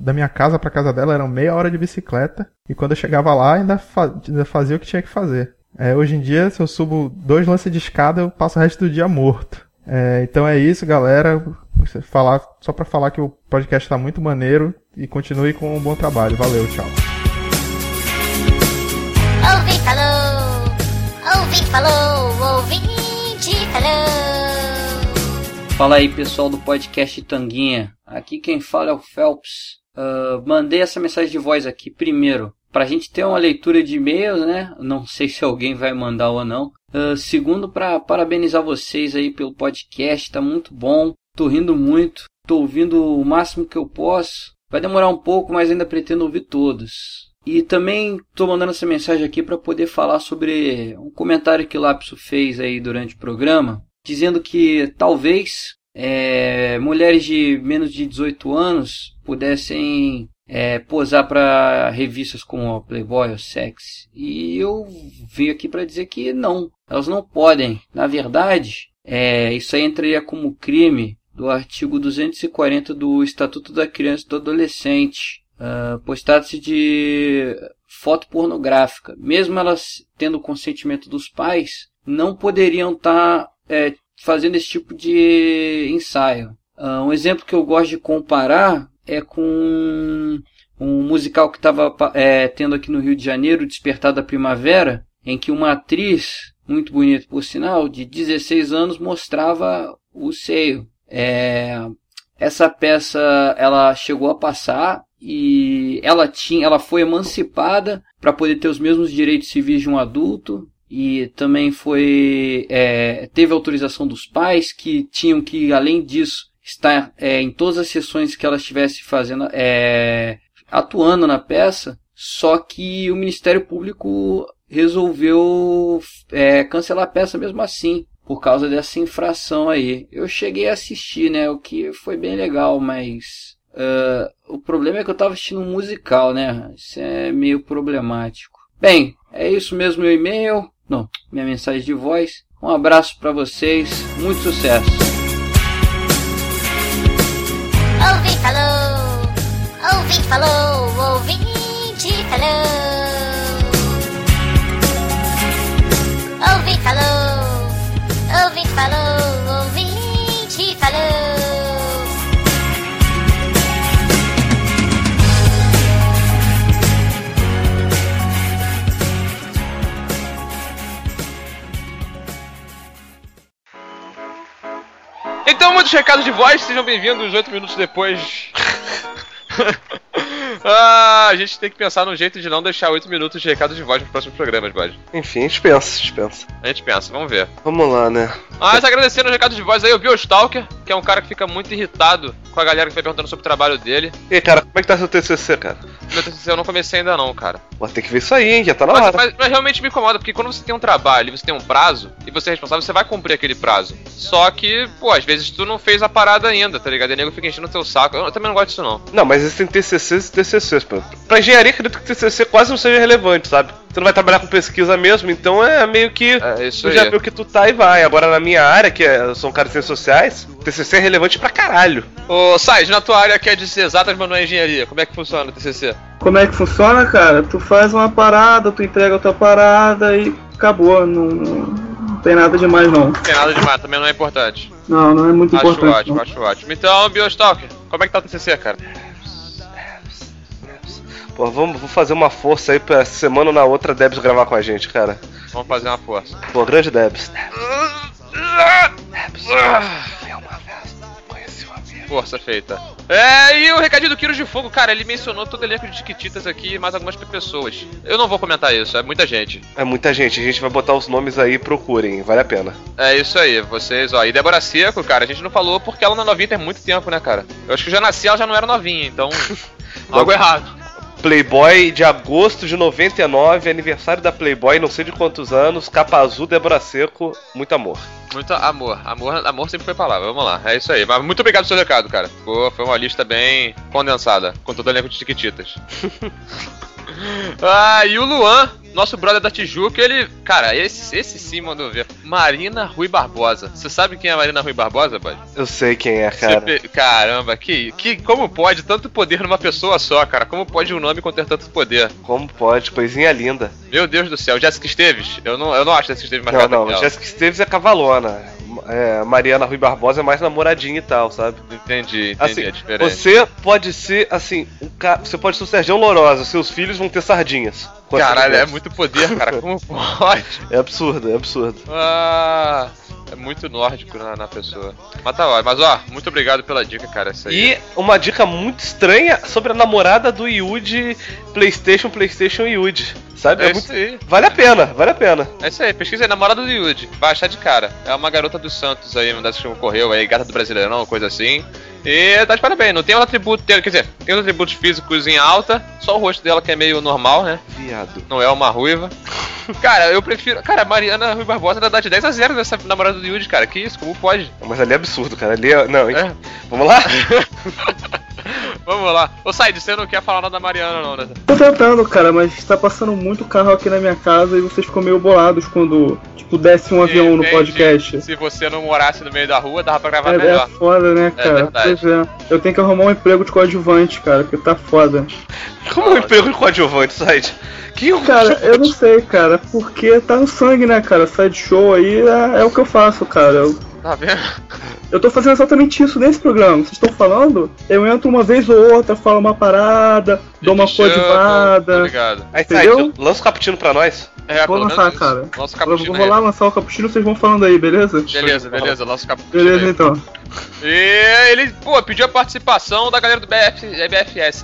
da minha casa pra casa dela eram meia hora de bicicleta. E quando eu chegava lá, ainda fazia o que tinha que fazer. Hoje em dia, se eu subo 2 lances de escada, eu passo o resto do dia morto. Então é isso, galera. Só pra falar que o podcast tá muito maneiro. E continue com um bom trabalho. Valeu, tchau. Ouvinte falou! Ouvinte falou! Ouvinte falou! Fala aí, pessoal do podcast Tanguinha. Aqui quem fala é o Phelps. Mandei essa mensagem de voz aqui primeiro pra gente ter uma leitura de e-mails, né? Não sei se alguém vai mandar ou não. Segundo, pra parabenizar vocês aí pelo podcast, tá muito bom. Tô rindo muito, tô ouvindo o máximo que eu posso. Vai demorar um pouco, mas ainda pretendo ouvir todos. E também tô mandando essa mensagem aqui para poder falar sobre um comentário que o Lapso fez aí durante o programa, dizendo que talvez mulheres de menos de 18 anos pudessem posar para revistas como a Playboy ou Sex. E eu vim aqui para dizer que não, elas não podem. Na verdade, isso aí entraria como crime do artigo 240 do Estatuto da Criança e do Adolescente, pois trata-se de foto pornográfica. Mesmo elas tendo o consentimento dos pais, não poderiam estar fazendo esse tipo de ensaio. Um exemplo que eu gosto de comparar é com um musical que estava tendo aqui no Rio de Janeiro, Despertar da Primavera, em que uma atriz, muito bonita por sinal, de 16 anos, mostrava o seio. Essa peça ela chegou a passar e ela foi emancipada para poder ter os mesmos direitos civis de um adulto, e também teve autorização dos pais, que tinham que, além disso, estar em todas as sessões que ela estivesse fazendo, atuando na peça. Só que o Ministério Público resolveu cancelar a peça mesmo assim, por causa dessa infração aí. Eu cheguei a assistir, né, o que foi bem legal, mas o problema é que eu estava assistindo um musical, né, isso é meio problemático. Bem, é isso mesmo, meu e-mail, não, minha mensagem de voz. Um abraço para vocês, muito sucesso. Ouvinte falou! Ouvinte falou! Ouvinte falou! Ouvinte falou! Ouvinte falou! Ouvinte falou! Então, muitos recados de voz, sejam bem-vindos 8 minutos depois. A gente tem que pensar num jeito de não deixar 8 minutos de recados de voz nos próximos programas, Bud. Enfim, a gente pensa. A gente pensa, vamos ver. Vamos lá, né? Mas agradecendo os recados de voz aí, o Biostalker, que é um cara que fica muito irritado com a galera que vai perguntando sobre o trabalho dele. E aí, cara, como é que tá seu TCC, cara? Meu TCC eu não comecei ainda não, cara. Mas tem que ver isso aí, hein? Já tá na hora. Mas realmente me incomoda, porque quando você tem um trabalho e você tem um prazo, e você é responsável, você vai cumprir aquele prazo. Só que, pô, às vezes tu não fez a parada ainda, tá ligado? E o nego fica enchendo o teu saco. Eu também não gosto disso, não. Não, mas existem TCCs e TCCs, pô. Pra engenharia, acredito que TCC quase não seja relevante, sabe? Você não vai trabalhar com pesquisa mesmo, então é meio que isso tu já viu que tu tá e vai. Agora na minha área, que eu sou um cara de ciências sociais, TCC é relevante pra caralho. Ô, Sais, na tua área que é de exatas, mas não é engenharia, como é que funciona o TCC? Como é que funciona, cara? Tu faz uma parada, tu entrega a tua parada e acabou, não tem nada demais não. Não tem nada demais, também não é importante. Não é muito importante. Acho ótimo. Então, Biostalker, como é que tá o TCC, cara? Pô, vou fazer uma força aí pra essa semana ou na outra Debs gravar com a gente, cara. Vamos fazer uma força. Pô, grande Debs. Força feita. E o recadinho do Quiros de Fogo, cara, ele mencionou todo o elenco de Chiquititas aqui e mais algumas pessoas. Eu não vou comentar isso, é muita gente. É muita gente, a gente vai botar os nomes aí, procurem, vale a pena. É isso aí, vocês, ó. E Débora Seco, cara, a gente não falou porque ela não é novinha tem muito tempo, né, cara? Eu acho que já nasci, ela já não era novinha, então algo errado. Playboy de agosto de 99, aniversário da Playboy, não sei de quantos anos, capa azul, Débora Seco, muito amor. Muito amor. Amor sempre foi palavra, vamos lá, é isso aí. Mas muito obrigado pelo seu recado, cara. Foi uma lista bem condensada, com todo o elenco de Chiquititas. E o Luan, nosso brother da Tijuca, ele... Cara, esse sim mandou ver. Marina Rui Barbosa. Você sabe quem é a Marina Rui Barbosa, Bud? Eu sei quem é, cara. Caramba, como pode tanto poder numa pessoa só, cara? Como pode um nome conter tanto poder? Como pode? Coisinha linda. Meu Deus do céu. Jéssica Esteves? Eu não acho Jéssica Esteves mais gata que ela. Jéssica Esteves é cavalona. Mariana Rui Barbosa é mais namoradinha e tal, sabe? Entendi assim, a diferença. Você pode ser, assim, você pode ser o Sergião Lourosa, seus filhos vão ter sardinhas. Caralho, é muito poder, cara. Como pode? É absurdo. É muito nórdico na pessoa. Mas tá ótimo. Mas ó, muito obrigado pela dica, cara. Isso aí. E uma dica muito estranha sobre a namorada do Yuji PlayStation Yuji. Sabe? É isso aí. Vale a pena. É isso aí, pesquisa aí, namorada do Yuji. Vai achar de cara. É uma garota dos Santos aí, uma dessas que ocorreu aí, gata do Brasileirão, coisa assim. E tá de parabéns, não tem outro atributo, quer dizer, tem outros atributos físicos em alta, só o rosto dela que é meio normal, né? Viado. Não é uma ruiva. Cara, eu prefiro. Cara, Mariana Rui Barbosa dá de 10-0 nessa namorada do Yuji, cara. Que isso? Como pode? Mas ali é absurdo, cara. Ali é. Não, Vamos lá? Vamos lá. Ô Said, você não quer falar nada da Mariana, não, né? Tô tentando, cara, mas tá passando muito carro aqui na minha casa e vocês ficam meio bolados quando, tipo, desce um avião no podcast. Se você não morasse no meio da rua, dava pra gravar melhor. É foda, né, cara? Pois é. Eu tenho que arrumar um emprego de coadjuvante, cara, porque tá foda. Como um emprego de coadjuvante, Said? Cara, eu não sei, cara, porque tá no sangue, né, cara? Side show aí é o que eu faço, cara. Tá vendo? Eu tô fazendo exatamente isso nesse programa. Vocês estão falando? Eu entro uma vez ou outra, falo uma parada, dou uma coadjuvada. Obrigado. Aí, Said, lança o cappuccino pra nós. Vou lançar, cara. Eu vou lá lançar o cappuccino, vocês vão falando aí, beleza? Beleza, lança o cappuccino. Beleza, então. E ele, pediu a participação da galera do BFS.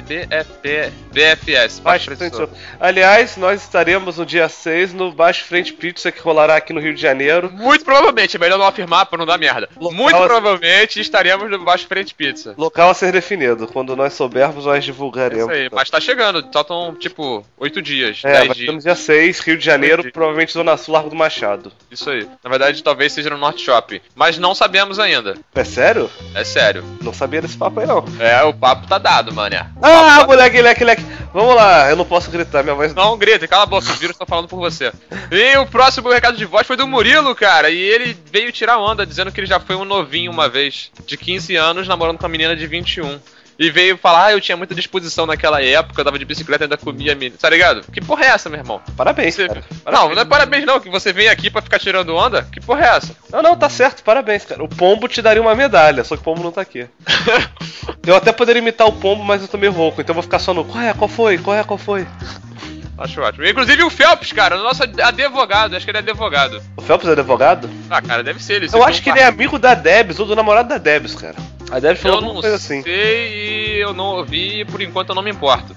Aliás, nós estaremos no dia 6 no Baixo Frente Pizza, que rolará aqui no Rio de Janeiro. Muito provavelmente, é melhor não afirmar pra não dar merda. Muito provavelmente estaremos no Baixo Frente Pizza. Local a ser definido. Quando nós soubermos, nós divulgaremos. Isso aí, mas tá chegando, faltam, 8 dias. 10 dias. Estamos dia 6, Rio de Janeiro, provavelmente Zona Sul, Largo do Machado. Isso aí. Na verdade, talvez seja no Norte Shopping. Mas não sabemos ainda. É sério? É sério. Não sabia desse papo aí, não. O papo tá dado, mané. Moleque. Vamos lá, eu não posso gritar, minha voz... Não grita, cala a boca, os vírus estão falando por você. E o próximo recado de voz foi do Murilo, cara. E ele veio tirar onda, dizendo que ele já foi um novinho uma vez, de 15 anos, namorando com uma menina de 21. E veio falar, eu tinha muita disposição naquela época, eu dava de bicicleta e ainda comia menina. Tá ligado? Que porra é essa, meu irmão? Parabéns, cara. Não é parabéns não, que você vem aqui pra ficar tirando onda. Que porra é essa? Não, tá certo, parabéns, cara. O Pombo te daria uma medalha, só que o Pombo não tá aqui. Eu até poderia imitar o Pombo, mas eu tô meio rouco, então eu vou ficar só no... Qual foi? Acho ótimo. Inclusive o Phelps, cara, o nosso advogado, acho que ele é advogado. O Phelps é advogado? Ah, cara, deve ser ele. Eu acho que ele é amigo da Debs, ou do namorado da Debs, cara. A Debs falou alguma coisa assim. Eu não sei e eu não ouvi e por enquanto eu não me importo.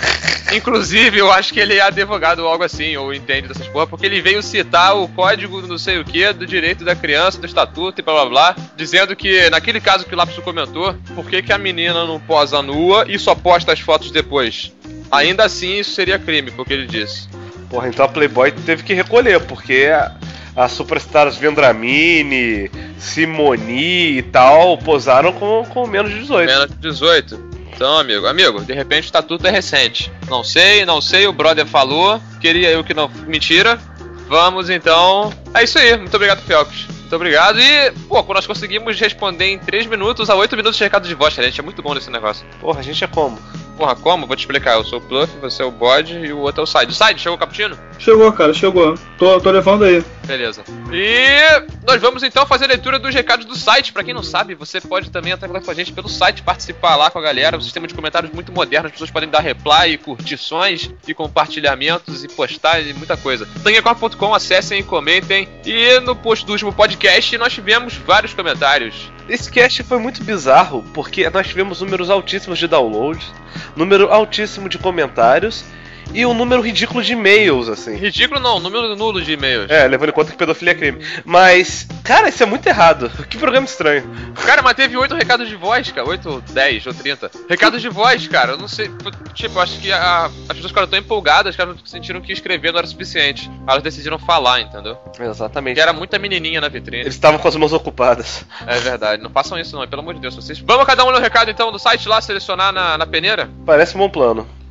Inclusive, eu acho que ele é advogado ou algo assim, ou entende dessas porra, porque ele veio citar o código não sei o que do direito da criança, do estatuto e blá blá blá, dizendo que, naquele caso que o Lapso comentou, por que a menina não posa nua e só posta as fotos depois? Ainda assim, isso seria crime, porque ele disse. Porra, então a Playboy teve que recolher, porque as superstars Vendramini, Simoni e tal posaram com menos de 18. Menos de 18. Então, amigo, de repente o estatuto é recente. Não sei, o brother falou, queria eu que não... Mentira. Vamos, então... É isso aí, muito obrigado, Phelps. Muito obrigado e, quando nós conseguimos responder em 3 minutos a 8 minutos de recado de voz, a gente é muito bom nesse negócio. Porra, a gente é como? Porra, como? Vou te explicar. Eu sou o Pluff, você é o Bode e o outro é o Side. O Side, chegou o cappuccino? Chegou, cara, chegou. Tô levando aí. Beleza. E nós vamos então fazer a leitura dos recados do site. Pra quem não sabe, você pode também entrar com a gente pelo site, participar lá com a galera. Um sistema de comentários muito moderno. As pessoas podem dar reply, curtições e compartilhamentos e postar e muita coisa. tanguecorp.com, acessem e comentem. E no post do último podcast nós tivemos vários comentários. Esse cast foi muito bizarro, porque nós tivemos números altíssimos de downloads, número altíssimo de comentários e um número ridículo de e-mails, assim. Ridículo não, número nulo de e-mails. Levando em conta que pedofilia é crime. Mas, cara, isso é muito errado. Que programa estranho. Cara, mas teve 8 recados de voz, cara. 8, 10 ou 30. Recados de voz, cara. Eu não sei. Tipo, acho que as pessoas ficaram tão empolgadas que elas sentiram que escrever não era suficiente. Elas decidiram falar, entendeu? Exatamente. Que era muita menininha na vitrine. Eles estavam com as mãos ocupadas. É verdade. Não façam isso não, pelo amor de Deus. Vocês... Vamos cada um no recado então do site lá, selecionar na peneira? Parece um bom plano.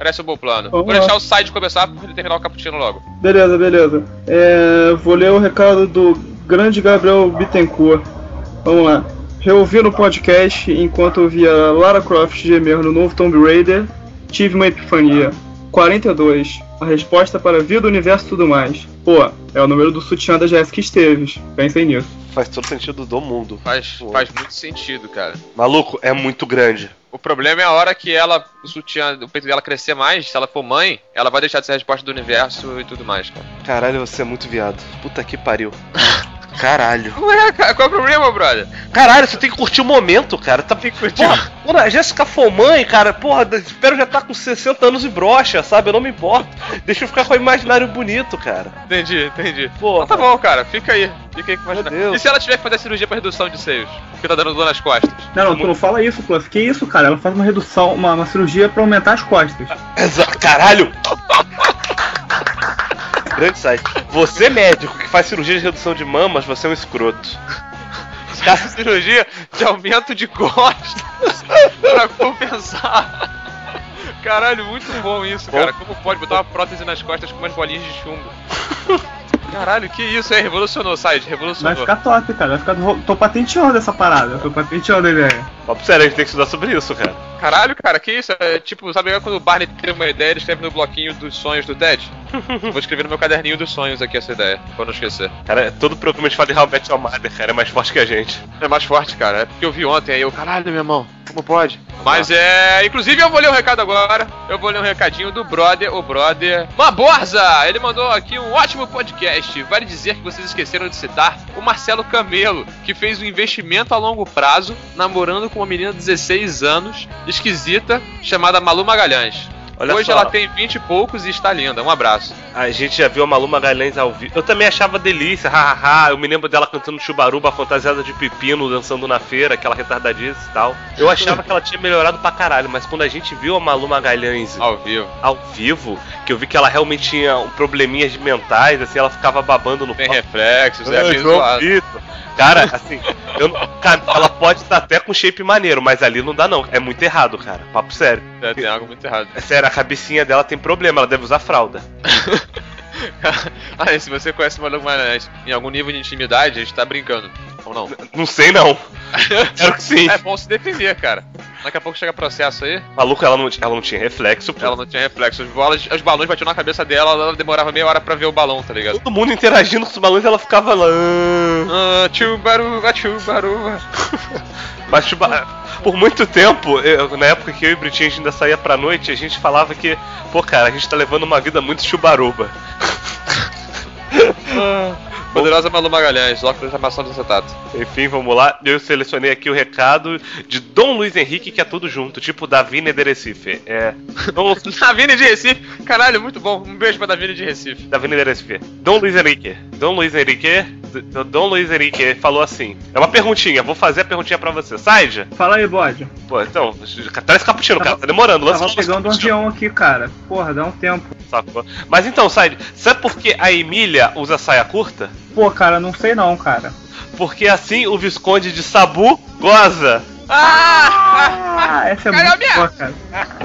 Parece um bom plano. Vamos Vou lá. deixar o site começar pra ele terminar o cappuccino logo. Beleza. Vou ler o recado do grande Gabriel Bittencourt. Vamos lá. Reouvindo o podcast enquanto eu via Lara Croft gemer no novo Tomb Raider, tive uma epifania. 42. A resposta para a vida, o universo e tudo mais. Pô, é o número do sutiã da Jéssica Esteves. Pensem nisso. Faz todo sentido do mundo. Faz muito sentido, cara. Maluco, é muito grande. O problema é a hora que o peito dela crescer mais, se ela for mãe, ela vai deixar de ser a resposta do universo e tudo mais, cara. Caralho, você é muito viado. Puta que pariu. Caralho. Ué, cara, qual é o problema, brother? Caralho, você tem que curtir o momento, cara. Tem que curtir. Porra, quando a Jéssica for mãe, cara, porra, espero já estar com 60 anos e broxa, sabe? Eu não me importo. Deixa eu ficar com o imaginário bonito, cara. Entendi. Porra. Então tá bom, cara. Fica aí com o imaginário. Deus. E se ela tiver que fazer cirurgia pra redução de seios? Porque tá dando dor nas costas. Não, tu não fala isso, Fluff. Que isso, cara? Ela faz uma redução, uma cirurgia pra aumentar as costas. Exato, caralho! Grande site. Você, médico, que faz cirurgia de redução de mamas, você é um escroto. Cirurgia de aumento de costas pra compensar. Caralho, muito bom isso, cara. Como pode botar uma prótese nas costas com umas bolinhas de chumbo? Caralho, que isso aí? Revolucionou, site, revolucionou. Vai ficar top, cara. Tô patenteando essa parada. Tô patenteando a ideia. Papo sério, a gente tem que estudar sobre isso, cara. Caralho, cara, que isso? É tipo, sabe quando o Barney tem uma ideia, ele escreve no bloquinho dos sonhos do Ted? Vou escrever no meu caderninho dos sonhos aqui essa ideia, pra não esquecer. Cara, todo programa de fala de How I Met Your Mother, cara, é mais forte que a gente. É mais forte, cara. É porque eu vi ontem, aí eu, caralho, meu irmão, como pode? Mas inclusive eu vou ler um recado agora. Eu vou ler um recadinho do brother, o brother Maborza! Ele mandou aqui um ótimo podcast. Vale dizer que vocês esqueceram de citar o Marcelo Camelo, que fez um investimento a longo prazo, namorando com uma menina de 16 anos, esquisita, chamada Malu Magalhães. Olha Hoje só. ela tem 20 e poucos e está linda. Um abraço. A gente já viu a Malu Magalhães ao vivo. Eu também achava delícia, hahaha. Eu me lembro dela cantando Chubaruba, fantasiada de pepino, dançando na feira, aquela retardadice e tal. Eu achava que ela tinha melhorado pra caralho, mas quando a gente viu a Malu Magalhães ao vivo, que eu vi que ela realmente tinha probleminhas mentais, assim, ela ficava babando no Tem reflexos, é meio João zoado. Vitor. Cara, assim, cara, ela pode estar até com shape maneiro, mas ali não dá não. É muito errado, cara. Papo sério. É, tem algo muito errado. É sério, a cabecinha dela tem problema, ela deve usar fralda. E se você conhece o Malu Magalhães em algum nível de intimidade, a gente tá brincando. Ou não? Não sei não. Espero que sim. É bom se defender, cara. Daqui a pouco chega processo aí. Maluco, ela não tinha reflexo, pô. Ela não tinha reflexo. Os balões batiam na cabeça dela, ela demorava meia hora pra ver o balão, tá ligado? Todo mundo interagindo com os balões, ela ficava lá. Chubaruba. Mas por muito tempo, na época que eu e o Britinho a gente ainda saía pra noite, a gente falava que, pô, cara, a gente tá levando uma vida muito chubaruba. Poderosa Malu Magalhães, logo da armação do acetato. Enfim, vamos lá. Eu selecionei aqui o recado de Dom Luiz Henrique, que é tudo junto, tipo Davine de Recife. Davine de Recife? Caralho, muito bom. Um beijo pra Davine de Recife. Davine de Recife. Dom Luiz Henrique falou assim. É uma perguntinha, vou fazer a perguntinha pra você. Saide? Fala aí, bode. Pô, então, traz cappuccino, cara, tá demorando. Tava pegando um avião aqui, cara. Porra, dá um tempo. Sacou? Mas então, Saide, sabe por que a Emília usa saia curta? Pô, cara, não sei não, cara. Porque assim o Visconde de Sabu goza. Essa é muito boa, cara.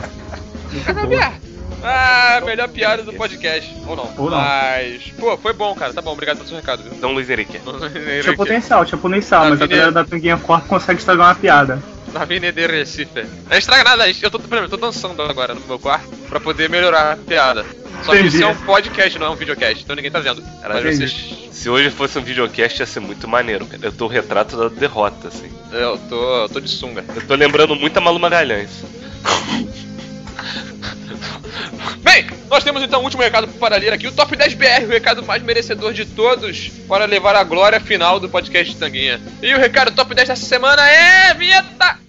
Melhor piada do podcast. Ou não. Mas, pô, foi bom, cara. Tá bom, obrigado pelo seu recado, viu? Dom Luiz Henrique. Tinha potencial, mas a galera da Tanguinha Corp consegue estragar uma piada. Davine de Recife. Não estraga nada, eu tô dançando agora no meu quarto pra poder melhorar a piada. Só que isso é um podcast, não é um videocast, então ninguém tá vendo. Se hoje fosse um videocast ia ser muito maneiro, cara. Eu tô o retrato da derrota, assim. Eu tô de sunga. Eu tô lembrando muito a Malu Magalhães. Bem, nós temos então o último recado para ler aqui, o Top 10 BR, o recado mais merecedor de todos para levar a glória final do podcast de Tanguinha. E o recado Top 10 dessa semana é... vinheta!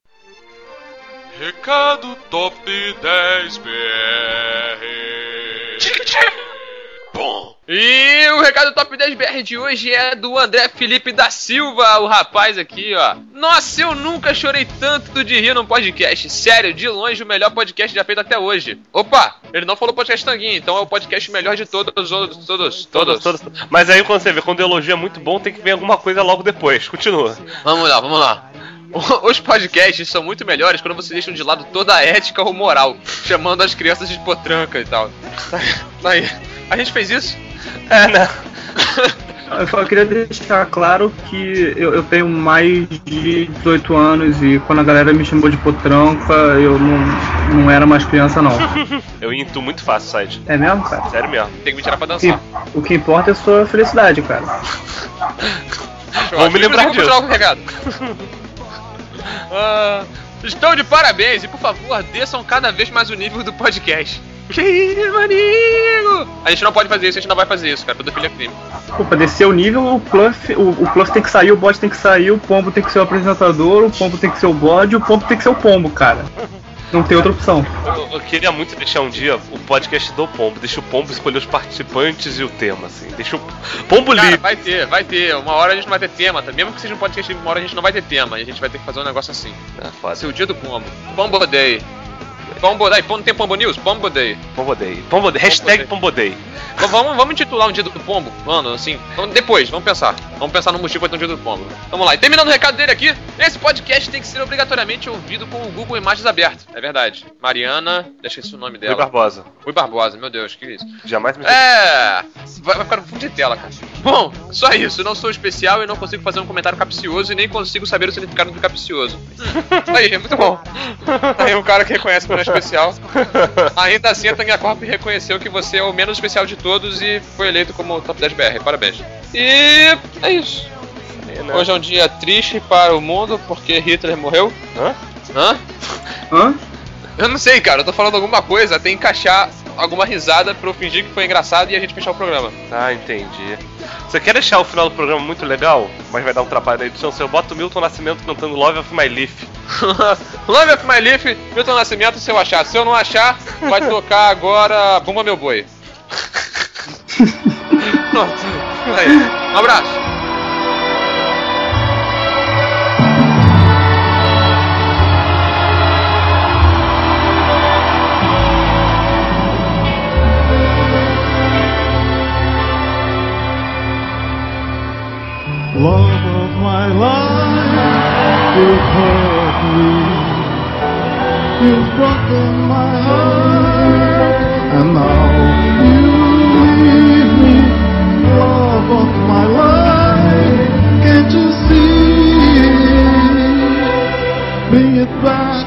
Recado Top 10 BR. Bom. E o recado Top 10 BR de hoje é do André Felipe da Silva, o rapaz aqui, ó. Nossa, eu nunca chorei tanto de rir num podcast. Sério, de longe o melhor podcast já feito até hoje. Opa, ele não falou podcast Tanguinha, então é o podcast melhor de todos. Mas aí quando você vê, quando o elogio é muito bom, tem que vir alguma coisa logo depois. Continua. Vamos lá. Os podcasts são muito melhores quando vocês deixam de lado toda a ética ou moral, chamando as crianças de potranca e tal. Aí, a gente fez isso? Não. Eu só queria deixar claro que eu tenho mais de 18 anos e quando a galera me chamou de potranca, eu não era mais criança, não. Eu intuo muito fácil, site. É mesmo, cara? Sério mesmo. Tem que me tirar pra dançar. O que importa é a sua felicidade, cara. Vamos me lembrar disso. Estão de parabéns e, por favor, desçam cada vez mais o nível do podcast. Que maneiro! A gente não pode fazer isso, a gente não vai fazer isso, cara. Pedofilia é crime. Pô, pra descer o nível, o Plus tem que sair, o bot tem que sair, o pombo tem que ser o apresentador, o pombo tem que ser o bode, o pombo tem que ser o pombo, cara. Não tem outra opção. Eu queria muito deixar um dia o podcast do pombo. Deixa o pombo escolher os participantes e o tema, assim. Deixa o pombo livre. Vai ter. Uma hora a gente não vai ter tema, tá? Mesmo que seja um podcast livre, uma hora a gente não vai ter tema. E a gente vai ter que fazer um negócio assim. Foda. Esse é o dia do pombo. Pombo Day. Pombo Day. Não tem Pombo News? Pombo Day. Pombo Day. Pombo Day. Hashtag Pombo Day. Vamos intitular um dia do pombo, mano, assim. Depois, vamos pensar. Vamos pensar no motivo pra ter um dia do pombo. Vamos lá. E terminando o recado dele aqui, esse podcast tem que ser obrigatoriamente ouvido com o Google Imagens aberto. É verdade. Mariana, deixa esse o nome dela. Rui Barbosa, meu Deus, que isso. Jamais me vai ficar no fundo de tela, cara. Bom, só isso. Não sou especial e não consigo fazer um comentário capcioso e nem consigo saber o significado do capcioso. Aí, muito bom. Aí um cara que reconhece que não é especial. Ainda assim, a Tanguia Corp reconheceu que você é o menos especial de todos e foi eleito como Top 10 BR. Parabéns. E é isso. Hoje é um dia triste para o mundo porque Hitler morreu. Hã? Eu não sei, cara. Eu tô falando alguma coisa. Tem que encaixar alguma risada pra eu fingir que foi engraçado e a gente fechar o programa. Ah, entendi. Você quer deixar o final do programa muito legal, mas vai dar um trabalho na edição? Você bota o Milton Nascimento cantando Love of My Leaf. Love of My Leaf, Milton Nascimento, se eu achar. Se eu não achar, vai tocar agora Bumba Meu Boi. Pronto. Aí. Um abraço. Love of my life, you've hurt me, you've broken my heart, and now you leave me. Love of my life, can't you see? Bring it back,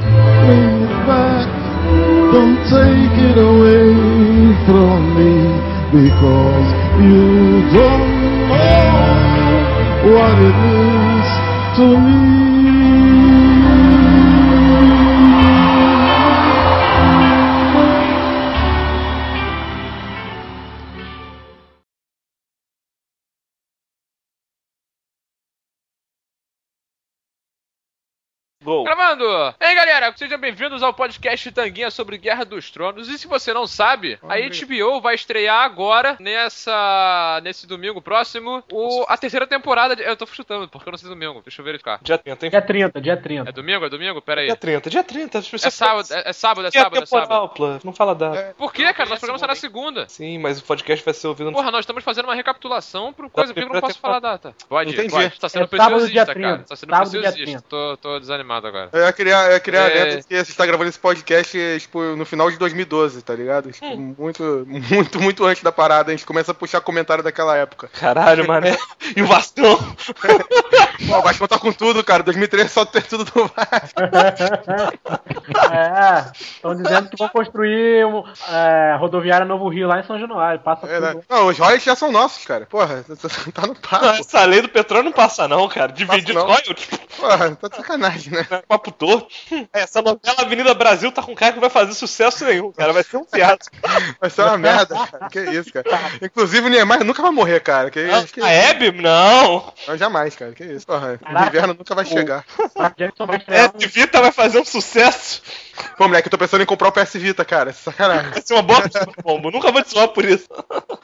don't take it away from me, because you don't know what it means to me. Gravando! Ei galera, sejam bem-vindos ao podcast Tanguinha sobre Guerra dos Tronos. E se você não sabe, a HBO vai estrear agora, nesse domingo próximo, a terceira temporada. Eu tô chutando, porque eu não sei domingo, deixa eu verificar. Dia 30, hein? Dia 30. É domingo? Pera aí. Dia 30. É sábado. Não fala data. Por que, cara? Nosso programa será na segunda. Sim, mas o podcast vai ser ouvido no... Porra, nós estamos fazendo uma recapitulação por coisa que eu não posso falar a data. Pode. Tá sendo preciosista, cara. Tá sendo preciosista. Tô desanimado agora. Eu queria adentro que você tá gravando esse podcast, tipo, no final de 2012, tá ligado? Tipo, muito antes da parada, a gente começa a puxar comentário daquela época. Caralho, mano. E o Vascão? Pô, o Vascão tá com tudo, cara. 2013 só tem tudo do Vasco. Estão dizendo que vão construir rodoviária Novo Rio lá em São Januário. Passa tudo. Né? Não, os royalties já são nossos, cara. Porra, tá no papo. Não, essa lei do petróleo não passa não, cara. Dividir royalties. Porra, tá de sacanagem, né? Papo torto. Essa novela Avenida Brasil tá com cara que não vai fazer sucesso nenhum, cara. Vai ser um teatro. Vai ser uma merda, cara. Que isso, cara. Inclusive o Neymar nunca vai morrer, cara. A Hebe? Não. Jamais, cara. Que isso. Porra, o inverno nunca vai chegar. PS Vita vai fazer um sucesso. Pô, moleque, eu tô pensando em comprar o PS Vita, cara. Sacanagem. Vai ser uma bosta, pombo. Nunca vou te zoar por isso.